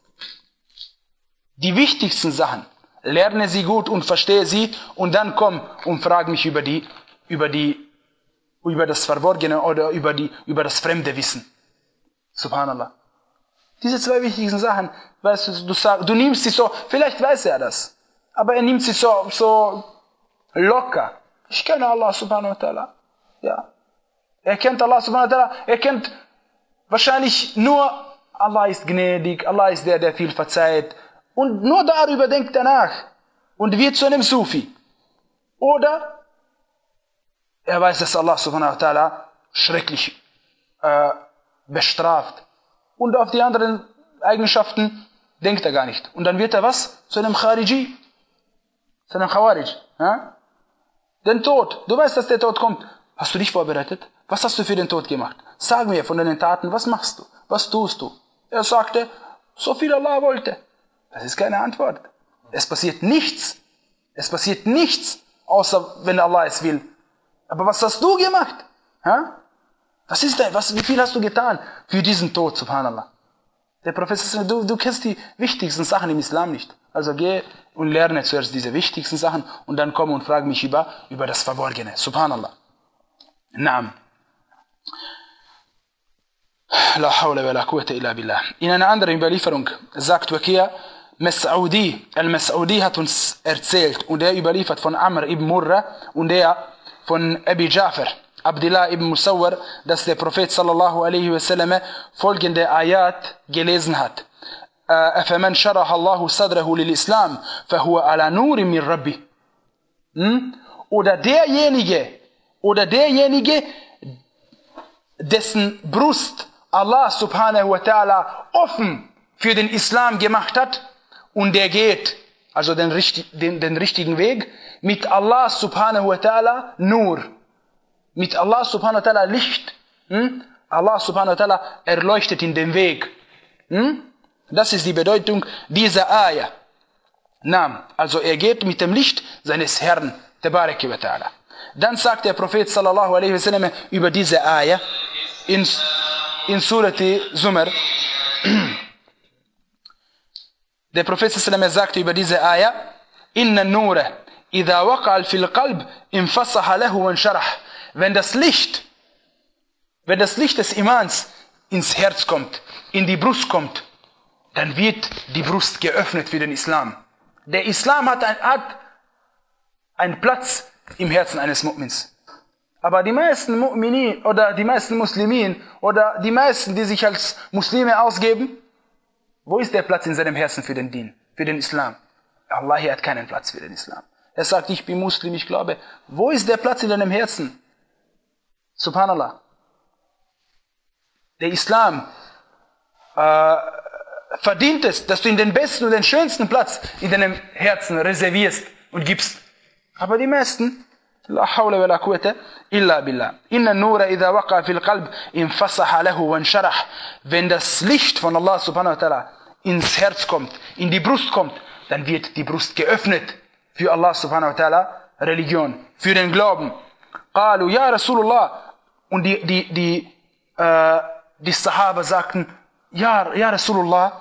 Die wichtigsten Sachen. Lerne sie gut und verstehe sie und dann komm und frag mich über die, über die, über das Verborgene oder über die, über das fremde Wissen. Subhanallah. Diese zwei wichtigsten Sachen, weißt du, du, sag, du nimmst sie so, vielleicht weiß er das, aber er nimmt sie so, so locker. Ich kenne Allah subhanahu wa ta'ala. Ja. Er kennt Allah subhanahu wa ta'ala, er kennt wahrscheinlich nur, Allah ist gnädig, Allah ist der, der viel verzeiht. Und nur darüber denkt er nach und wird zu einem Sufi. Oder er weiß, dass Allah subhanahu wa ta'ala schrecklich äh, bestraft. Und auf die anderen Eigenschaften denkt er gar nicht. Und dann wird er was? Zu einem Khariji. Zu einem Khawarij. Ja? Den Tod. Du weißt, dass der Tod kommt. Hast du dich vorbereitet? Was hast du für den Tod gemacht? Sag mir von deinen Taten, was machst du? Was tust du? Er sagte, so viel Allah wollte. Das ist keine Antwort. Es passiert nichts. Es passiert nichts, außer wenn Allah es will. Aber was hast du gemacht? Ha? Was ist denn, was, wie viel hast du getan für diesen Tod, subhanallah? Der Prophet sagt, du, du kennst die wichtigsten Sachen im Islam nicht. Also geh und lerne zuerst diese wichtigsten Sachen und dann komm und frag mich über, über das Verborgene. Subhanallah. Naam. La hawla wa la quwwata illa billah. In einer anderen Überlieferung sagt Waqia, Mas'udi, al-Mas'udi hat uns erzählt und er überliefert von Amr ibn Murra und er von Abi Ja'far, Abdullah ibn Musawwar, dass der Prophet sallallahu alaihi wasallam folgende Ayat gelesen hat. أَفَمَنْ شَرَحَ اللَّهُ صَدْرَهُ لِلْإِسْلَامِ فَهُوَ عَلَى نُورٍ مِّن رَبِّهِ. Oder derjenige, oder derjenige, dessen Brust Allah subhanahu wa ta'ala offen für den Islam gemacht hat und der geht, also den, den, den richtigen Weg, mit Allah subhanahu wa ta'ala Nur, mit Allah subhanahu wa ta'ala Licht. Hm? Allah subhanahu wa ta'ala erleuchtet in den Weg. Hm? Das ist die Bedeutung dieser Ayah. Naam, also er geht mit dem Licht seines Herrn, Tabaraka wa ta'ala. Dann sagt der Prophet sallallahu alaihi wasallam über diese Ayah in, in Surati Zumar. Der Prophet sallallahu alaihi wasallam sagte über diese Ayah, Inna Nura, idha waqa'al fil qalb, infasaha lahu wa insharah. Wenn das Licht, wenn das Licht des Imans ins Herz kommt, in die Brust kommt, dann wird die Brust geöffnet für den Islam. Der Islam hat, ein, hat einen Platz im Herzen eines Mu'mins. Aber die meisten Mu'minin oder die meisten Muslimin oder die meisten, die sich als Muslime ausgeben, wo ist der Platz in seinem Herzen für den Dien, für den Islam? Allah hat keinen Platz für den Islam. Er sagt, ich bin Muslim, ich glaube. Wo ist der Platz in deinem Herzen? Subhanallah. Der Islam äh, verdient es, dass du in den besten und den schönsten Platz in deinem Herzen reservierst und gibst. Aber die meisten, la hawla wa la quwwata illa billah. Inna an-nura idha waqa fil qalb infasaha lahu wa insharah. Wenn das Licht von Allah subhanahu wa ta'ala ins Herz kommt, in die Brust kommt, dann wird die Brust geöffnet für Allah subhanahu wa ta'ala Religion, für den Glauben. Qalu ya Rasulullah. Und die, die, die, äh, die Sahaba sagten, Ja, ja Rasulullah,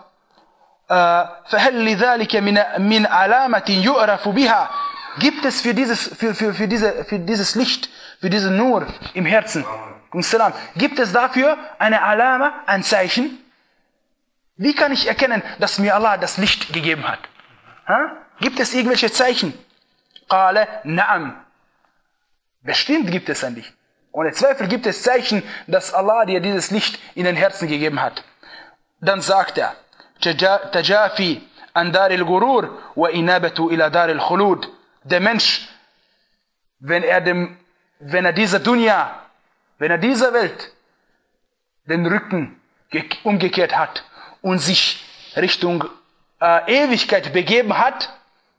فهل لذلك من من علامة يعرف بها? Gibt es für dieses für für für diese für dieses Licht, für diesen Nur im Herzen, gibt es dafür eine Alama, ein Zeichen? Wie kann ich erkennen, dass mir Allah das Licht gegeben hat? Ha? Gibt es irgendwelche Zeichen? قال نعم. Bestimmt gibt es ein Licht. Ohne Zweifel gibt es Zeichen, dass Allah dir dieses Licht in den Herzen gegeben hat. Dann sagt er, Tajafi an daril gurur wa inabatu ila daril khulud. Der Mensch, wenn er dem, wenn er dieser Dunya, wenn er dieser Welt den Rücken umgekehrt hat und sich Richtung äh, Ewigkeit begeben hat,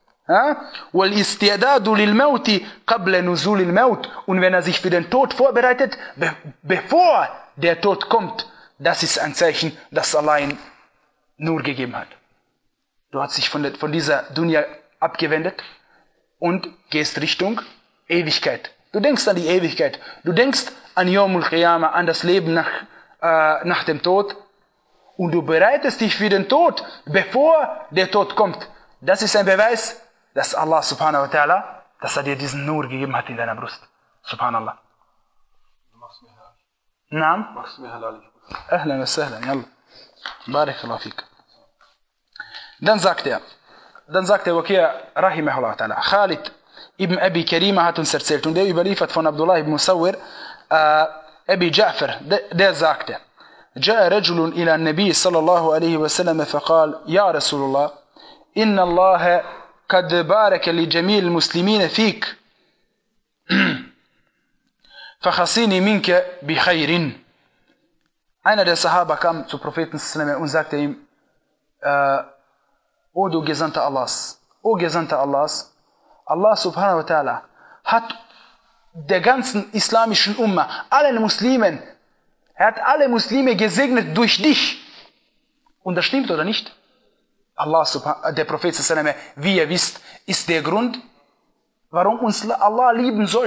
wal istidadu lil mauti qabla nuzul al maut, und wenn er sich für den Tod vorbereitet, be bevor der Tod kommt, das ist ein Zeichen, dass Allah ihn Nur gegeben hat. Du hast dich von, der, von dieser Dunya abgewendet und gehst Richtung Ewigkeit. Du denkst an die Ewigkeit. Du denkst an Yawmul Qiyamah, an das Leben nach, äh, nach dem Tod. Und du bereitest dich für den Tod, bevor der Tod kommt. Das ist ein Beweis, dass Allah subhanahu wa ta'ala, dass er dir diesen Nur gegeben hat in deiner Brust. Subhanallah. Du machst mir halal. Naam? Machst mir halal. Ahlan wa sahlan, yalla. Barakallahu fik. Dann sagt er, dann sagt er, Waqia rahimahullah ta'ala, Khalid ibn Abi Karima hat uns erzählt, und der überliefert von Abdullah ibn Musawwir, äh, Abi Ja'far, der, der sagte, جاء رجل إلى النبي صلى الله عليه وسلم فقال يا رسول الله إن الله قد بارك لجميع المسلمين فيك فخصيني منك بخير. Einer der Sahaba kam zu Propheten und sagte ihm, äh, O du Gesandter Allahs, O Gesandter Allahs, Allah subhanahu wa ta'ala hat der ganzen islamischen Umma, allen Muslimen, er hat alle Muslime gesegnet durch dich. Und das stimmt oder nicht? Allah subhanahu, der Prophet sallallahu alaihi wasallam, wie ihr wisst, ist der Grund, warum uns Allah lieben sollte.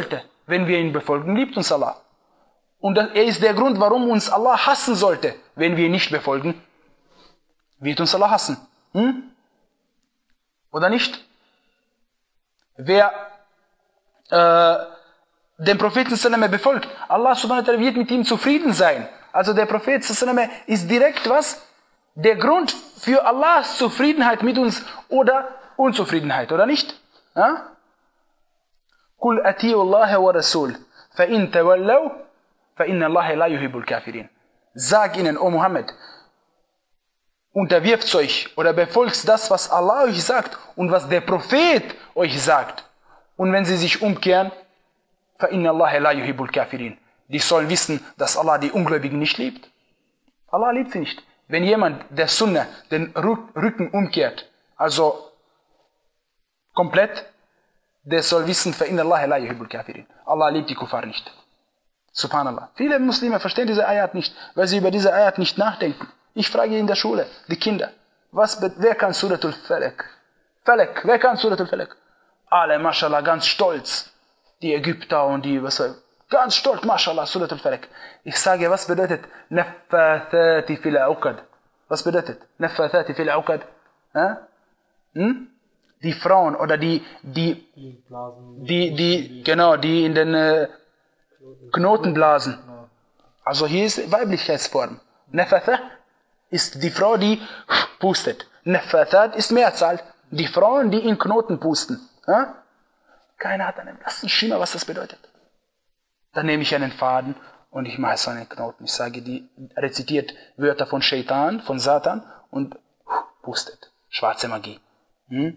wenn wir ihn befolgen, liebt uns Allah. Und er ist der Grund, warum uns Allah hassen sollte, wenn wir ihn nicht befolgen. Wird uns Allah hassen. Hm? Oder nicht? Wer äh, den Propheten sallam befolgt, Allah subhanahu wa ta'ala wird mit ihm zufrieden sein. Also der Prophet sallam ist direkt was? Der Grund für Allahs Zufriedenheit mit uns oder Unzufriedenheit, oder nicht? Ja? Kul ati'u Allah wa Rasul, fa in tawallaw, fa inna Allah la yuhibbul kafirin. Sag ihnen, O Muhammad, unterwirft euch oder befolgt das, was Allah euch sagt und was der Prophet euch sagt. Und wenn sie sich umkehren, فَإِنَّ اللَّهَ لَا يُحِبُّ الْكَافِرِينَ. Die sollen wissen, dass Allah die Ungläubigen nicht liebt. Allah liebt sie nicht. Wenn jemand der Sunna den Rücken umkehrt, also komplett, der soll wissen, فَإِنَّ اللَّهَ لَا يُحِبُّ الْكَافِرِينَ. Allah liebt die Kuffar nicht. Subhanallah. Viele Muslime verstehen diese Ayat nicht, weil sie über diese Ayat nicht nachdenken. Ich frage in der Schule, die Kinder, was, wer kann Suratul Falak? Falak, wer kann Suratul Falak? Alle, mashallah, ganz stolz. Die Ägypter und die, was ganz stolz, mashallah, Suratul Falak. Ich sage, was bedeutet Naffathati fil Uqad? Was bedeutet Naffathati fil Uqad? Hm? Die Frauen oder die, die, die, die, genau, die in den äh, Knoten blasen. Also hier ist Weiblichkeitsform. Nafatha ist die Frau, die pustet. Nafathat ist Mehrzahl. Die Frauen, die in Knoten pusten. Ja? Keiner hat einen blassen Schimmer, was das bedeutet. Dann nehme ich einen Faden und ich mache so einen Knoten. Ich sage, die rezitiert Wörter von Shaitan, von Satan und pustet. Schwarze Magie. Hm?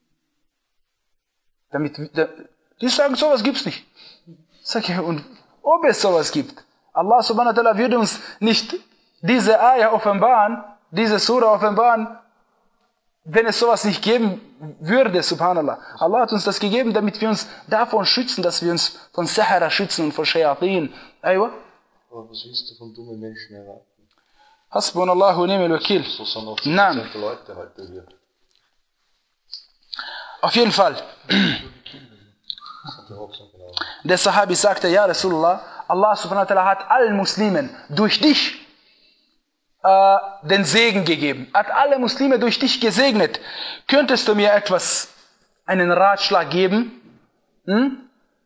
Damit, die sagen, sowas gibt's nicht. Sag ich, und ob es sowas gibt, Allah subhanahu wa ta'ala würde uns nicht diese Ayah offenbaren, diese Surah offenbaren, wenn es sowas nicht geben würde, subhanallah. Allah hat uns das gegeben, damit wir uns davon schützen, dass wir uns von Sahara schützen und von Shayatin. Aywa? Aber was willst du von dummen Menschen erwarten? Hasbunallahu ni'mal Wakil. So sind auch Nein. Leute heute hier. Auf jeden Fall. Der Sahabi sagte, ja Rasulullah, Allah subhanahu wa ta'ala hat allen Muslimen durch dich äh, den Segen gegeben. Hat alle Muslime durch dich gesegnet. Könntest du mir etwas, einen Ratschlag geben, hm,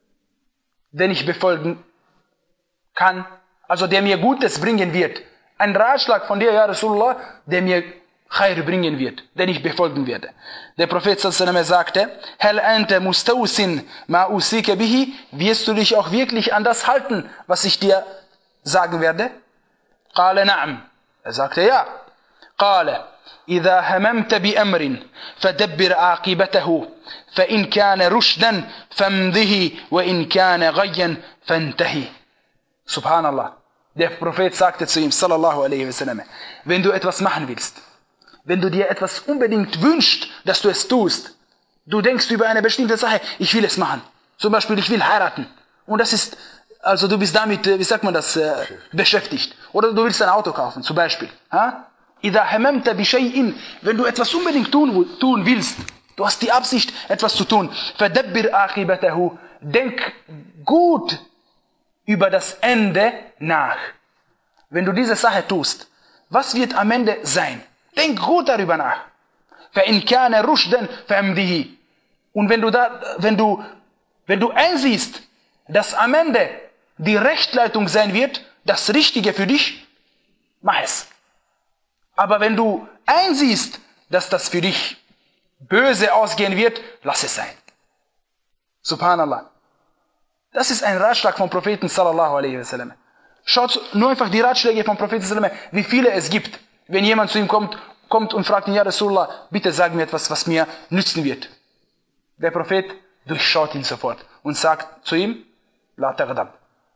den ich befolgen kann? Also der mir Gutes bringen wird. Ein Ratschlag von dir, ja Rasulullah, der mir Khair bringen wird, den ich befolgen werde. Der Prophet sallallahu alaihi wasallam sagte, Hal anta mustawsin ma usika bihi, wirst du dich auch wirklich an das halten, was ich dir sagen werde? Qala na'am. Er sagte ja. Qala, idha hamamta bi amrin, fadabbir aqibatahu, fa in kana rushdan, famdihi, wa in kana ghayyan, fantahi. Subhanallah. Der Prophet sagte zu ihm, sallallahu alaihi wasallam, wenn du etwas machen willst, wenn du dir etwas unbedingt wünschst, dass du es tust, du denkst über eine bestimmte Sache, ich will es machen. Zum Beispiel, ich will heiraten. Und das ist, also du bist damit, wie sagt man das, äh, beschäftigt. Oder du willst ein Auto kaufen, zum Beispiel. Idha hamamta bi shay'in, wenn du etwas unbedingt tun, tun willst, du hast die Absicht, etwas zu tun, fadabbir aqibatahu, denk gut über das Ende nach. Wenn du diese Sache tust, was wird am Ende sein? Denk gut darüber nach. فَإِنْ كَانَ رُشْدًا فَأَمْدِهِ. Und wenn du, da, wenn, du, wenn du einsiehst, dass am Ende die Rechtleitung sein wird, das Richtige für dich, mach es. Aber wenn du einsiehst, dass das für dich böse ausgehen wird, lass es sein. Subhanallah. Das ist ein Ratschlag vom Propheten sallallahu alaihi wasallam. Schaut nur einfach die Ratschläge vom Propheten sallallahu alaihi wasallam, wie viele es gibt. Wenn jemand zu ihm kommt, kommt und fragt ihn, ja Rasulullah, bitte sag mir etwas, was mir nützen wird. Der Prophet durchschaut ihn sofort und sagt zu ihm, La taghdab.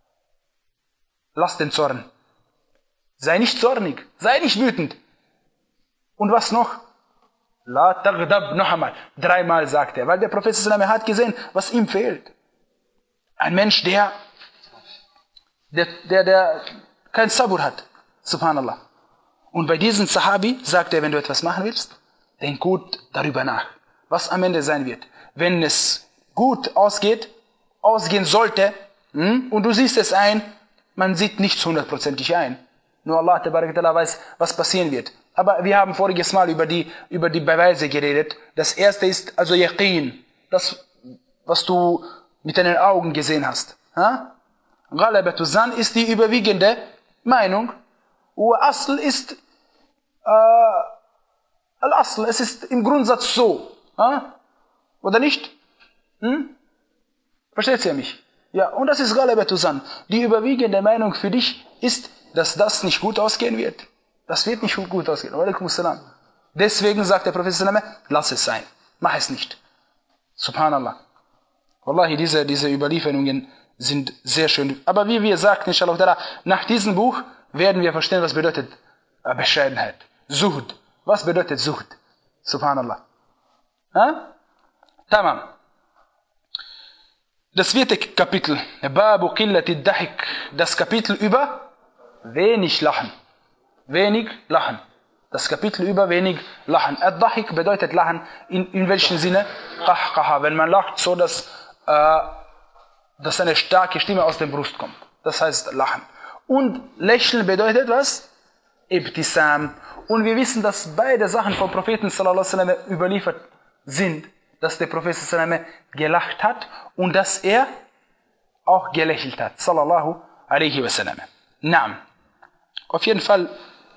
Lass den Zorn. Sei nicht zornig, sei nicht wütend. Und was noch? La taghdab noch einmal. Dreimal sagt er, weil der Prophet sallallahu alaihi wasallam hat gesehen, was ihm fehlt. Ein Mensch, der, der, der, der kein Sabur hat. Subhanallah. Und bei diesem Sahabi sagt er, wenn du etwas machen willst, denk gut darüber nach, was am Ende sein wird. Wenn es gut ausgeht, ausgehen sollte, hm? und du siehst es ein, man sieht nichts hundertprozentig ein. Nur Allah Ta'ala weiß, was passieren wird. Aber wir haben voriges Mal über die, über die Beweise geredet. Das erste ist also Yaqeen, das, was du mit deinen Augen gesehen hast. Ghalabatu Zan ist die überwiegende Meinung. Und Asl ist äh, Al-Asl, es ist im Grundsatz so. Ha? Oder nicht? Hm? Versteht ihr mich? Ja, und das ist Ghalabatu Zan. Die überwiegende Meinung für dich ist, dass das nicht gut ausgehen wird. Das wird nicht gut ausgehen. Deswegen sagt der Prophet, lass es sein. Mach es nicht. Subhanallah. Wallahi, diese, diese Überlieferungen sind sehr schön. Aber wie wir sagten, inshallah, nach diesem Buch werden wir verstehen, was bedeutet Bescheidenheit. Zuhd. Was bedeutet Zuhd? Subhanallah. Ha? Tamam. Das vierte Kapitel. Babu Qillati Dahik. Das Kapitel über wenig Lachen. Wenig Lachen. Das Kapitel über wenig Lachen. Ad-Dahik bedeutet Lachen. In, in welchem Sinne? Qahqaha. Wenn man lacht, so dass, äh, dass eine starke Stimme aus der Brust kommt. Das heißt Lachen. Und Lächeln bedeutet was? Ibtisam. Und wir wissen, dass beide Sachen vom Propheten sallallahu alaihi wasallam überliefert sind. Dass der Prophet sallallahu alaihi wasallam gelacht hat und dass er auch gelächelt hat. Sallallahu alaihi wasallam. Naam. Auf jeden Fall,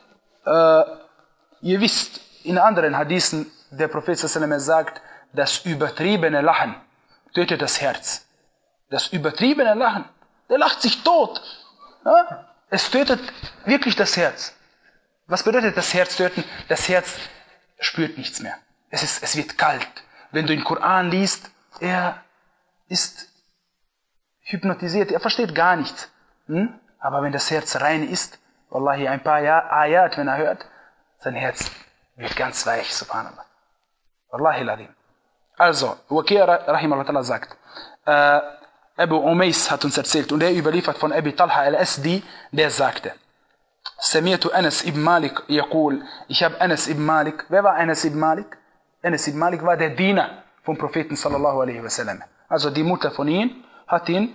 äh, ihr wisst, in anderen Hadithen, der Prophet sallallahu alaihi wasallam sagt, das übertriebene Lachen tötet das Herz. Das übertriebene Lachen, der lacht sich tot. Ja? Es tötet wirklich das Herz. Was bedeutet das Herz töten? Das Herz spürt nichts mehr. Es, ist, es wird kalt. Wenn du den Koran liest, er ist hypnotisiert, er versteht gar nichts. Hm? Aber wenn das Herz rein ist, wallahi, ein paar Ayat, wenn er hört, sein Herz wird ganz weich, subhanallah. Wallahi ladim. Also, Waqi' rahimahullah sagt, äh, Abu Umays hat uns erzählt, und er überliefert von Abi Talha al-Asdi, der sagte, Sami'tu Anas ibn Malik yaqul, ich habe Anas ibn Malik, wer war Anas ibn Malik? Anas ibn Malik war der Diener vom Propheten sallallahu alaihi wasallam. Also die Mutter von ihm hat ihn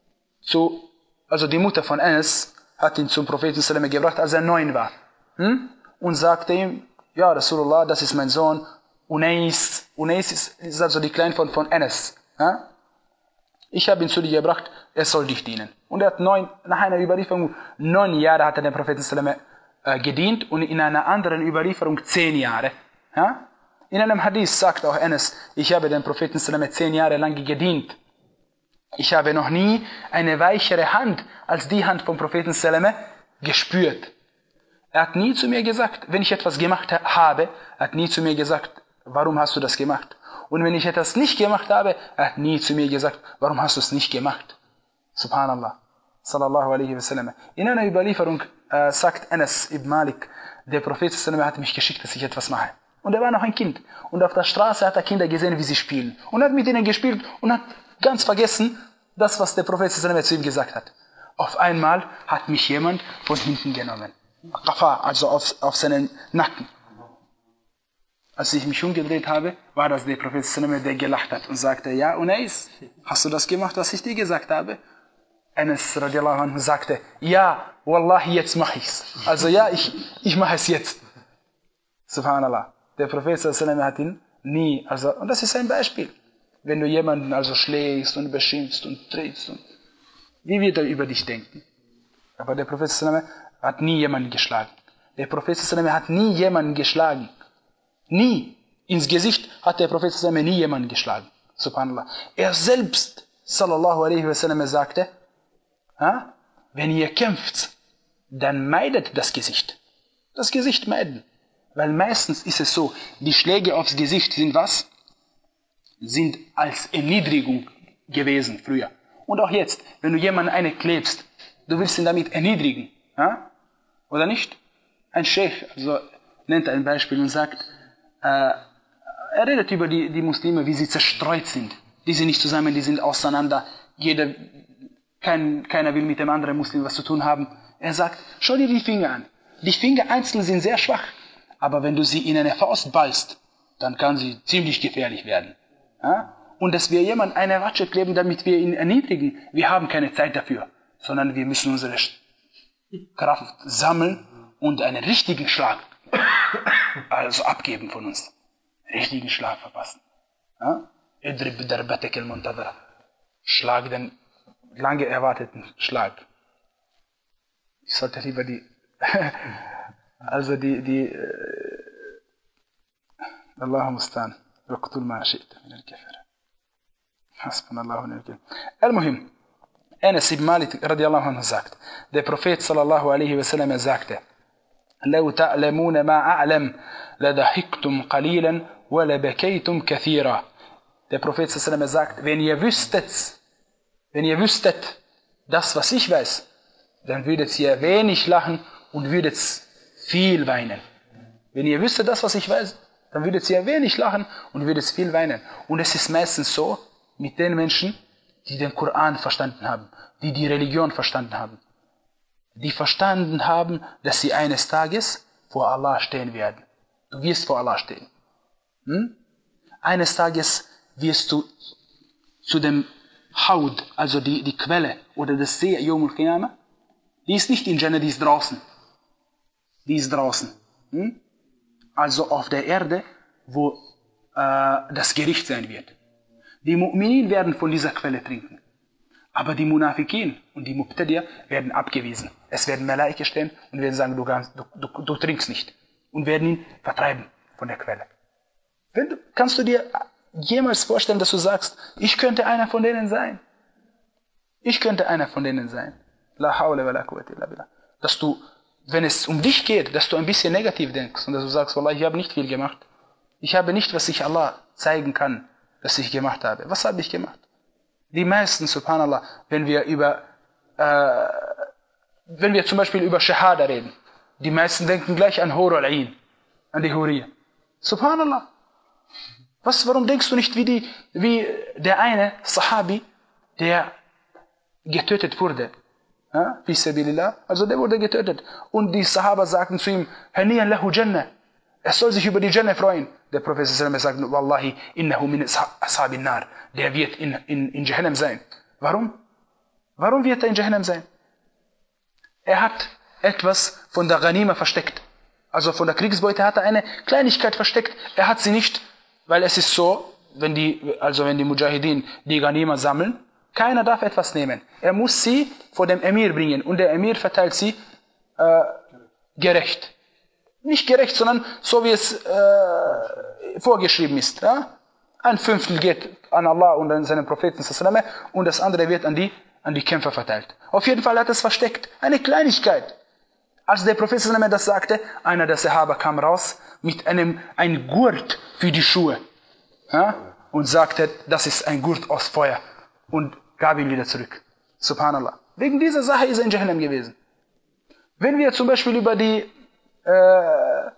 zu, also die Mutter von Anas hat ihn zum Propheten sallallahu alaihi wasallam gebracht, als er neun war. Hm? Und sagte ihm, ja Rasulullah, das ist mein Sohn Unais. Unais ist, ist also die Kleinform von Anas. Ja? Ich habe ihn zu dir gebracht, er soll dich dienen. Und er hat neun, nach einer Überlieferung, neun Jahre hat er den Propheten sallallahu alaihi wasallam äh, gedient und in einer anderen Überlieferung zehn Jahre. Ja? In einem Hadith sagt auch Anas, ich habe den Propheten sallallahu alaihi wasallam zehn Jahre lang gedient. Ich habe noch nie eine weichere Hand als die Hand vom Propheten sallallahu alaihi wasallam gespürt. Er hat nie zu mir gesagt, wenn ich etwas gemacht habe, er hat nie zu mir gesagt, warum hast du das gemacht? Und wenn ich etwas nicht gemacht habe, er hat nie zu mir gesagt, warum hast du es nicht gemacht? Subhanallah. Sallallahu alaihi wasallam. In einer Überlieferung äh, sagt Anas ibn Malik, der Prophet sallallahu alaihi wasallam hat mich geschickt, dass ich etwas mache. Und er war noch ein Kind. Und auf der Straße hat er Kinder gesehen, wie sie spielen. Und hat mit ihnen gespielt und hat ganz vergessen, das, was der Prophet sallallahu alaihi wasallam zu ihm gesagt hat. Auf einmal hat mich jemand von hinten genommen. Also auf, auf seinen Nacken. Als ich mich umgedreht habe, war das der Prophet sallallahu alaihi wasallam, der gelacht hat und sagte, ja Unais, hast du das gemacht, was ich dir gesagt habe? Anas radiallahu anhu sagte, ja, wallahi, jetzt mache ich's. Also ja, ich, ich mache es jetzt. Subhanallah. Der Prophet sallallahu alaihi wasallam hat ihn nie, also, und das ist ein Beispiel. Wenn du jemanden also schlägst und beschimpfst und trittst, und wie wird er über dich denken? Aber der Prophet sallallahu alaihi wasallam hat nie jemanden geschlagen. Der Prophet sallallahu alaihi wasallam hat nie jemanden geschlagen. Nie. Ins Gesicht hat der Prophet sallallahu alaihi wasallam nie jemanden geschlagen. Subhanallah. Er selbst, sallallahu alaihi wasallam, sagte, ha, wenn ihr kämpft, dann meidet das Gesicht. Das Gesicht meiden. Weil meistens ist es so, die Schläge aufs Gesicht sind was? Sind als Erniedrigung gewesen früher. Und auch jetzt, wenn du jemanden eine klebst, du willst ihn damit erniedrigen. Ja? Oder nicht? Ein Sheikh also nennt ein Beispiel und sagt, äh, er redet über die, die Muslime, wie sie zerstreut sind. Die sind nicht zusammen, die sind auseinander. Jeder, kein, keiner will mit dem anderen Muslim was zu tun haben. Er sagt, schau dir die Finger an. Die Finger einzeln sind sehr schwach. Aber wenn du sie in eine Faust ballst, dann kann sie ziemlich gefährlich werden. Ja? und dass wir jemand eine Watsche kleben, damit wir ihn erniedrigen. Wir haben keine Zeit dafür, sondern wir müssen unsere Kraft sammeln und einen richtigen Schlag also abgeben von uns. Richtigen Schlag verpassen. Ja? Schlag den lange erwarteten Schlag. Ich sollte lieber die also die die Allahu mustan waqtul ma shi'ta min al-kafir. Hasbunallahu wa ni'mal wakeel. Al-Muhim, Anas ibn Malik radiyallahu anhu sagt, der Prophet sallallahu alaihi wasallam sagte: "Law ta'lamuna ma a'lam la dahiktum qalilan wa la bakaytum kathira." Der Prophet sallallahu alaihi wasallam sagt, wenn ihr wüsstet, wenn ihr wüsstet das, was ich weiß, dann würdet ihr wenig lachen und würdet viel weinen. Wenn ihr wüsstet das, was ich weiß, dann würdet ihr wenig lachen und würdet viel weinen. Und es ist meistens so mit den Menschen, die den Koran verstanden haben, die die Religion verstanden haben. Die verstanden haben, dass sie eines Tages vor Allah stehen werden. Du wirst vor Allah stehen. Hm? Eines Tages wirst du zu dem Haud, also die, die Quelle oder das See, Yawm al-Qiyamah, die ist nicht in Jannah, die ist draußen. Die ist draußen. Hm? Also auf der Erde, wo äh, das Gericht sein wird. Die Mu'minin werden von dieser Quelle trinken. Aber die Munafikin und die Mubtadi'a werden abgewiesen. Es werden Malaika stehen und werden sagen, du, du, du, du trinkst nicht. Und werden ihn vertreiben von der Quelle. Wenn du, kannst du dir jemals vorstellen, dass du sagst, ich könnte einer von denen sein? Ich könnte einer von denen sein. La hawla wa la quwwata illa billah. Dass du, wenn es um dich geht, dass du ein bisschen negativ denkst und dass du sagst, Wallah, ich habe nicht viel gemacht. Ich habe nicht, was ich Allah zeigen kann, dass ich gemacht habe. Was habe ich gemacht? Die meisten, subhanallah, wenn wir über, äh, wenn wir zum Beispiel über Shahada reden, die meisten denken gleich an Hur al-Ain, an die Huriyya. Subhanallah. Was, warum denkst du nicht wie, die, wie der eine Sahabi, der getötet wurde? Ja, fi sabilillah. Also der wurde getötet. Und die Sahaba sagten zu ihm, Haniyan lahu Jannah. Er soll sich über die Jannah freuen. Der Prophet sagt, Wallahi, innahu min ashabin nar. Der wird in, in, in Jahannam sein. Warum? Warum wird er in Jahannam sein? Er hat etwas von der Ghanima versteckt. Also von der Kriegsbeute hat er eine Kleinigkeit versteckt. Er hat sie nicht, weil es ist so, wenn die, also wenn die Mujahideen die Ghanima sammeln, keiner darf etwas nehmen. Er muss sie vor dem Emir bringen und der Emir verteilt sie äh, gerecht. Nicht gerecht, sondern so wie es äh, vorgeschrieben ist. Ja? Ein Fünftel geht an Allah und an seinen Propheten und das andere wird an die, an die Kämpfer verteilt. Auf jeden Fall hat es versteckt. Eine Kleinigkeit. Als der Prophet das sagte, einer der Sahaba kam raus mit einem ein Gurt für die Schuhe. Ja? Und sagte, das ist ein Gurt aus Feuer. Und gab ihn wieder zurück. Subhanallah. Wegen dieser Sache ist er in Jahannam gewesen. Wenn wir zum Beispiel über die äh,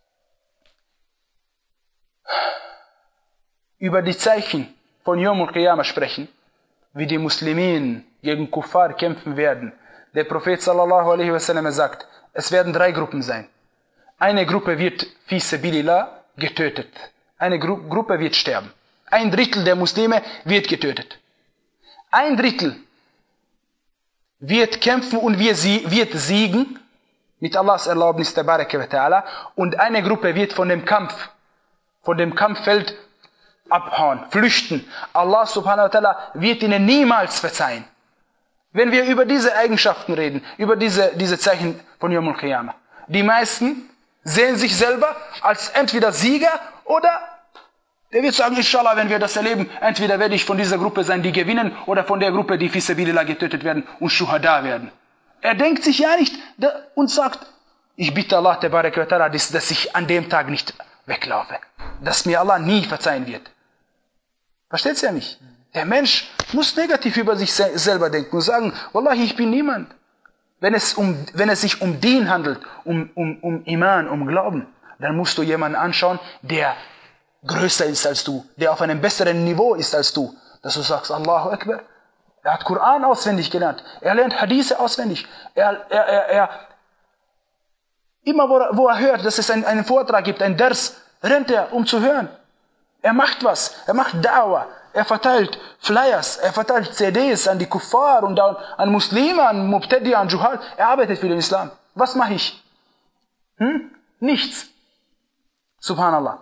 über die Zeichen von Yawm al-Qiyamah sprechen, wie die Muslimen gegen Kuffar kämpfen werden, der Prophet sallallahu alaihi wasallam sagt, es werden drei Gruppen sein. Eine Gruppe wird fi sabilillah getötet. Eine Gru- Gruppe wird sterben. Ein Drittel der Muslime wird getötet. Ein Drittel wird kämpfen und wird siegen mit Allahs Erlaubnis tabaraka wa ta'ala und eine Gruppe wird von dem Kampf, von dem Kampffeld abhauen, flüchten. Allah subhanahu wa ta'ala wird ihnen niemals verzeihen. Wenn wir über diese Eigenschaften reden, über diese, diese Zeichen von Yawm al-Qiyamah, die meisten sehen sich selber als entweder Sieger oder der wird sagen, inshallah, wenn wir das erleben, entweder werde ich von dieser Gruppe sein, die gewinnen, oder von der Gruppe, die fi sabilillah getötet werden und Shuhada werden. Er denkt sich ja nicht und sagt, ich bitte Allah, tabaraka wa ta'ala, dass ich an dem Tag nicht weglaufe. Dass mir Allah nie verzeihen wird. Versteht ihr mich? Der Mensch muss negativ über sich selber denken und sagen, Wallahi, ich bin niemand. Wenn es, um, wenn es sich um Dien handelt, um, um, um Iman, um Glauben, dann musst du jemanden anschauen, der größer ist als du, der auf einem besseren Niveau ist als du. Dass du sagst, Allahu Akbar, er hat Koran auswendig gelernt, er lernt Hadithe auswendig, er, er, er, er immer wo er, wo er hört, dass es einen, einen Vortrag gibt, ein Dars, rennt er, um zu hören. Er macht was, er macht Da'wah, er verteilt Flyers, er verteilt C Ds an die Kuffar und an Muslime, an Mubtadi, an Juhal. Er arbeitet für den Islam. Was mache ich? Hm? Nichts. Subhanallah.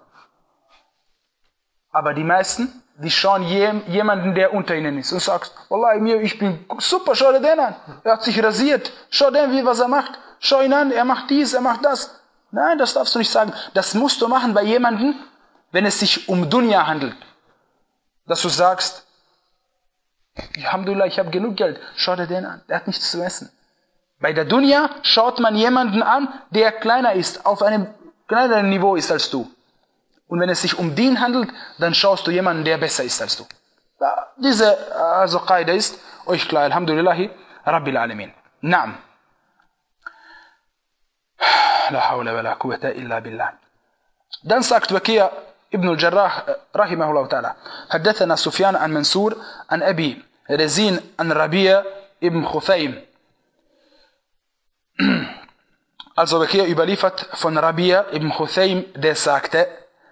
Aber die meisten, die schauen jemanden, der unter ihnen ist und sagt, Wallah, mir, ich bin super, schau dir den an. Er hat sich rasiert. Schau den, wie was er macht. Schau ihn an, er macht dies, er macht das. Nein, das darfst du nicht sagen. Das musst du machen bei jemandem, wenn es sich um Dunya handelt. Dass du sagst, Alhamdulillah, ich habe genug Geld. Schau dir den an, der hat nichts zu essen. Bei der Dunya schaut man jemanden an, der kleiner ist, auf einem kleineren Niveau ist als du. Und wenn es sich um Dien handelt, dann schaust du jemanden, der besser ist als du. Ja, diese also Qaida ist euch klar. Alhamdulillahi Rabbil Alamin. Naam. La hawla wa la quwwata illa billah. Dann sagt Waki' ibn al-Jarrah rahimahullah ta'ala. حدثنا سفيان عن منصور عن أبي رزين عن ربيع ibn Khuthaym. Also Waki' überliefert von Rabia ibn Khuthaym, der sagte,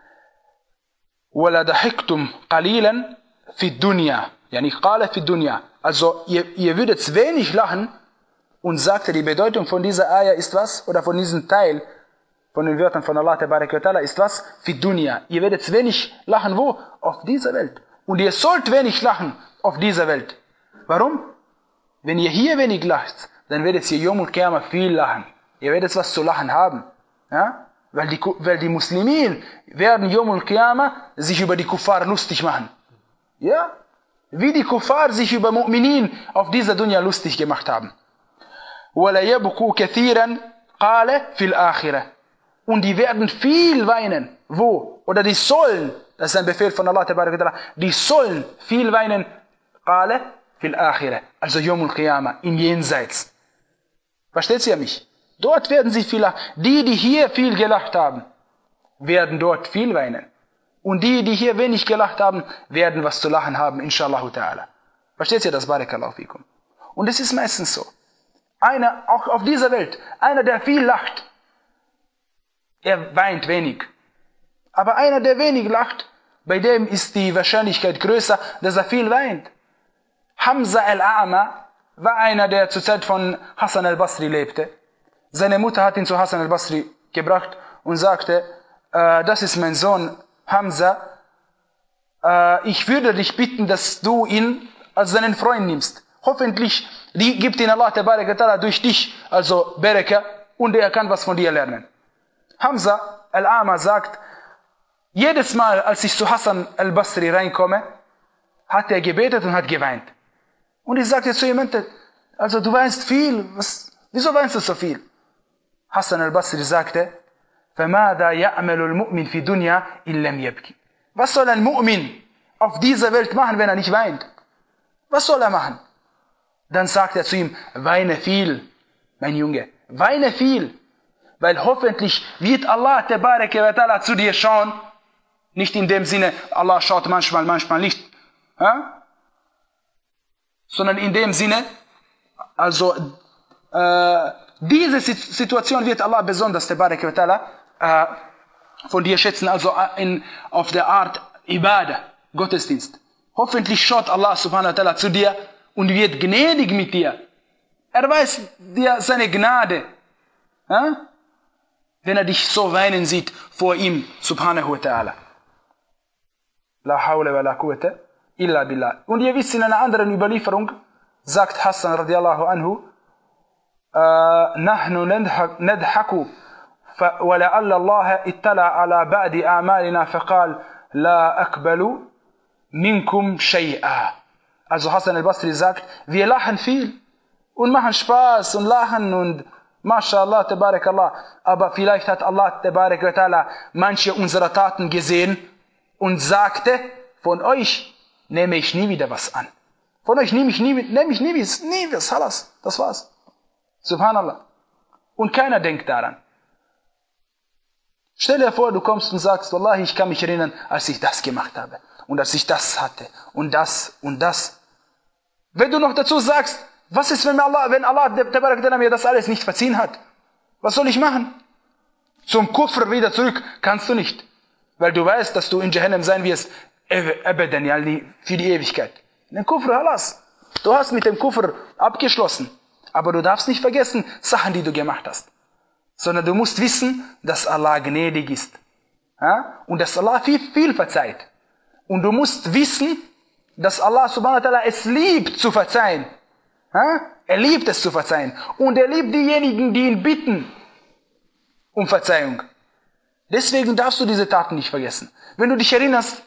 وَلَا دَحِكْتُمْ قَلِيلًا فِي الدُّنْيَا. Yani قَالَ فِي الدُّنْيَا. Also ihr, ihr würdet wenig lachen und sagte, die Bedeutung von dieser Ayah ist was? Oder von diesem Teil von den Wörtern von Allah Tabarak wa Ta'ala ist was? فِي الدُّنْيَا. Ihr werdet wenig lachen, wo? Auf dieser Welt. Und ihr sollt wenig lachen auf dieser Welt. Warum? Wenn ihr hier wenig lacht, dann werdet ihr Yawm al-Qiyamah viel lachen. Ihr werdet was zu lachen haben. Ja? Weil die, weil die Muslimin werden Yawm al-Qiyamah sich über die Kuffar lustig machen. Ja? Wie die Kuffar sich über Mu'minin auf dieser Dunya lustig gemacht haben. وَلَا يَبْكُوا كَثِيرًا قَالَ فِي الْآخِرَةِ. Und die werden viel weinen. Wo? Oder die sollen, das ist ein Befehl von Allah, die sollen viel weinen. قَالَ فِي الْآخِرَةِ. Also Yawm al-Qiyamah, im Jenseits. Versteht ihr mich? Dort werden sie viel lachen. Die, die hier viel gelacht haben, werden dort viel weinen. Und die, die hier wenig gelacht haben, werden was zu lachen haben, inshallah ta'ala. Versteht ihr das? Barakallahu fikum. Und es ist meistens so. Einer, auch auf dieser Welt, einer, der viel lacht, er weint wenig. Aber einer, der wenig lacht, bei dem ist die Wahrscheinlichkeit größer, dass er viel weint. Hamza al-A'ma war einer, der zur Zeit von Hassan al-Basri lebte. Seine Mutter hat ihn zu Hassan al-Basri gebracht und sagte, äh, das ist mein Sohn Hamza, äh, ich würde dich bitten, dass du ihn als seinen Freund nimmst. Hoffentlich die gibt ihn Allah Tabarak wa Ta'ala durch dich, also Baraka, und er kann was von dir lernen. Hamza al-A'ma sagt, jedes Mal, als ich zu Hassan al-Basri reinkomme, hat er gebetet und hat geweint. Und ich sagte zu ihm, also du weinst viel, was, wieso weinst du so viel? Hassan al-Basri sagte, فَمَاذَا يَعْمَلُ الْمُؤْمِنِ فِي دُنْيَا إِن لَمْ يَبْكِ. Was soll ein Mu'min auf dieser Welt machen, wenn er nicht weint? Was soll er machen? Dann sagt er zu ihm, weine viel, mein Junge, weine viel, weil hoffentlich wird Allah Tabarak wa Ta'ala zu dir schauen, nicht in dem Sinne, Allah schaut manchmal, manchmal nicht, ja? Sondern in dem Sinne, also äh, diese Situation wird Allah besonders Tabarak wa Ta'ala äh, von dir schätzen, also in, auf der Art Ibadah, Gottesdienst. Hoffentlich schaut Allah subhanahu wa ta'ala zu dir und wird gnädig mit dir. Er weiß dir seine Gnade. Ja? Wenn er dich so weinen sieht vor ihm, subhanahu wa ta'ala. La hawla wa la quwwata illa billah. Und ihr wisst, in einer anderen Überlieferung sagt Hassan radiallahu anhu, نحن ندحك ولعل الله اطلع على بعد أعمالنا فقال لا أقبل منكم شيئا. Also Hassan al-Basri sagt, wir lachen viel und machen Spaß und lachen und MashaAllah, Tabarakallah. Aber vielleicht hat Allah Tabarak wa Ta'ala manche unserer Taten gesehen und sagte, von euch nehme ich nie wieder was an. Von euch nehme ich nie, nehme ich nie, nie was, halas, das war's. Subhanallah. Und keiner denkt daran. Stell dir vor, du kommst und sagst, Wallahi, ich kann mich erinnern, als ich das gemacht habe. Und als ich das hatte. Und das und das. Wenn du noch dazu sagst, was ist, wenn Allah, wenn Allah mir das alles nicht verziehen hat? Was soll ich machen? Zum Kufr wieder zurück kannst du nicht. Weil du weißt, dass du in Jahannam sein wirst. Abadan, yani für die Ewigkeit. Den Kufr, halas. Du hast mit dem Kufr abgeschlossen. Aber du darfst nicht vergessen, Sachen, die du gemacht hast. Sondern du musst wissen, dass Allah gnädig ist. Ja? Und dass Allah viel, viel verzeiht. Und du musst wissen, dass Allah subhanahu wa ta'ala es liebt zu verzeihen. Ja? Er liebt es zu verzeihen. Und er liebt diejenigen, die ihn bitten um Verzeihung. Deswegen darfst du diese Taten nicht vergessen. Wenn du dich erinnerst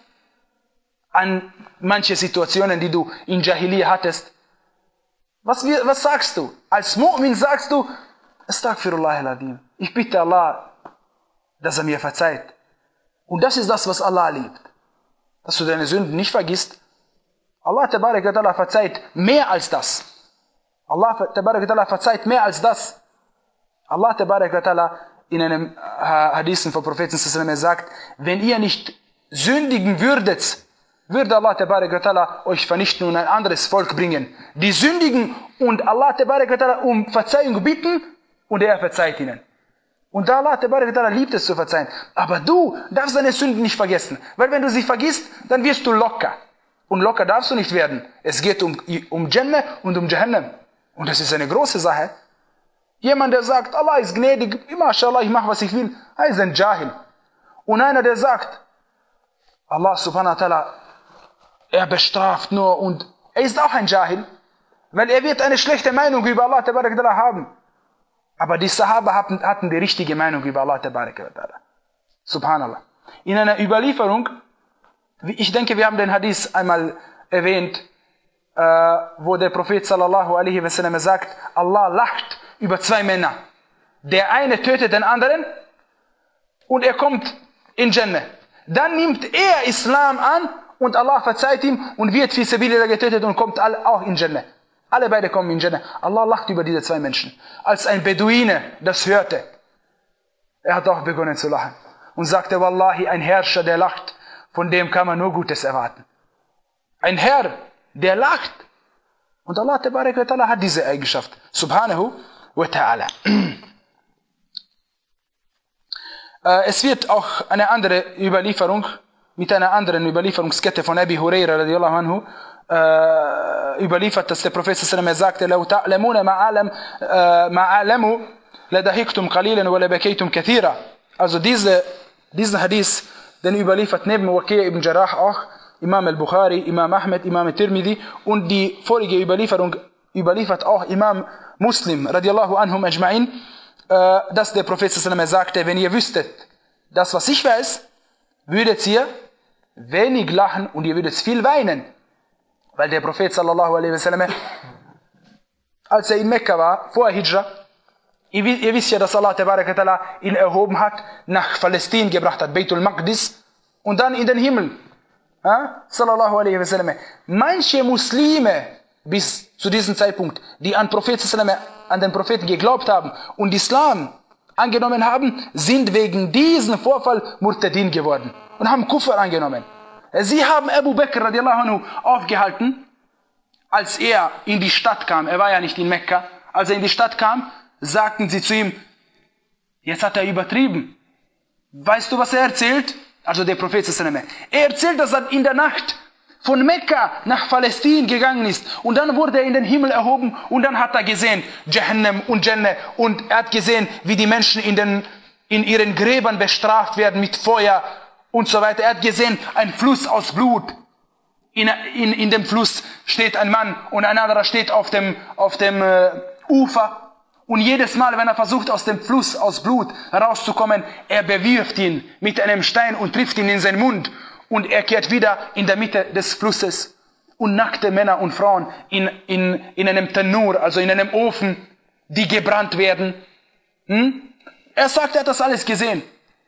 an manche Situationen, die du in Jahiliyyah hattest, was, was sagst du? Als Mu'min sagst du, Astaghfirullah al-Azim. Ich bitte Allah, dass er mir verzeiht. Und das ist das, was Allah liebt. Dass du deine Sünden nicht vergisst. Allah tabarak wa ta'ala verzeiht mehr als das. Allah tabarak wa ta'ala verzeiht mehr als das. Allah tabarak wa ta'ala in einem Hadith vom Propheten sallallahu alaihi wasallam sagt, wenn ihr nicht sündigen würdet, würde Allah tabarak wa ta'ala euch vernichten und ein anderes Volk bringen. Die sündigen und Allah tabarak wa ta'ala um Verzeihung bitten und er verzeiht ihnen. Und Allah tabarak wa ta'ala liebt es zu verzeihen. Aber du darfst deine Sünden nicht vergessen. Weil wenn du sie vergisst, dann wirst du locker. Und locker darfst du nicht werden. Es geht um, um Jannah und um Jahannam. Und das ist eine große Sache. Jemand, der sagt, Allah ist gnädig, mashallah, ich mache, was ich will, er ist ein Jahil. Und einer, der sagt, Allah subhanahu wa ta'ala, er bestraft nur und er ist auch ein Jahil, weil er wird eine schlechte Meinung über Allah tabarak wa ta'ala haben. Aber die Sahaba hatten, hatten die richtige Meinung über Allah tabarak wa ta'ala. Subhanallah. In einer Überlieferung, ich denke, wir haben den Hadith einmal erwähnt, äh, wo der Prophet sallallahu alaihi wasallam sagt, Allah lacht über zwei Männer. Der eine tötet den anderen und er kommt in Jannah. Dann nimmt er Islam an und Allah verzeiht ihm und wird fi sabilillah getötet und kommt auch in Jannah. Alle beide kommen in Jannah. Allah lacht über diese zwei Menschen. Als ein Beduine das hörte, er hat auch begonnen zu lachen und sagte, Wallahi, ein Herrscher, der lacht, von dem kann man nur Gutes erwarten. Ein Herr, der lacht. Und Allah tabarak wa ta'ala hat diese Eigenschaft. Subhanahu wa ta'ala. Es wird auch eine andere Überlieferung, mit einer anderen Überlieferungskette von Abi Huraira radiallahu anhu, äh, überliefert, dass der Prophet sallallahu alaihi wasallam sagte, لو تعلمون ما أعلم لدهكتم قليلا ولبكيتم كثيرا. Also diese, diesen Hadith, den überliefert neben Waqi' ibn Jarrah auch Imam al-Bukhari, Imam Ahmed, Imam al-Tirmidhi und die vorige Überlieferung überliefert auch Imam Muslim radiallahu anhum ajma'in, äh, dass der Prophet sallallahu alaihi wasallam sagte, wenn ihr wüsstet, das was ich weiß, würdet ihr wenig lachen und ihr würdet viel weinen. Weil der Prophet sallallahu alaihi wasallam, als er in Mekka war, vor Hijra, ihr, ihr wisst ja, dass Allah tabarak wa ta'ala ihn erhoben hat, nach Palästin gebracht hat, Beitul Maqdis, und dann in den Himmel. Ja? Sallallahu alaihi wasallam. Manche Muslime bis zu diesem Zeitpunkt, die an, Prophet, an den Propheten geglaubt haben und Islam angenommen haben, sind wegen diesem Vorfall Murtadin geworden und haben Kufr angenommen. Sie haben Abu Bakr radiallahu anhu aufgehalten, als er in die Stadt kam. Er war ja nicht in Mekka. Als er in die Stadt kam, sagten sie zu ihm, jetzt hat er übertrieben. Weißt du, was er erzählt? Also der Prophet sallallahu alaihi wasallam. Er erzählt, dass er in der Nacht von Mekka nach Palästin gegangen ist. Und dann wurde er in den Himmel erhoben und dann hat er gesehen, Jahannam und Jannah. Und er hat gesehen, wie die Menschen in, den, in ihren Gräbern bestraft werden mit Feuer und so weiter. Er hat gesehen, ein Fluss aus Blut. In, in, in dem Fluss steht ein Mann und ein anderer steht auf dem, auf dem äh, Ufer. Und jedes Mal, wenn er versucht, aus dem Fluss aus Blut herauszukommen, er bewirft ihn mit einem Stein und trifft ihn in seinen Mund. Und er kehrt wieder in der Mitte des Flusses. Und nackte Männer und Frauen in, in, in einem Tanur, also in einem Ofen, die gebrannt werden. Hm? Er sagt, er hat das alles gesehen.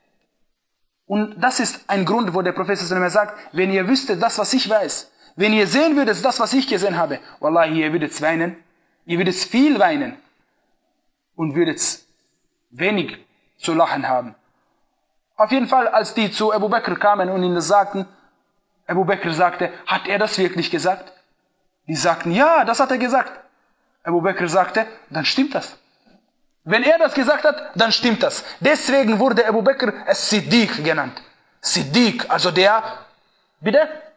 Und das ist ein Grund, wo der Prophet sagt, wenn ihr wüsstet das, was ich weiß, wenn ihr sehen würdet, das, was ich gesehen habe, Wallahi, ihr würdet weinen, ihr würdet viel weinen und würdet wenig zu lachen haben. Auf jeden Fall, als die zu Abu Bakr kamen und ihm das sagten, Abu Bakr sagte, hat er das wirklich gesagt? Die sagten, ja, das hat er gesagt. Abu Bakr sagte, dann stimmt das. Wenn er das gesagt hat, dann stimmt das. Deswegen wurde Abu Bakr as-Siddiq genannt. Siddiq, also der, bitte,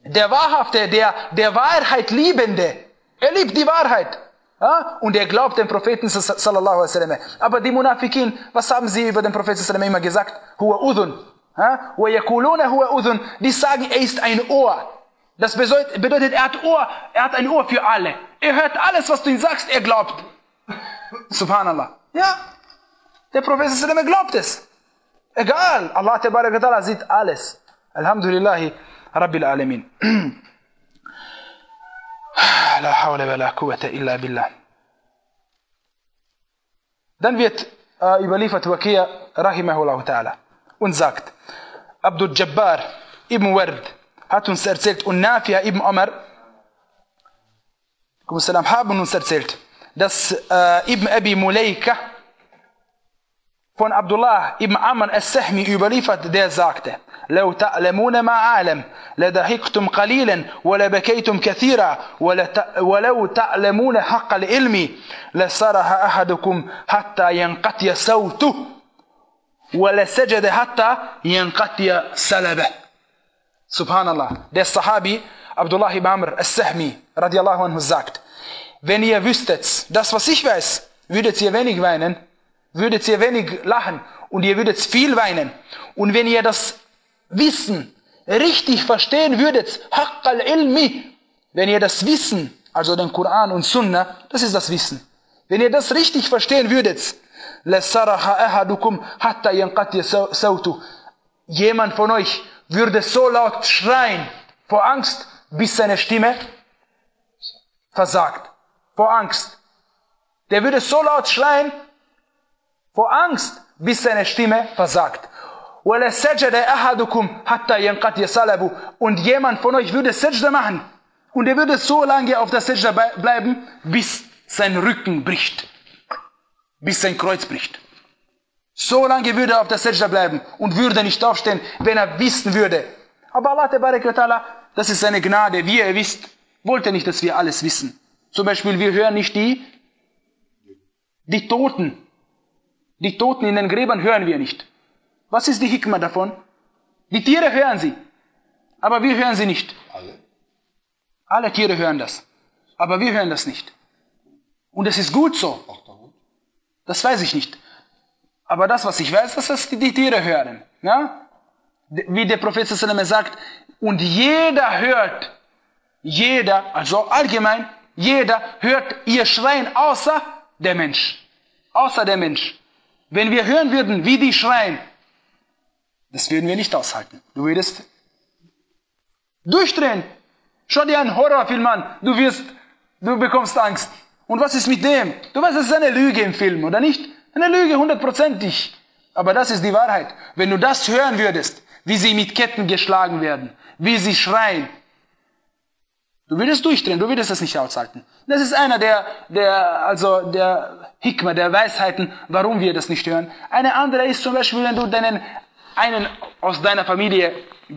Der Wahrhafte, der, der Wahrheit Liebende, er liebt die Wahrheit. Ja? Und er glaubt dem Propheten sallallahu alaihi wasallam. Aber die Munafikin, was haben sie über den Propheten sallallahu alaihi wasallam immer gesagt? Huwa udhun. Ja? Wa yakuluna huwa udhun. Die sagen, er ist ein Ohr. Das bedeutet, bedeutet, er hat Ohr, er hat ein Ohr für alle. Er hört alles, was du ihm sagst, er glaubt. Subhanallah. Ja, der Prophet sallallahu alaihi wasallam glaubt es. Egal, Allah tabarak wa ta'ala sieht alles. Alhamdulillahi Rabbil Alamin. La hawla wa la quwwata illa billah. Dann wird äh, überliefert Waqi' rahimahullah ta'ala und sagt, Abdul Jabbar ibn Ward hat uns erzählt und Nafi' ibn Umar haben uns erzählt, dass äh, Ibn Abi Mulaika von Abdullah ibn Amr al-Sahmi überliefert, der sagte, لو تعلمون ما أعلم لضحكتم قليلا ولبكيتم كثيرا ولو تعلمون حق العلم لصرح أحدكم حتى ينقطع صوته ولسجد حتى ينقطع صلبه. Subhanallah. Der Sahabi Abdullah ibn Amr al-Sahmi radiallahu anhu sagt, wenn ihr wüsstet, das was ich weiß, würdet ihr wenig weinen, würdet ihr wenig lachen und ihr würdet viel weinen. Und wenn ihr das Wissen richtig verstehen würdet, Haqq al-Ilmi, wenn ihr das Wissen, also den Koran und Sunna, das ist das Wissen. Wenn ihr das richtig verstehen würdet, لَسَرَحَ أَحَدُكُمْ حَتَّى يَنْقَطِعَ صَوْتُهُ. Jemand von euch würde so laut schreien vor Angst, bis seine Stimme versagt. Vor Angst. Der würde so laut schreien vor Angst, bis seine Stimme versagt. Und jemand von euch würde Sajda machen und er würde so lange auf der Sajda bleiben, bis sein Rücken bricht, bis sein Kreuz bricht. So lange würde er auf der Sajda bleiben und würde nicht aufstehen, wenn er wissen würde. Aber Allah tabarak wa ta'ala, das ist seine Gnade, wie ihr wisst, wollte nicht, dass wir alles wissen. Zum Beispiel, wir hören nicht die, die Toten. Die Toten in den Gräbern hören wir nicht. Was ist die Hikmah davon? Die Tiere hören sie, aber wir hören sie nicht. Alle? Alle Tiere hören das, aber wir hören das nicht. Und es ist gut so. Das weiß ich nicht. Aber das, was ich weiß, ist, dass die Tiere hören. Ja? Wie der Prophet sallallahu alaihi wasallam sagt, und jeder hört, jeder, also allgemein, jeder hört ihr Schreien, außer der Mensch. Außer der Mensch. Wenn wir hören würden, wie die schreien, das würden wir nicht aushalten. Du würdest durchdrehen. Schau dir einen Horrorfilm an. Du wirst, du bekommst Angst. Und was ist mit dem? Du weißt, es ist eine Lüge im Film, oder nicht? Eine Lüge, hundertprozentig. Aber das ist die Wahrheit. Wenn du das hören würdest, wie sie mit Ketten geschlagen werden, wie sie schreien, du würdest durchdrehen, du würdest das nicht aushalten. Das ist einer der, der, also der Hikmah, der Weisheiten, warum wir das nicht hören. Eine andere ist zum Beispiel, wenn du deinen, einen aus deiner Familie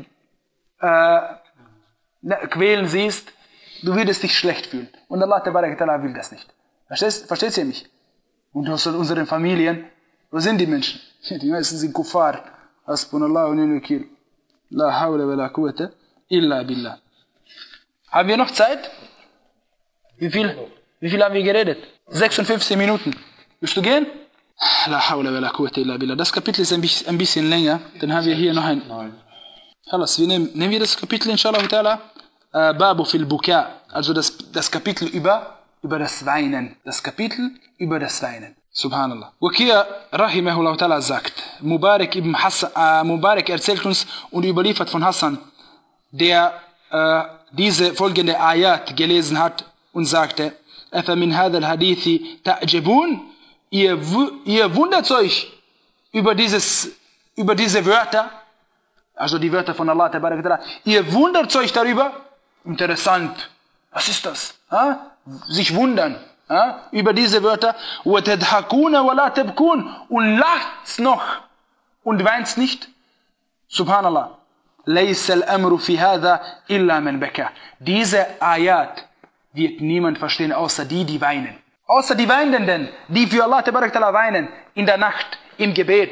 äh, quälen siehst, du würdest dich schlecht fühlen. Und Allah tabarak ta'ala will das nicht. Verstehst, versteht ihr mich? Und aus unseren Familien, wo sind die Menschen? Die meisten sind Kuffar. Hasbunallah wa ni'mal wakil. La hawla wa la quwwata illa billah. Haben wir noch Zeit? Wie viel, wie viel haben wir geredet? sechsundfünfzig Minuten. Willst du gehen? La hawla wa la quwwata illa billah. Das Kapitel ist ein bisschen, ein bisschen länger. Dann haben wir hier noch ein... Nein. Wir nehmen, nehmen wir das Kapitel inshallah ta'ala. Äh, Babu fil Buka. Also das, das Kapitel über, über das Weinen. Das Kapitel über das Weinen. Subhanallah. Waqi' rahimahullah ta'ala sagt, Mubarak ibn Hassan, äh, Mubarak erzählt uns und überliefert von Hassan, der äh, diese folgende Ayat gelesen hat und sagte, أَفَمِنْ هَذَا الْحَدِيثِ تَعْجَبُونَ ihr, ihr wundert euch über, dieses, über diese Wörter, also die Wörter von Allah, ihr wundert euch darüber, interessant, was ist das? Ha? Sich wundern. Ja, über diese Wörter وَتَدْحَكُونَ وَلَا تَبْكُونَ und lacht noch und weint nicht. Subhanallah. لَيْسَ الْأَمْرُ فِي هَذَا إِلَّا مَنْ بَكَى. Diese Ayat wird niemand verstehen, außer die, die weinen. Außer die Weinenden, die für Allah tabarak ta'ala weinen, in der Nacht, im Gebet.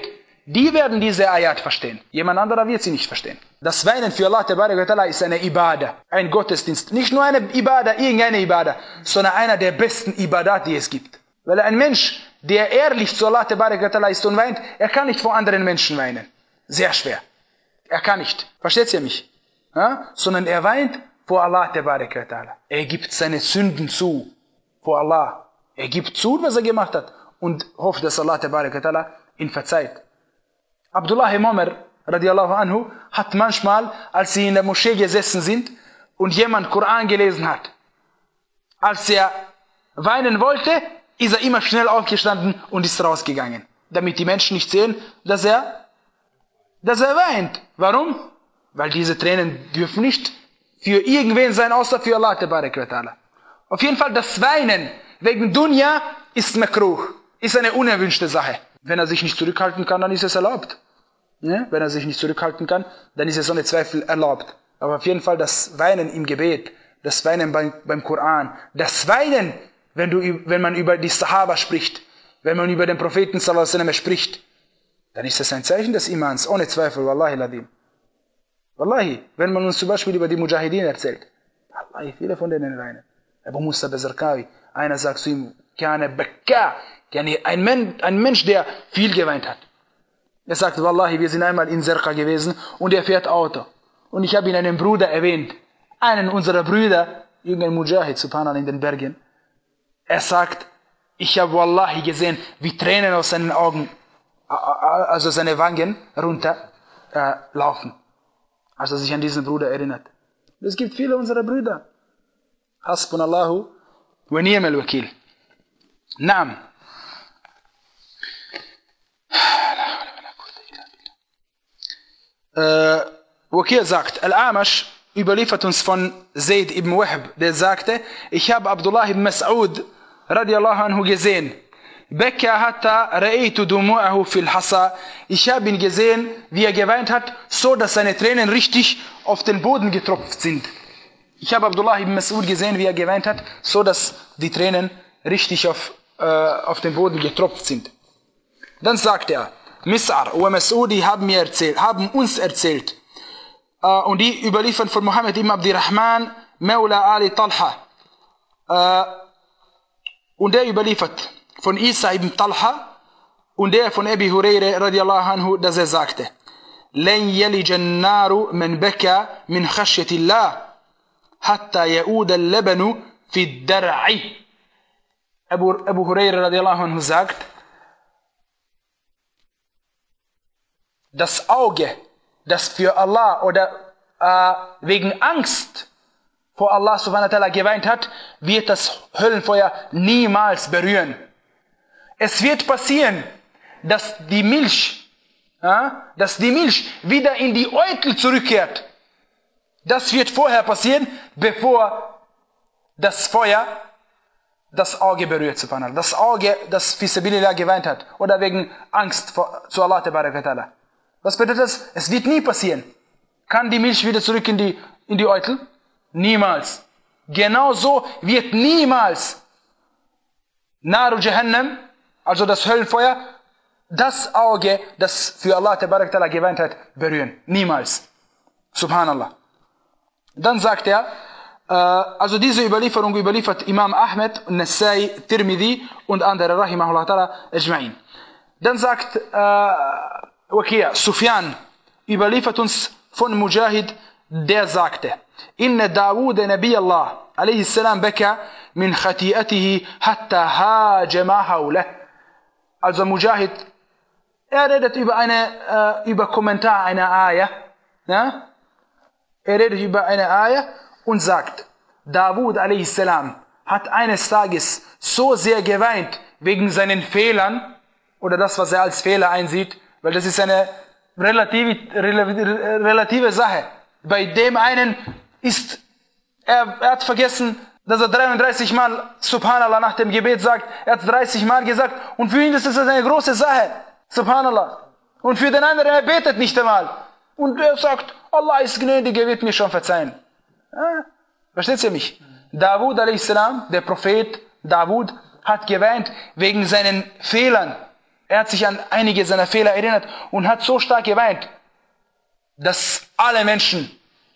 die werden diese Ayat verstehen. Jemand anderer wird sie nicht verstehen. Das Weinen für Allah Ta'ala ist eine Ibadah, ein Gottesdienst. Nicht nur eine Ibadah, irgendeine Ibadah, sondern einer der besten Ibadat, die es gibt. Weil ein Mensch, der ehrlich zu Allah Ta'ala ist und weint, er kann nicht vor anderen Menschen weinen. Sehr schwer. Er kann nicht. Versteht ihr mich? Ja? Sondern er weint vor Allah Ta'ala. Er gibt seine Sünden zu. Vor Allah. Er gibt zu, was er gemacht hat. Und hofft, dass Allah Ta'ala ihn verzeiht. Abdullah ibn Umar radiallahu anhu hat manchmal, als sie in der Moschee gesessen sind und jemand Koran gelesen hat, als er weinen wollte, ist er immer schnell aufgestanden und ist rausgegangen, damit die Menschen nicht sehen, dass er, dass er weint. Warum? Weil diese Tränen dürfen nicht für irgendwen sein, außer für Allah Ta'ala. Auf jeden Fall, das Weinen wegen Dunya ist makruh, ist eine unerwünschte Sache. Wenn er sich nicht zurückhalten kann, dann ist es erlaubt. Ja? Wenn er sich nicht zurückhalten kann, dann ist es ohne Zweifel erlaubt. Aber auf jeden Fall das Weinen im Gebet, das Weinen beim, beim Koran, das Weinen, wenn, du, wenn man über die Sahaba spricht, wenn man über den Propheten sallallahu alaihi wasallam spricht, dann ist das ein Zeichen des Imans, ohne Zweifel, wallahi ladim. Wallahi, wenn man uns zum Beispiel über die Mujahideen erzählt, wallahi, viele von denen weinen. Abu Musa Bazarkawi, einer sagt zu ihm, Kana Bakka, ein Mensch, ein Mensch, der viel geweint hat. Er sagt, wallahi, wir sind einmal in Serqa gewesen und er fährt Auto. Und ich habe ihn einen Bruder erwähnt, einen unserer Brüder, irgendein Mujahid, subhanallah, in den Bergen. Er sagt, ich habe wallahi gesehen, wie Tränen aus seinen Augen, also seine Wangen runter äh, laufen, als er sich an diesen Bruder erinnert. Es gibt viele unserer Brüder. Hasbunallahu wa ni'mal wakil. Naam. Äh, Wakil sagt, Al-Amash überliefert uns von Zayd ibn Wahb, der sagte, ich habe Abdullah ibn Mas'ud radiallahu anhu gesehen. Beka hatta ra'aytu dumu'ahu fil hasa. Ich habe ihn gesehen, wie er geweint hat, so dass seine Tränen richtig auf den Boden getropft sind. Ich habe Abdullah ibn Mas'ud gesehen, wie er geweint hat, so dass die Tränen richtig auf, äh, auf den Boden getropft sind. Dann sagt er, Mis'ar und Mas'udi haben mir erzählt, haben uns erzählt, uh, und die überliefern von Muhammad ibn Abdirrahman, Mawla Ali Talha, uh, und der überliefert von Isa ibn Talha und der von Abi Hurayra radiallahu anhu, dass er sagte, Lan yalijan naru man baka min khashyatillah hatta ya'ud al-labanu fi ad-dar'i. Abu, Abu Hurayra radiallahu anhu sagt, das Auge, das für Allah oder äh, wegen Angst vor Allah subhanahu wa ta'ala geweint hat, wird das Höllenfeuer niemals berühren. Es wird passieren, dass die Milch, äh, dass die Milch wieder in die Eutel zurückkehrt. Das wird vorher passieren, bevor das Feuer das Auge berührt, subhanallah. Das Auge, das fi sabilillah geweint hat oder wegen Angst vor, zu Allah ta'ala. Was bedeutet das? Es wird nie passieren. Kann die Milch wieder zurück in die, in die Eutel? Niemals. Genauso wird niemals Naru Jahannam, also das Höllenfeuer, das Auge, das für Allah Ta'ala geweint hat, berühren. Niemals. Subhanallah. Dann sagt er, äh, also diese Überlieferung überliefert Imam Ahmed, Nasai, Tirmidhi und andere, rahimahullah ta'ala, ajma'in. Dann sagt äh, Okay, Sufyan überliefert uns von Mujahid, der sagte, Inna Dawud Nabi Allah alayhi salam baka min khati'atihi hatta hajama hawlah. Also Mujahid, er redet über eine, äh, über Kommentar einer Ayah, ja? Er redet über eine Ayah und sagt, Dawud alayhi salam hat eines Tages so sehr geweint wegen seinen Fehlern oder das, was er als Fehler einsieht, weil das ist eine relative, relative Sache. Bei dem einen ist, er, er hat vergessen, dass er dreiunddreißig Mal Subhanallah nach dem Gebet sagt. Er hat dreißig Mal gesagt und für ihn ist das eine große Sache. Subhanallah. Und für den anderen, er betet nicht einmal. Und er sagt, Allah ist gnädig, er wird mir schon verzeihen. Ja? Versteht ihr mich? Dawud a s, der Prophet Dawud, hat geweint wegen seinen Fehlern. er hat sich an einige seiner Fehler erinnert und hat so stark geweint, dass alle Menschen,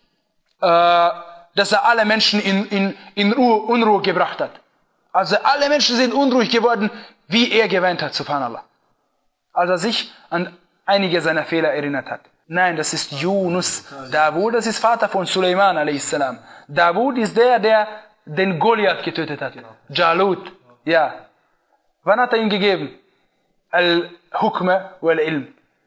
äh, dass er alle Menschen in, in, in Ruhe, Unruhe gebracht hat. Also alle Menschen sind unruhig geworden, wie er geweint hat, subhanallah. Als er sich an einige seiner Fehler erinnert hat. Nein, das ist Yunus. Davud, das ist Vater von Suleiman a s. Davud ist der, der den Goliath getötet hat. Jalut. Ja. Wann hat er ihn gegeben? Al-Hukma wal-Ilm.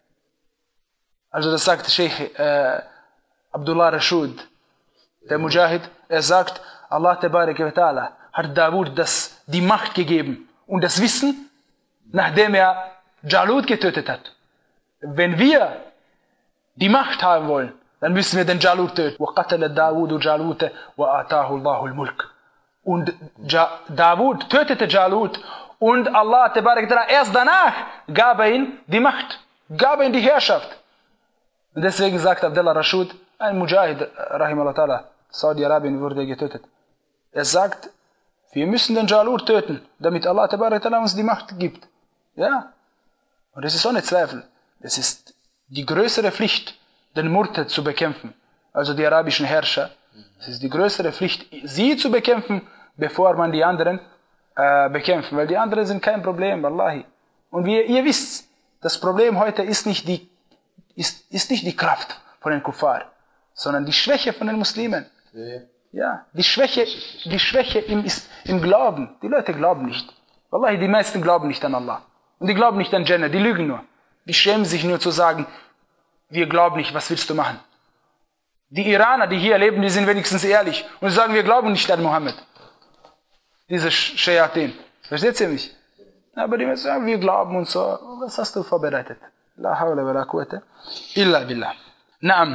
Also das sagt Sheikh äh, Abdullah Rashid, der Mujahid. Er sagt, Allah Tabarak wa Ta'ala hat Davud das, die Macht gegeben und das Wissen, nachdem er Jalut getötet hat. Wenn wir die Macht haben wollen, dann müssen wir den Jalut töten. وَقَتَلَ دَاوُودُ جَالُوتَ وَآتَاهُ اللَّهُ الْمُلْكَ. Und ja, Davud tötete Jalut und Allah Tabarak wa Ta'ala erst danach gab er ihm die Macht, gab er ihm die Herrschaft. Und deswegen sagt Abdullah Rashid, ein Mujahid, Rahimahullah Ta'ala, Saudi-Arabien wurde getötet. Er sagt, wir müssen den Jalut töten, damit Allah Tabarak wa Ta'ala uns die Macht gibt. Ja. Und das ist ohne Zweifel. Es ist die größere Pflicht, den Murtad zu bekämpfen. Also die arabischen Herrscher. Es ist die größere Pflicht, sie zu bekämpfen, bevor man die anderen äh, bekämpft. Weil die anderen sind kein Problem, wallahi. Und wie ihr wisst, das Problem heute ist nicht die, ist, ist nicht die Kraft von den Kuffar, sondern die Schwäche von den Muslimen. Ja, die Schwäche, die Schwäche im, ist im Glauben. Die Leute glauben nicht. Wallahi, die meisten glauben nicht an Allah. Und die glauben nicht an Jannah, die lügen nur. Die schämen sich nur zu sagen, wir glauben nicht, was willst du machen? Die Iraner, die hier leben, die sind wenigstens ehrlich und sagen, wir glauben nicht an Mohammed. Diese Shayatin. Versteht ihr mich? Aber die Menschen sagen, wir glauben und so. Was hast du vorbereitet? La hawla wa la quwwata illa billah. Naam.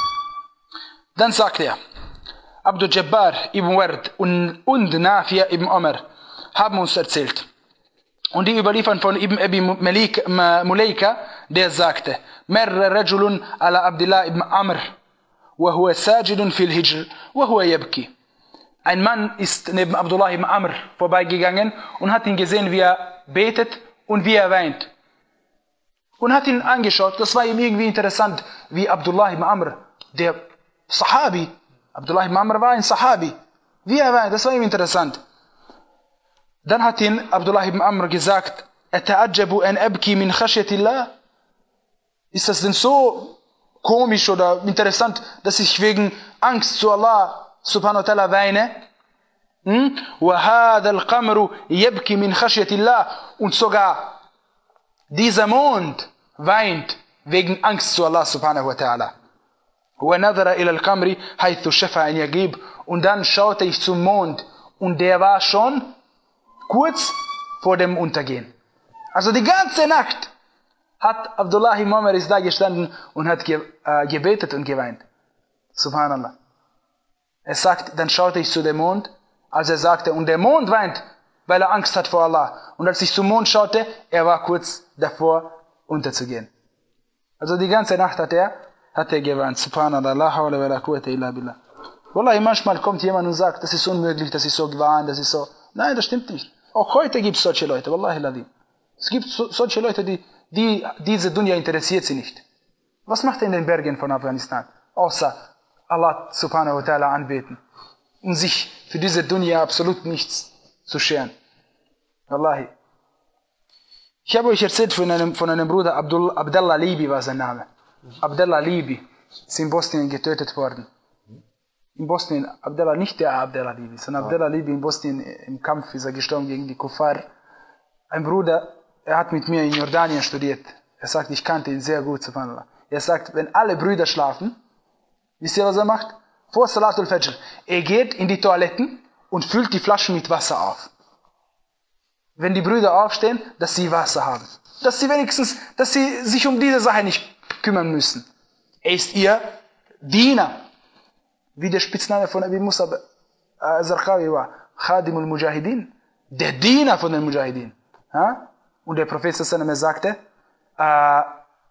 Dann sagt er, Abdul Jabbar ibn Ward und, und Nafia ibn Umar haben uns erzählt. Und die überliefern von Ibn Abi Mulaika, der sagte, Merre rajulun ala Abdullah ibn Amr, wa huwa sajidun fil hijr, wa huwa yabki. Ein Mann ist neben Abdullah ibn Amr vorbeigegangen und hat ihn gesehen, wie er betet und wie er weint. Und hat ihn angeschaut. Das war ihm irgendwie interessant, wie Abdullah ibn Amr, der Sahabi, Abdullah ibn Amr war ein Sahabi, wie er weint, das war ihm interessant. Dann hat ihn Abdullah ibn Amr gesagt, Ata'ajabu an abki min khashyatillah? Ist das denn so komisch oder interessant, dass ich wegen Angst zu Allah subhanahu wa ta'ala weine? Wa hadha al-qamru yabki min khashyatillah. Und sogar dieser Mond weint wegen Angst zu Allah subhanahu wa ta'ala. Wa nadhara ila al-qamri haythu shafa an yagib. Und dann schaute ich zum Mond und der war schon kurz vor dem Untergehen. Also die ganze Nacht hat Abdullah ibn Umar ist da gestanden und hat ge, äh, gebetet und geweint. Subhanallah. Er sagt, dann schaute ich zu dem Mond, als er sagte, und der Mond weint, weil er Angst hat vor Allah. Und als ich zum Mond schaute, er war kurz davor, unterzugehen. Also die ganze Nacht hat er, hat er geweint. Subhanallah, la hawla wa la quwwata illa billah. Wallahi, manchmal kommt jemand und sagt, das ist unmöglich, das ist so geweint, das ist so. Nein, das stimmt nicht. Auch heute gibt es solche Leute, wallahi ladim. Es gibt so, solche Leute, die, die diese Dunya interessiert sie nicht. Was macht er in den Bergen von Afghanistan? Außer Allah subhanahu wa ta'ala anbeten. Und sich für diese Dunya absolut nichts zu scheren. Wallahi. Ich habe euch erzählt von einem, von einem Bruder, Abdul, Abdallah Libi war sein Name. Abdallah Libi ist in Bosnien getötet worden. In Bosnien, Abdallah, nicht der Abdallah Libi, sondern Abdallah Libi in Bosnien im Kampf ist er gestorben gegen die Kuffar. Ein Bruder, er hat mit mir in Jordanien studiert. Er sagt, ich kannte ihn sehr gut, subhanallah. Er sagt, wenn alle Brüder schlafen, wisst ihr, was er macht? Vor Salatul Fajr. Er geht in die Toiletten und füllt die Flaschen mit Wasser auf. Wenn die Brüder aufstehen, dass sie Wasser haben. Dass sie wenigstens, dass sie sich um diese Sache nicht kümmern müssen. Er ist ihr Diener. Wie der Spitzname von Abi Musa Zarqawi war. Khadimul Mujahidin. Der Diener von den Mujahidin. Ja? Und der Prophet sallallahu alaihi wasallam sagte, äh,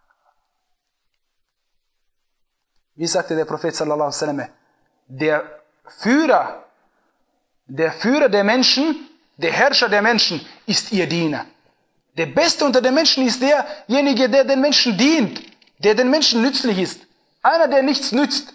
wie sagte der Prophet sallallahu alaihi wasallam, der Führer, der Führer der Menschen, der Herrscher der Menschen ist ihr Diener. Der Beste unter den Menschen ist derjenige, der den Menschen dient, der den Menschen nützlich ist. Einer, der nichts nützt.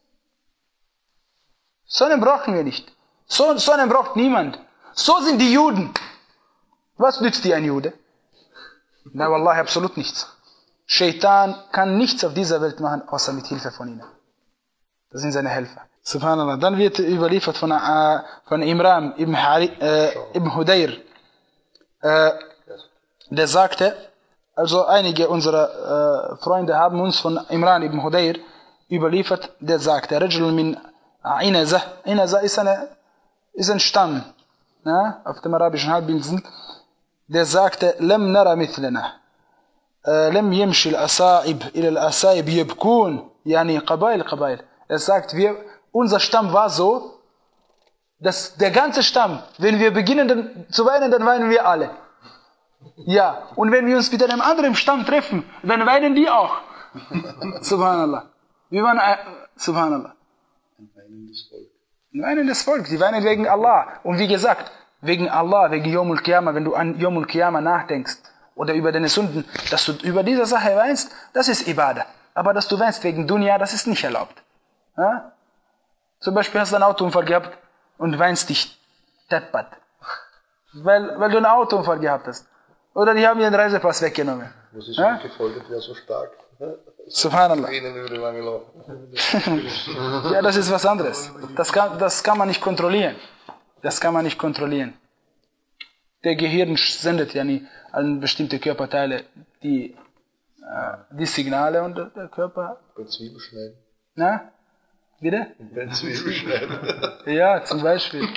So einen brauchen wir nicht. So, so einen braucht niemand. So sind die Juden. Was nützt dir ein Jude? Na, wallahi, absolut nichts. Shaitan kann nichts auf dieser Welt machen, außer mit Hilfe von ihnen. Das sind seine Helfer. Subhanallah. Dann wird überliefert von, äh, von Imran ibn, äh, ibn Hudayr. Äh, der sagte, also einige unserer äh, Freunde haben uns von Imran ibn Hudayr überliefert, der sagte, Rajul min Inaza. Inaza ist, eine, ist ein Stamm, ja, auf dem arabischen Halbinsel. Der sagte, Lam nara mithlana. Lam yamshi al-asaib ila al-asaib yabkun. Yani qabail, qabail. Er sagt, wir, unser Stamm war so, dass der ganze Stamm, wenn wir beginnen dann zu weinen, dann weinen wir alle. Ja, und wenn wir uns mit einem anderen Stamm treffen, dann weinen die auch. Subhanallah. Wir waren, äh, Subhanallah. Ein weinendes Volk. Ein weinendes Volk. Die weinen wegen Allah. Und wie gesagt, wegen Allah, wegen Yomul Qiyamah, wenn du an Yomul Qiyamah nachdenkst oder über deine Sünden, dass du über diese Sache weinst, das ist Ibadah. Aber dass du weinst wegen Dunya, das ist nicht erlaubt. Ja? Zum Beispiel hast du einen Autounfall gehabt und weinst dich teppert. Weil, weil du einen Autounfall gehabt hast. Oder die haben dir den Reisepass weggenommen. Was ist ja? gefolgt, wäre so stark. Subhanallah. Über die lange laufen. Ja, das ist was anderes. Das kann, das kann man nicht kontrollieren. Das kann man nicht kontrollieren. Der Gehirn sendet ja nie an bestimmte Körperteile die, äh, die Signale und der Körper... Bei Zwiebel schneiden. Na? Bitte? Bei Zwiebel schneiden. Ja, zum Beispiel.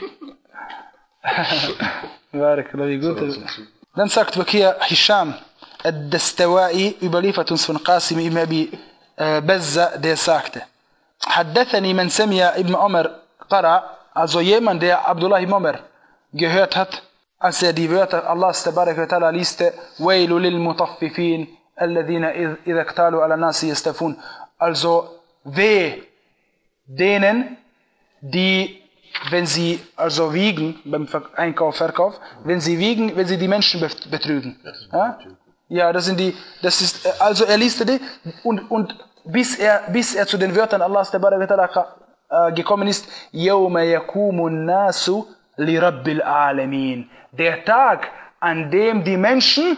Wie gut. Dann sagt Wakir Hisham Ad-Dastawai überliefert uns von Qasim ibn Abi Bazza, der sagte, Haddathani man samia ibn Umar qara, also jemand, der Abdullah ibn Umar gehört hat, als er die Wörter Allahs tabarak wa ta'ala lieste, Wailu lil mutaffifin, alladhina idha iktalu ala nasi yastafun, also weh denen, die, wenn sie also wiegen, beim Einkauf, Verkauf, wenn sie wiegen, wenn sie die Menschen betrügen. Ja, ja, das sind die, das ist, also er liest die, und, und bis er, bis er zu den Wörtern Allahs tabarak wa ta'ala äh, gekommen ist, Yawma yakumun nasu li rabbil alamin. Der Tag, an dem die Menschen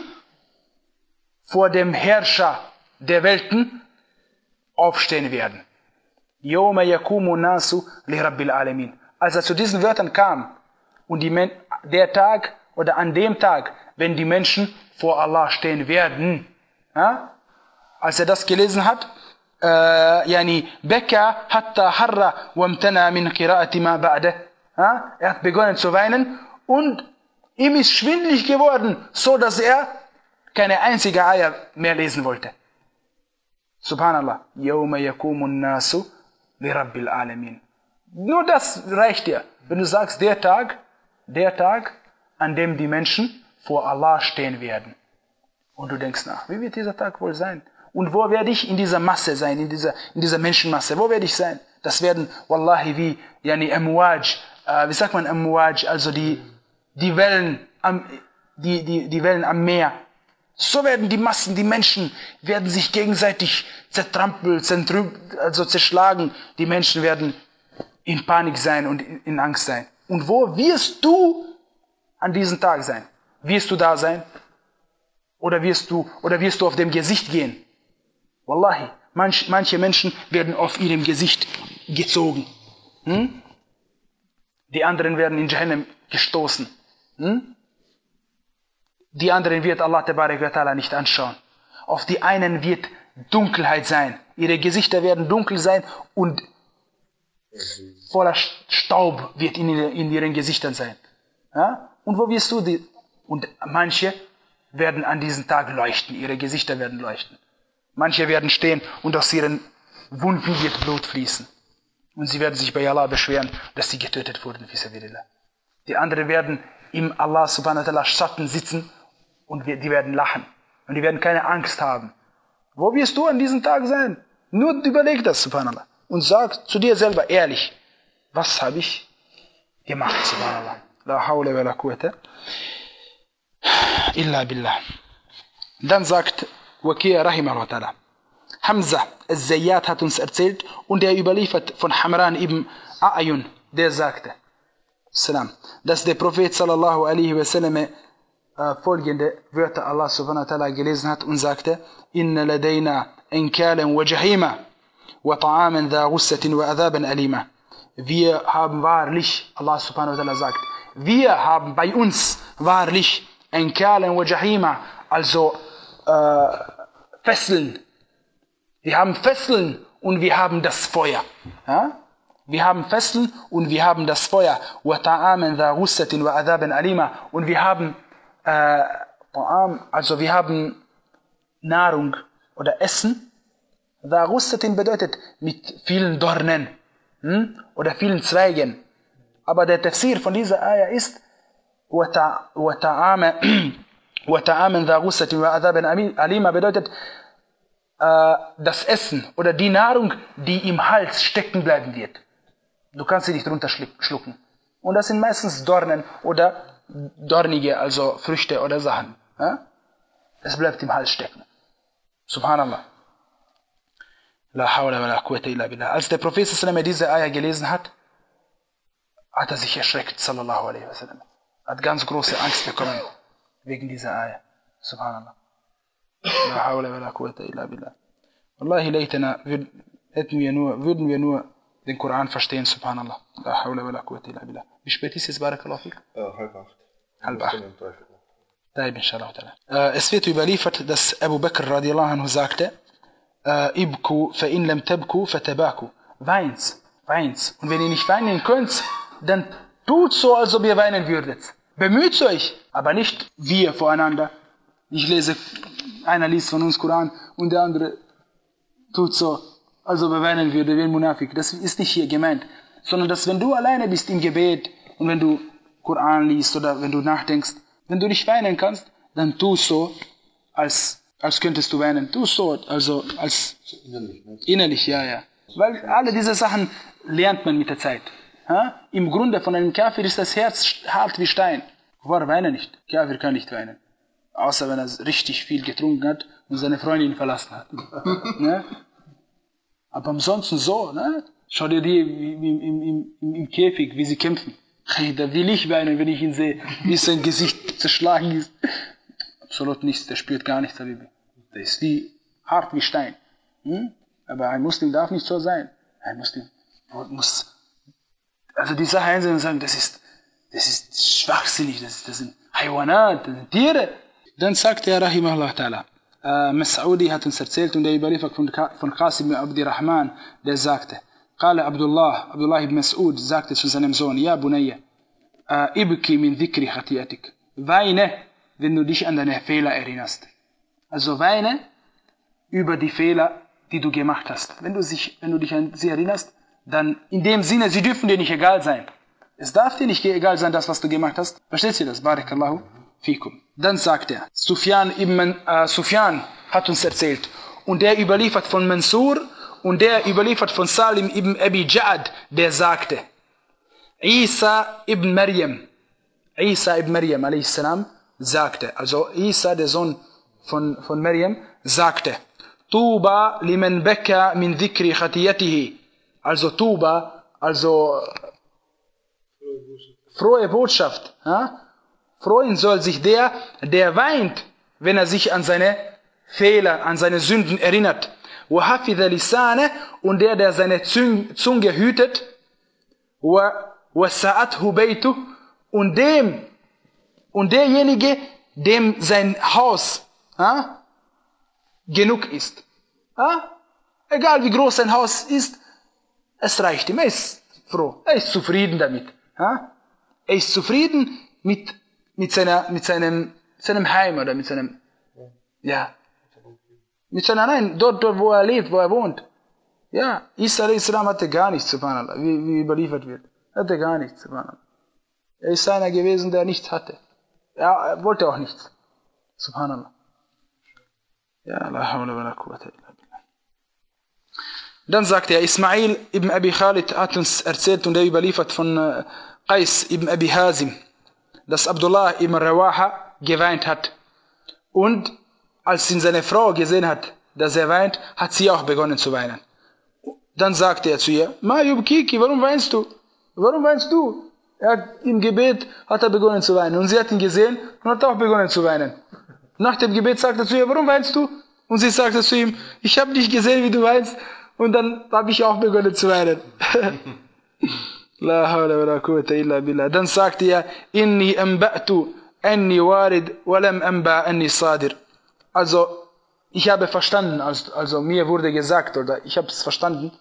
vor dem Herrscher der Welten aufstehen werden. Yawma yakumun nasu li rabbil alamin. Als er zu diesen Wörtern kam, und die Men- der Tag oder an dem Tag, wenn die Menschen vor Allah stehen werden, ja? Als er das gelesen hat, äh, yani beka hatta harra wamtana min qira'ati ma ba'da, ja? Er hat begonnen zu weinen und ihm ist schwindelig geworden, so dass er keine einzige Eier mehr lesen wollte. Subhanallah. Yawma yakumun nasu li rabbil alamin. Nur das reicht dir. Wenn du sagst, der Tag, der Tag, an dem die Menschen vor Allah stehen werden. Und du denkst nach, wie wird dieser Tag wohl sein? Und wo werde ich in dieser Masse sein, in dieser, in dieser Menschenmasse? Wo werde ich sein? Das werden, wallahi, wie, yani, Amwaj, äh, wie sagt man Amwaj, also die, die Wellen am, die, die, die Wellen am Meer. So werden die Massen, die Menschen, werden sich gegenseitig zertrampelt, zentrübt, also zerschlagen. Die Menschen werden in Panik sein und in Angst sein. Und wo wirst du an diesem Tag sein? Wirst du da sein? Oder wirst du, oder wirst du auf dem Gesicht gehen? Wallahi, manch, manche Menschen werden auf ihrem Gesicht gezogen. Hm? Die anderen werden in Jahannam gestoßen. Hm? Die anderen wird Allah tabarak wa ta'ala nicht anschauen. Auf die einen wird Dunkelheit sein. Ihre Gesichter werden dunkel sein und voller Staub wird in, in ihren Gesichtern sein. Ja? Und wo wirst du die? Und manche werden an diesem Tag leuchten, ihre Gesichter werden leuchten. Manche werden stehen und aus ihren Wunden wird Blut fließen. Und sie werden sich bei Allah beschweren, dass sie getötet wurden. Die anderen werden im Allah subhanahu wa ta'ala Schatten sitzen und die werden lachen. Und die werden keine Angst haben. Wo wirst du an diesem Tag sein? Nur überleg das, subhanallah. Und sag zu dir selber ehrlich, was habe ich gemacht, subhanallah. La hawla wa la quwwata illa billah. Dann sagt Waqi' rahimahullah ta'ala, Hamza al-Zayyat hat uns erzählt und er überliefert von Hamran ibn A'yun, der sagte, Salam, dass der Prophet sallallahu alaihi wasallam äh, folgende Wörter Allah subhanahu wa ta'ala gelesen hat und sagte, Inna ladayna inkalan wa jahima wa ta'aman dha ghussatin wa adhaban alima. Wir haben wahrlich, Allah subhanahu wa ta'ala sagt, wir haben bei uns wahrlich inkalan wa jahima, also äh, Fesseln. Wir haben Fesseln und wir haben das Feuer. Ja? Wir haben Fesseln und wir haben das Feuer. Und wir haben äh, also wir haben Nahrung oder Essen. bedeutet mit vielen Dornen hm? oder vielen Zweigen. Aber der Tafsir von dieser Ayah ist bedeutet das Essen oder die Nahrung, die im Hals stecken bleiben wird. Du kannst sie nicht runterschlucken. Und das sind meistens Dornen oder dornige, also Früchte oder Sachen. Ja? Es bleibt im Hals stecken. Subhanallah. La hawla wa la quwwata illa billah. Als der Prophet sallallahu alaihi wasallam diese Ayah gelesen hat, hat er sich erschreckt, sallallahu alaihi wasallam. Hat ganz große Angst bekommen wegen dieser Ayah. Subhanallah. La hawla wa la quwwata illa billah. Wallahi laytana, hätten wir nur, würden wir nur den Koran verstehen, subhanallah. La hawla wa la quwwata illa billah. Wie spät ist es, barakallahu fik? Uh, halb acht. Halb acht. Taib, inshallah. Uh, es wird überliefert, dass Abu Bakr radiallahu anhu sagte, Ibku fa in lam tabku fatabaku. Weint, weint. Und wenn ihr nicht weinen könnt, dann tut so, als ob ihr weinen würdet. Bemüht euch, aber nicht wir voreinander. Ich lese, einer liest von uns Koran und der andere tut so, als ob er weinen würde, wie ein Munafik. Das ist nicht hier gemeint. Sondern, dass wenn du alleine bist im Gebet und wenn du Koran liest oder wenn du nachdenkst, wenn du nicht weinen kannst, dann tu so, als, als könntest du weinen. Tu so, also als innerlich, innerlich, ja, ja. Weil alle diese Sachen lernt man mit der Zeit. Ha? Im Grunde von einem Kafir ist das Herz hart wie Stein. Kuffar weinen nicht. Kafir kann nicht weinen. Außer wenn er richtig viel getrunken hat und seine Freundin verlassen hat. Ne? Aber ansonsten so, ne? Schau dir die im, im, im, im Käfig, wie sie kämpfen. Hey, da will ich weinen, wenn ich ihn sehe, wie sein Gesicht zerschlagen ist. Absolut nichts, der spürt gar nichts. Der ist wie hart wie Stein. Hm? Aber ein Muslim darf nicht so sein. Ein Muslim muss also die Sache einsehen und sagen, das ist, das ist schwachsinnig, das, das sind Haywanat, das sind Tiere. Dann sagte er, rahimahullah ta'ala, äh, Mas'udi hat uns erzählt und der überliefert von, von Qasim ibn Abdirrahman, der sagte, Qala Abdullah, Abdullah ibn Mas'ud sagte zu seinem Sohn, Ja Bunayya, äh, ibki min dhikri khati'atik. Weine, wenn du dich an deine Fehler erinnerst. Also weine über die Fehler, die du gemacht hast. Wenn du, sich, wenn du dich an sie erinnerst, dann in dem Sinne, sie dürfen dir nicht egal sein. Es darf dir nicht egal sein, das, was du gemacht hast. Versteht ihr das? Barakallahu fikum. Dann sagt er, Sufyan ibn äh, Sufyan hat uns erzählt. Und der überliefert von Mansur und der überliefert von Salim ibn Abi Ja'ad, der sagte, Isa ibn Maryam, Isa ibn Maryam, a.s. sagte, also Isa, der Sohn von, von Maryam, sagte, Tuba liman baka min dhikri khatiyatihi. Also Tuba, also frohe Botschaft. Ja? Freuen soll sich der, der weint, wenn er sich an seine Fehler, an seine Sünden erinnert. وَحَفِذَ لِسَانَهُ und der, der seine Zunge hütet. وَسَعَتْهُ بَيْتُهُ und dem, und derjenige, dem sein Haus ja, genug ist. Ja? Egal wie groß sein Haus ist, es reicht ihm, er ist froh, er ist zufrieden damit. Ja? Er ist zufrieden mit, mit, seiner, mit seinem, seinem Heim oder mit seinem, ja, mit seiner, nein, dort, dort, wo er lebt, wo er wohnt. Ja, Isa a.s. hatte gar nichts, subhanallah, wie, wie überliefert wird. Er hatte gar nichts, subhanallah. Er ist einer gewesen, der nichts hatte. Ja, er wollte auch nichts. Subhanallah. Ja, la hawla wa la quwwata illa billah. Dann sagt er, Ismail ibn Abi Khalid hat uns erzählt und er überliefert von äh, Qais ibn Abi Hazim, dass Abdullah ibn Rawaha geweint hat. Und als ihn seine Frau gesehen hat, dass er weint, hat sie auch begonnen zu weinen. Dann sagte er zu ihr, Ma yubkiki, warum weinst du? Warum weinst du? Er hat, im Gebet hat er begonnen zu weinen. Und sie hat ihn gesehen und hat auch begonnen zu weinen. Nach dem Gebet sagte er zu ihr, warum weinst du? Und sie sagte zu ihm, ich habe dich gesehen, wie du weinst. Und dann habe ich auch begonnen zu weinen. La hawla wa la quwwata illa billah. Dann sagte er, inni anba'tu anni warid wa lam anba anni sadir. Also, ich habe verstanden, also, also mir wurde gesagt, oder ich habe es verstanden,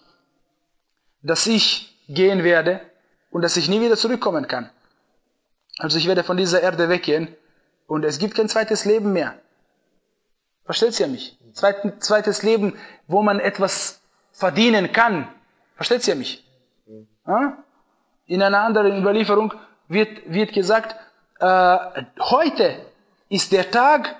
dass ich gehen werde und dass ich nie wieder zurückkommen kann. Also ich werde von dieser Erde weggehen und es gibt kein zweites Leben mehr. Versteht ihr mich? Zweit, zweites Leben, wo man etwas verdienen kann. Versteht ihr mich? Ja? In einer anderen Überlieferung wird, wird gesagt, äh, heute ist der Tag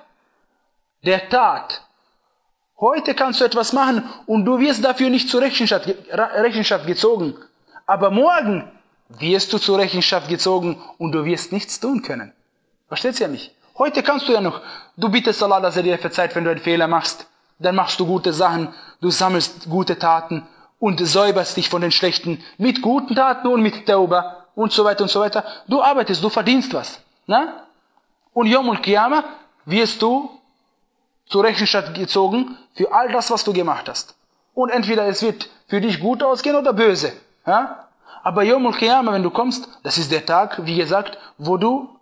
der Tat. Heute kannst du etwas machen und du wirst dafür nicht zur Rechenschaft, Rechenschaft gezogen. Aber morgen wirst du zur Rechenschaft gezogen und du wirst nichts tun können. Versteht ihr mich? Heute kannst du ja noch, du bittest Allah, dass er dir verzeiht, wenn du einen Fehler machst. Dann machst du gute Sachen, du sammelst gute Taten und säuberst dich von den schlechten mit guten Taten und mit Tauba und so weiter und so weiter. Du arbeitest, du verdienst was. Na? Und Yawm al-Qiyamah wirst du zur Rechenschaft gezogen für all das, was du gemacht hast. Und entweder es wird für dich gut ausgehen oder böse. Ja? Aber Yawm al-Qiyamah, wenn du kommst, das ist der Tag, wie gesagt, wo du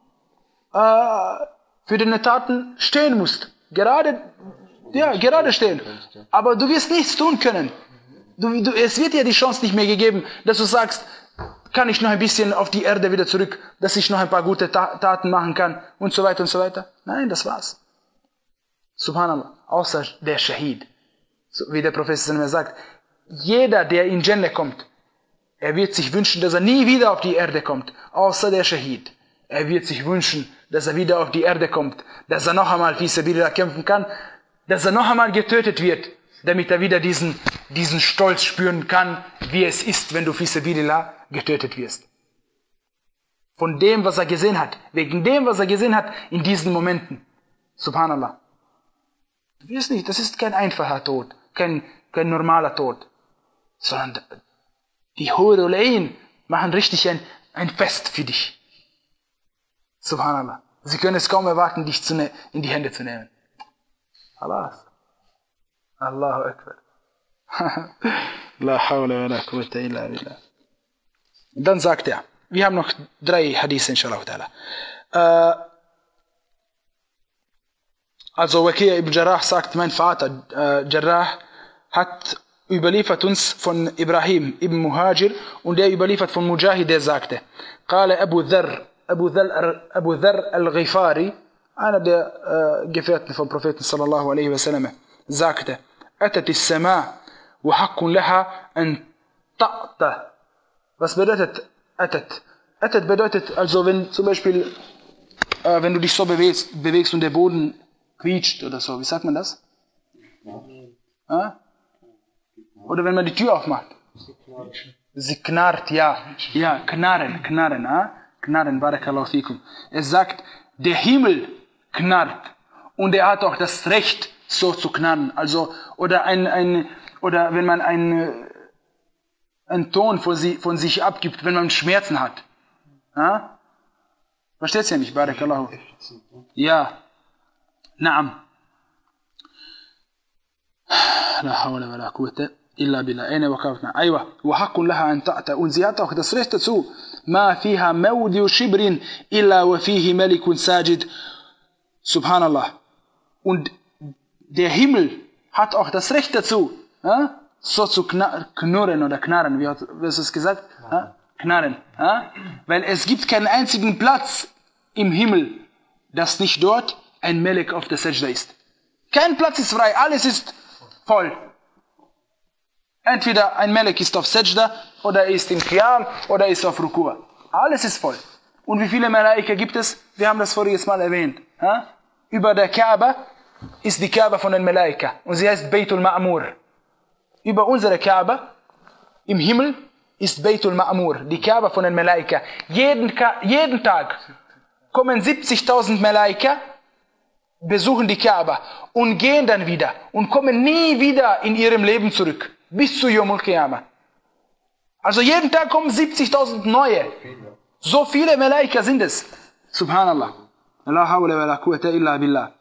äh, für deine Taten stehen musst. Gerade, ja, gerade stehen. Aber du wirst nichts tun können. Du, du, es wird dir die Chance nicht mehr gegeben, dass du sagst, kann ich noch ein bisschen auf die Erde wieder zurück, dass ich noch ein paar gute Ta- Taten machen kann und so weiter und so weiter. Nein, das war's. Subhanallah, außer der Shahid. So, wie der Prophet sagt, jeder, der in Jannah kommt, er wird sich wünschen, dass er nie wieder auf die Erde kommt, außer der Shahid. Er wird sich wünschen, dass er wieder auf die Erde kommt, dass er noch einmal fi sabilillah kämpfen kann, dass er noch einmal getötet wird, damit er wieder diesen, diesen Stolz spüren kann, wie es ist, wenn du fi sabilillah getötet wirst. Von dem, was er gesehen hat, wegen dem, was er gesehen hat in diesen Momenten. Subhanallah. Du wirst nicht, das ist kein einfacher Tod, kein, kein normaler Tod, sondern die Hurul Ain machen richtig ein, ein Fest für dich. Subhanallah. Sie können es kaum erwarten, dich zu ne- in die Hände zu nehmen. Allah. Allahu Akbar. La hawla wa la quwwata illa billah. Und dann sagt er, wir haben noch drei Hadithe, inshallah ta'ala. Äh, also Waqi' ibn Jarrah sagt, mein Vater, äh, Jarrah, hat überliefert uns von Ibrahim ibn Muhajir und er überliefert von Mujahid, der sagte, Qala Abu Dharr, Abu Dharr, Abu Dharr al-Ghifari, einer der äh, Gefährten vom Propheten sallallahu alaihi wasallam, sagte, Atat is-sama wa haqqun laha an ta'ta. Was bedeutet Atat? Atat bedeutet, also wenn zum Beispiel, äh, wenn du dich so bewegst, bewegst und der Boden quietscht oder so, wie sagt man das? Ja? Oder wenn man die Tür aufmacht. Sie knarrt, ja. Ja, knarren, knarren, ah? Knarren, barakallahu fikum. Er sagt, der Himmel knarrt. Und er hat auch das Recht, so zu knarren. Also, oder ein, ein, oder wenn man ein, einen Ton von, sie, von sich abgibt, wenn man Schmerzen hat. Ah? Versteht ihr mich, barakallahu? Ja. Naam. La hawla wa la quwwata illa billah. Eine Wakafna. Aywa. Wa haqqun laha an ta'ta. Und sie hat auch das Recht dazu. Ma fiha mawdi'u shibrin illa wa fihi malikun sajid. Subhanallah. Und der Himmel hat auch das Recht dazu, ja? So zu knurren oder knarren. Wie hast du es gesagt? Ja? Knarren. Ja? Weil es gibt keinen einzigen Platz im Himmel, dass nicht dort ein Melek auf der Sajda ist. Kein Platz ist frei, alles ist voll. Entweder ein Melek ist auf Sajda, oder er ist im Qiyam, oder er ist auf Ruku'. Alles ist voll. Und wie viele Malaika gibt es? Wir haben das voriges Mal erwähnt. Ja? Über der Kaaba ist die Kaaba von den Malaika. Und sie heißt Baytul Ma'mur. Über unsere Kaaba im Himmel ist Baytul Ma'mur, die Kaaba von den Malaika. Jeden, jeden Tag kommen siebzigtausend Malaika besuchen die Kaaba und gehen dann wieder und kommen nie wieder in ihrem Leben zurück. Bis zu Yawm al-Qiyamah. Also jeden Tag kommen siebzigtausend neue. So viele Malaika sind es. Subhanallah. La hawla wa la quwwata illa billah.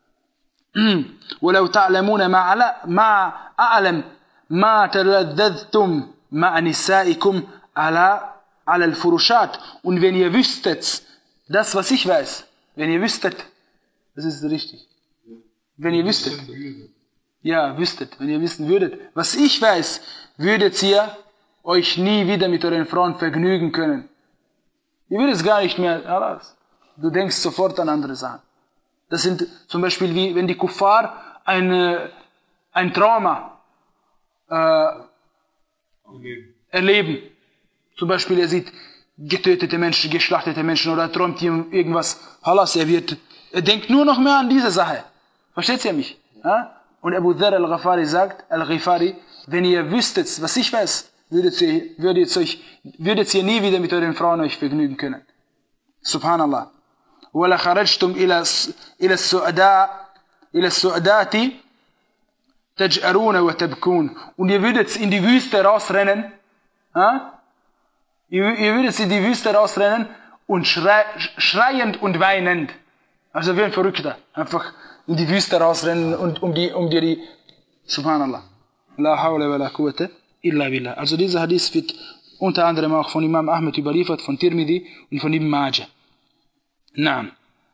ولو تعلمون ما أعلم ما تلذذتم مع نسائكم على على الفرشات. Und wenn ihr wüsstet, das was ich weiß, wenn ihr wüsstet, das ist richtig. Wenn ihr wüsstet, ja, wüsstet, wenn ihr wissen würdet, was ich weiß, würdet ihr euch nie wieder mit euren Frauen vergnügen können. Ihr würdet es gar nicht mehr, alles. Du denkst sofort an andere Sachen. Das sind zum Beispiel wie, wenn die Kuffar eine, ein Trauma äh, erleben. Zum Beispiel er sieht getötete Menschen, geschlachtete Menschen oder träumt ihm irgendwas. Halas, er wird, er denkt nur noch mehr an diese Sache. Versteht ihr mich? Ja? Und Abu Dharr al-Ghafari sagt, al-Ghifari, wenn ihr wüsstet, was ich weiß, würdet ihr, würdet, euch, würdet ihr nie wieder mit euren Frauen euch vergnügen können. Subhanallah. وَلَا خَرَجْتُمْ إِلَى إِلَى السُّعْدَاءِ إِلَى السُّعْدَاتِ تَجْأَرُونَ وَتَبْكُونَ. Und ihr würdet in die Wüste rausrennen, ja? ihr, ihr würdet in die Wüste rausrennen und schrei, schreiend und weinend. Also wie ein Verrückter. Einfach in die Wüste rausrennen und um die, um die, die Subhanallah. La hawla wa la quwwata illa billah. Also dieser Hadith wird unter anderem auch von Imam Ahmed überliefert, von Tirmidhi und von Ibn Majah. Naam.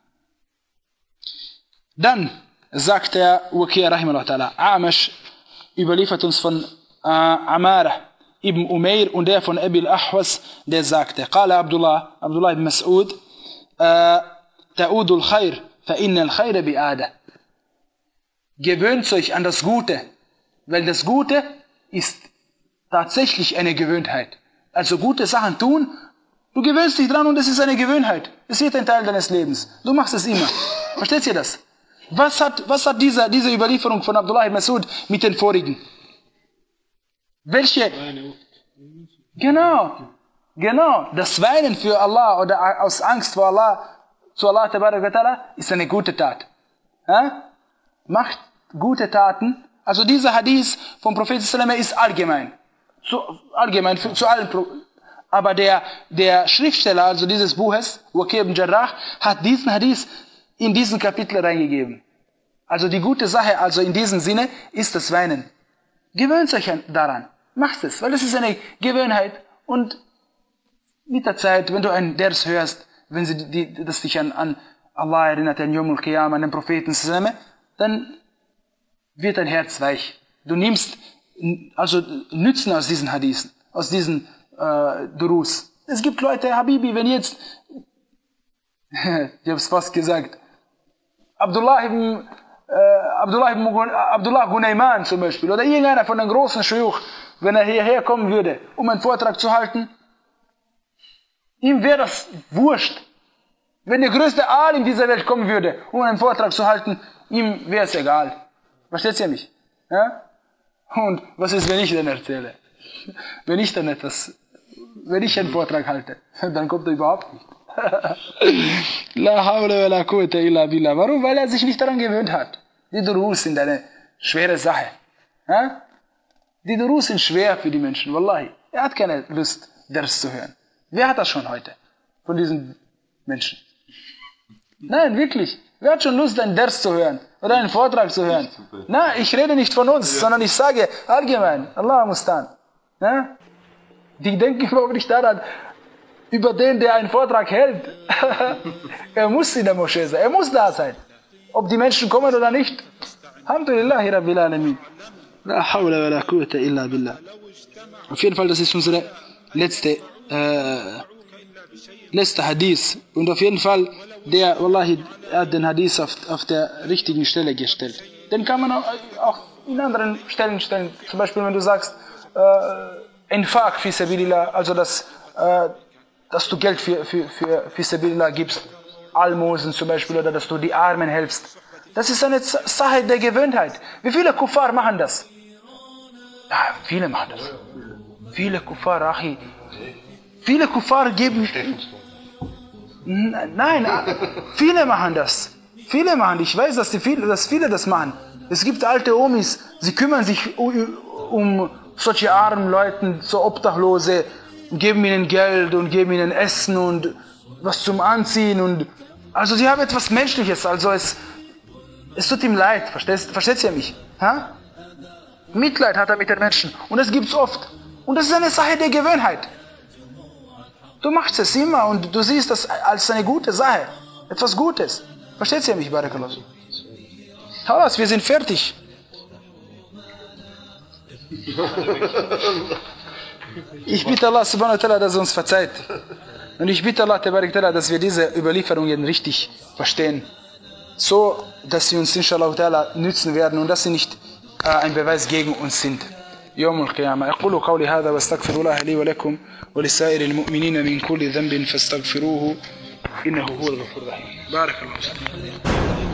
Dann sagt er, Waqi' rahimahullah ta'ala, Amash überliefert uns von äh, Amara ibn Umair und der von Abil Ahwas, der sagte, Qala Abdullah, Abdullah ibn Mas'ud, Ta'udu al-Khair, fa inna al-Khair bi'ada. Gewöhnt euch an das Gute, weil das Gute ist tatsächlich eine Gewohnheit. Also gute Sachen tun, du gewöhnst dich dran und es ist eine Gewohnheit. Es wird ein Teil deines Lebens. Du machst es immer. Versteht ihr das? Was hat, was hat diese, diese Überlieferung von Abdullah ibn Mas'ud mit den vorigen? Welche? Genau. Genau. Das Weinen für Allah oder aus Angst vor Allah, zu Allah tabarak wa ta'ala, ist eine gute Tat. Ja? Macht gute Taten. Also dieser Hadith vom Propheten sallallahu alaihi wasallam ist allgemein. Zu, allgemein, für, zu allen Pro Aber der, der Schriftsteller, also dieses Buches, Waqi' ibn Jarrah, hat diesen Hadith in diesen Kapitel reingegeben. Also die gute Sache, also in diesem Sinne, ist das Weinen. Gewöhnt euch daran. Macht es, weil es ist eine Gewohnheit. Und mit der Zeit, wenn du einen Ders hörst, wenn sie die, das dich an, an Allah erinnert, an Yawm al-Qiyamah, an den Propheten, dann wird dein Herz weich. Du nimmst also Nützen aus diesen Hadithen, aus diesen äh, Durus. Es gibt Leute, Habibi, wenn jetzt, ich habe es fast gesagt, Abdullah ibn, äh, Abdullah ibn Abdullah Gunayman zum Beispiel, oder irgendeiner von den großen Schuyuch, wenn er hierher kommen würde, um einen Vortrag zu halten, ihm wäre das wurscht. Wenn der größte Alim dieser Welt kommen würde, um einen Vortrag zu halten, ihm wäre es egal. Versteht ihr mich? Ja? Und was ist, wenn ich dann erzähle? Wenn ich dann etwas, wenn ich einen Vortrag halte, dann kommt er überhaupt nicht. La hawla wa la quwwata illa billah. Warum? Weil er sich nicht daran gewöhnt hat. Die Durus sind eine schwere Sache. Ja? Die Durus sind schwer für die Menschen, wallahi. Er hat keine Lust, das zu hören. Wer hat das schon heute? Von diesen Menschen? Nein, wirklich. Wer hat schon Lust, einen Ders zu hören? Oder einen Vortrag zu hören? Nein, ich rede nicht von uns, sondern ich sage allgemein. Allah mustan. Ja? Die denken überhaupt nicht daran, über den, der einen Vortrag hält. Er muss in der Moschee sein. Er muss da sein. Ob die Menschen kommen oder nicht. Alhamdulillahi Rabbil Alamin. La hawla wa la quwwata illa billah. Auf jeden Fall, das ist unsere letzte, äh, letzte Hadith. Und auf jeden Fall, der, wallahi, er hat den Hadith auf, auf der richtigen Stelle gestellt. Den kann man auch, auch in anderen Stellen stellen. Zum Beispiel, wenn du sagst, äh, Infaq fi sabilillah, also dass, äh, dass du Geld für, für, für fi sabilillah gibst, Almosen zum Beispiel, oder dass du die Armen hilfst. Das ist eine Sache der Gewohnheit. Wie viele Kuffar machen das? Ja, viele machen das. Viele Kuffar, Achi. Viele Kuffar geben... Nein, viele machen das. Viele machen, ich weiß, dass, die viele, dass viele das machen. Es gibt alte Omis, sie kümmern sich um solche armen Leute, so Obdachlose, geben ihnen Geld und geben ihnen Essen und was zum Anziehen. Und also sie haben etwas Menschliches, also es, es tut ihm leid, verstehst, versteht ihr mich? Ha? Mitleid hat er mit den Menschen und das gibt es oft. Und das ist eine Sache der Gewohnheit. Du machst es immer und du siehst das als eine gute Sache, etwas Gutes. Versteht ihr mich, Barakallah? Halas, wir sind fertig. Ich bitte Allah subhanahu wa ta'ala, dass er uns verzeiht. Und ich bitte Allah, dass wir diese Überlieferungen richtig verstehen. So, dass sie uns inshallah ta'ala nützen werden und dass sie nicht äh, ein Beweis gegen uns sind. يوم القيامة أقول قولي هذا واستغفر الله لي ولكم ولسائر المؤمنين من كل ذنب فاستغفروه إنه هو الغفور الرحيم. بارك الله فيك.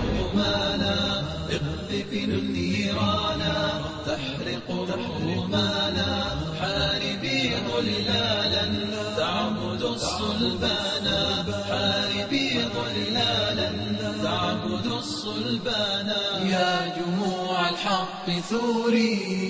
اقذف النيرانا تحرق محرومانا حاربي ظلالا تعبد الصلبانا حاربي ظلالا تعبد الصلبانا يا جموع الحق ثوري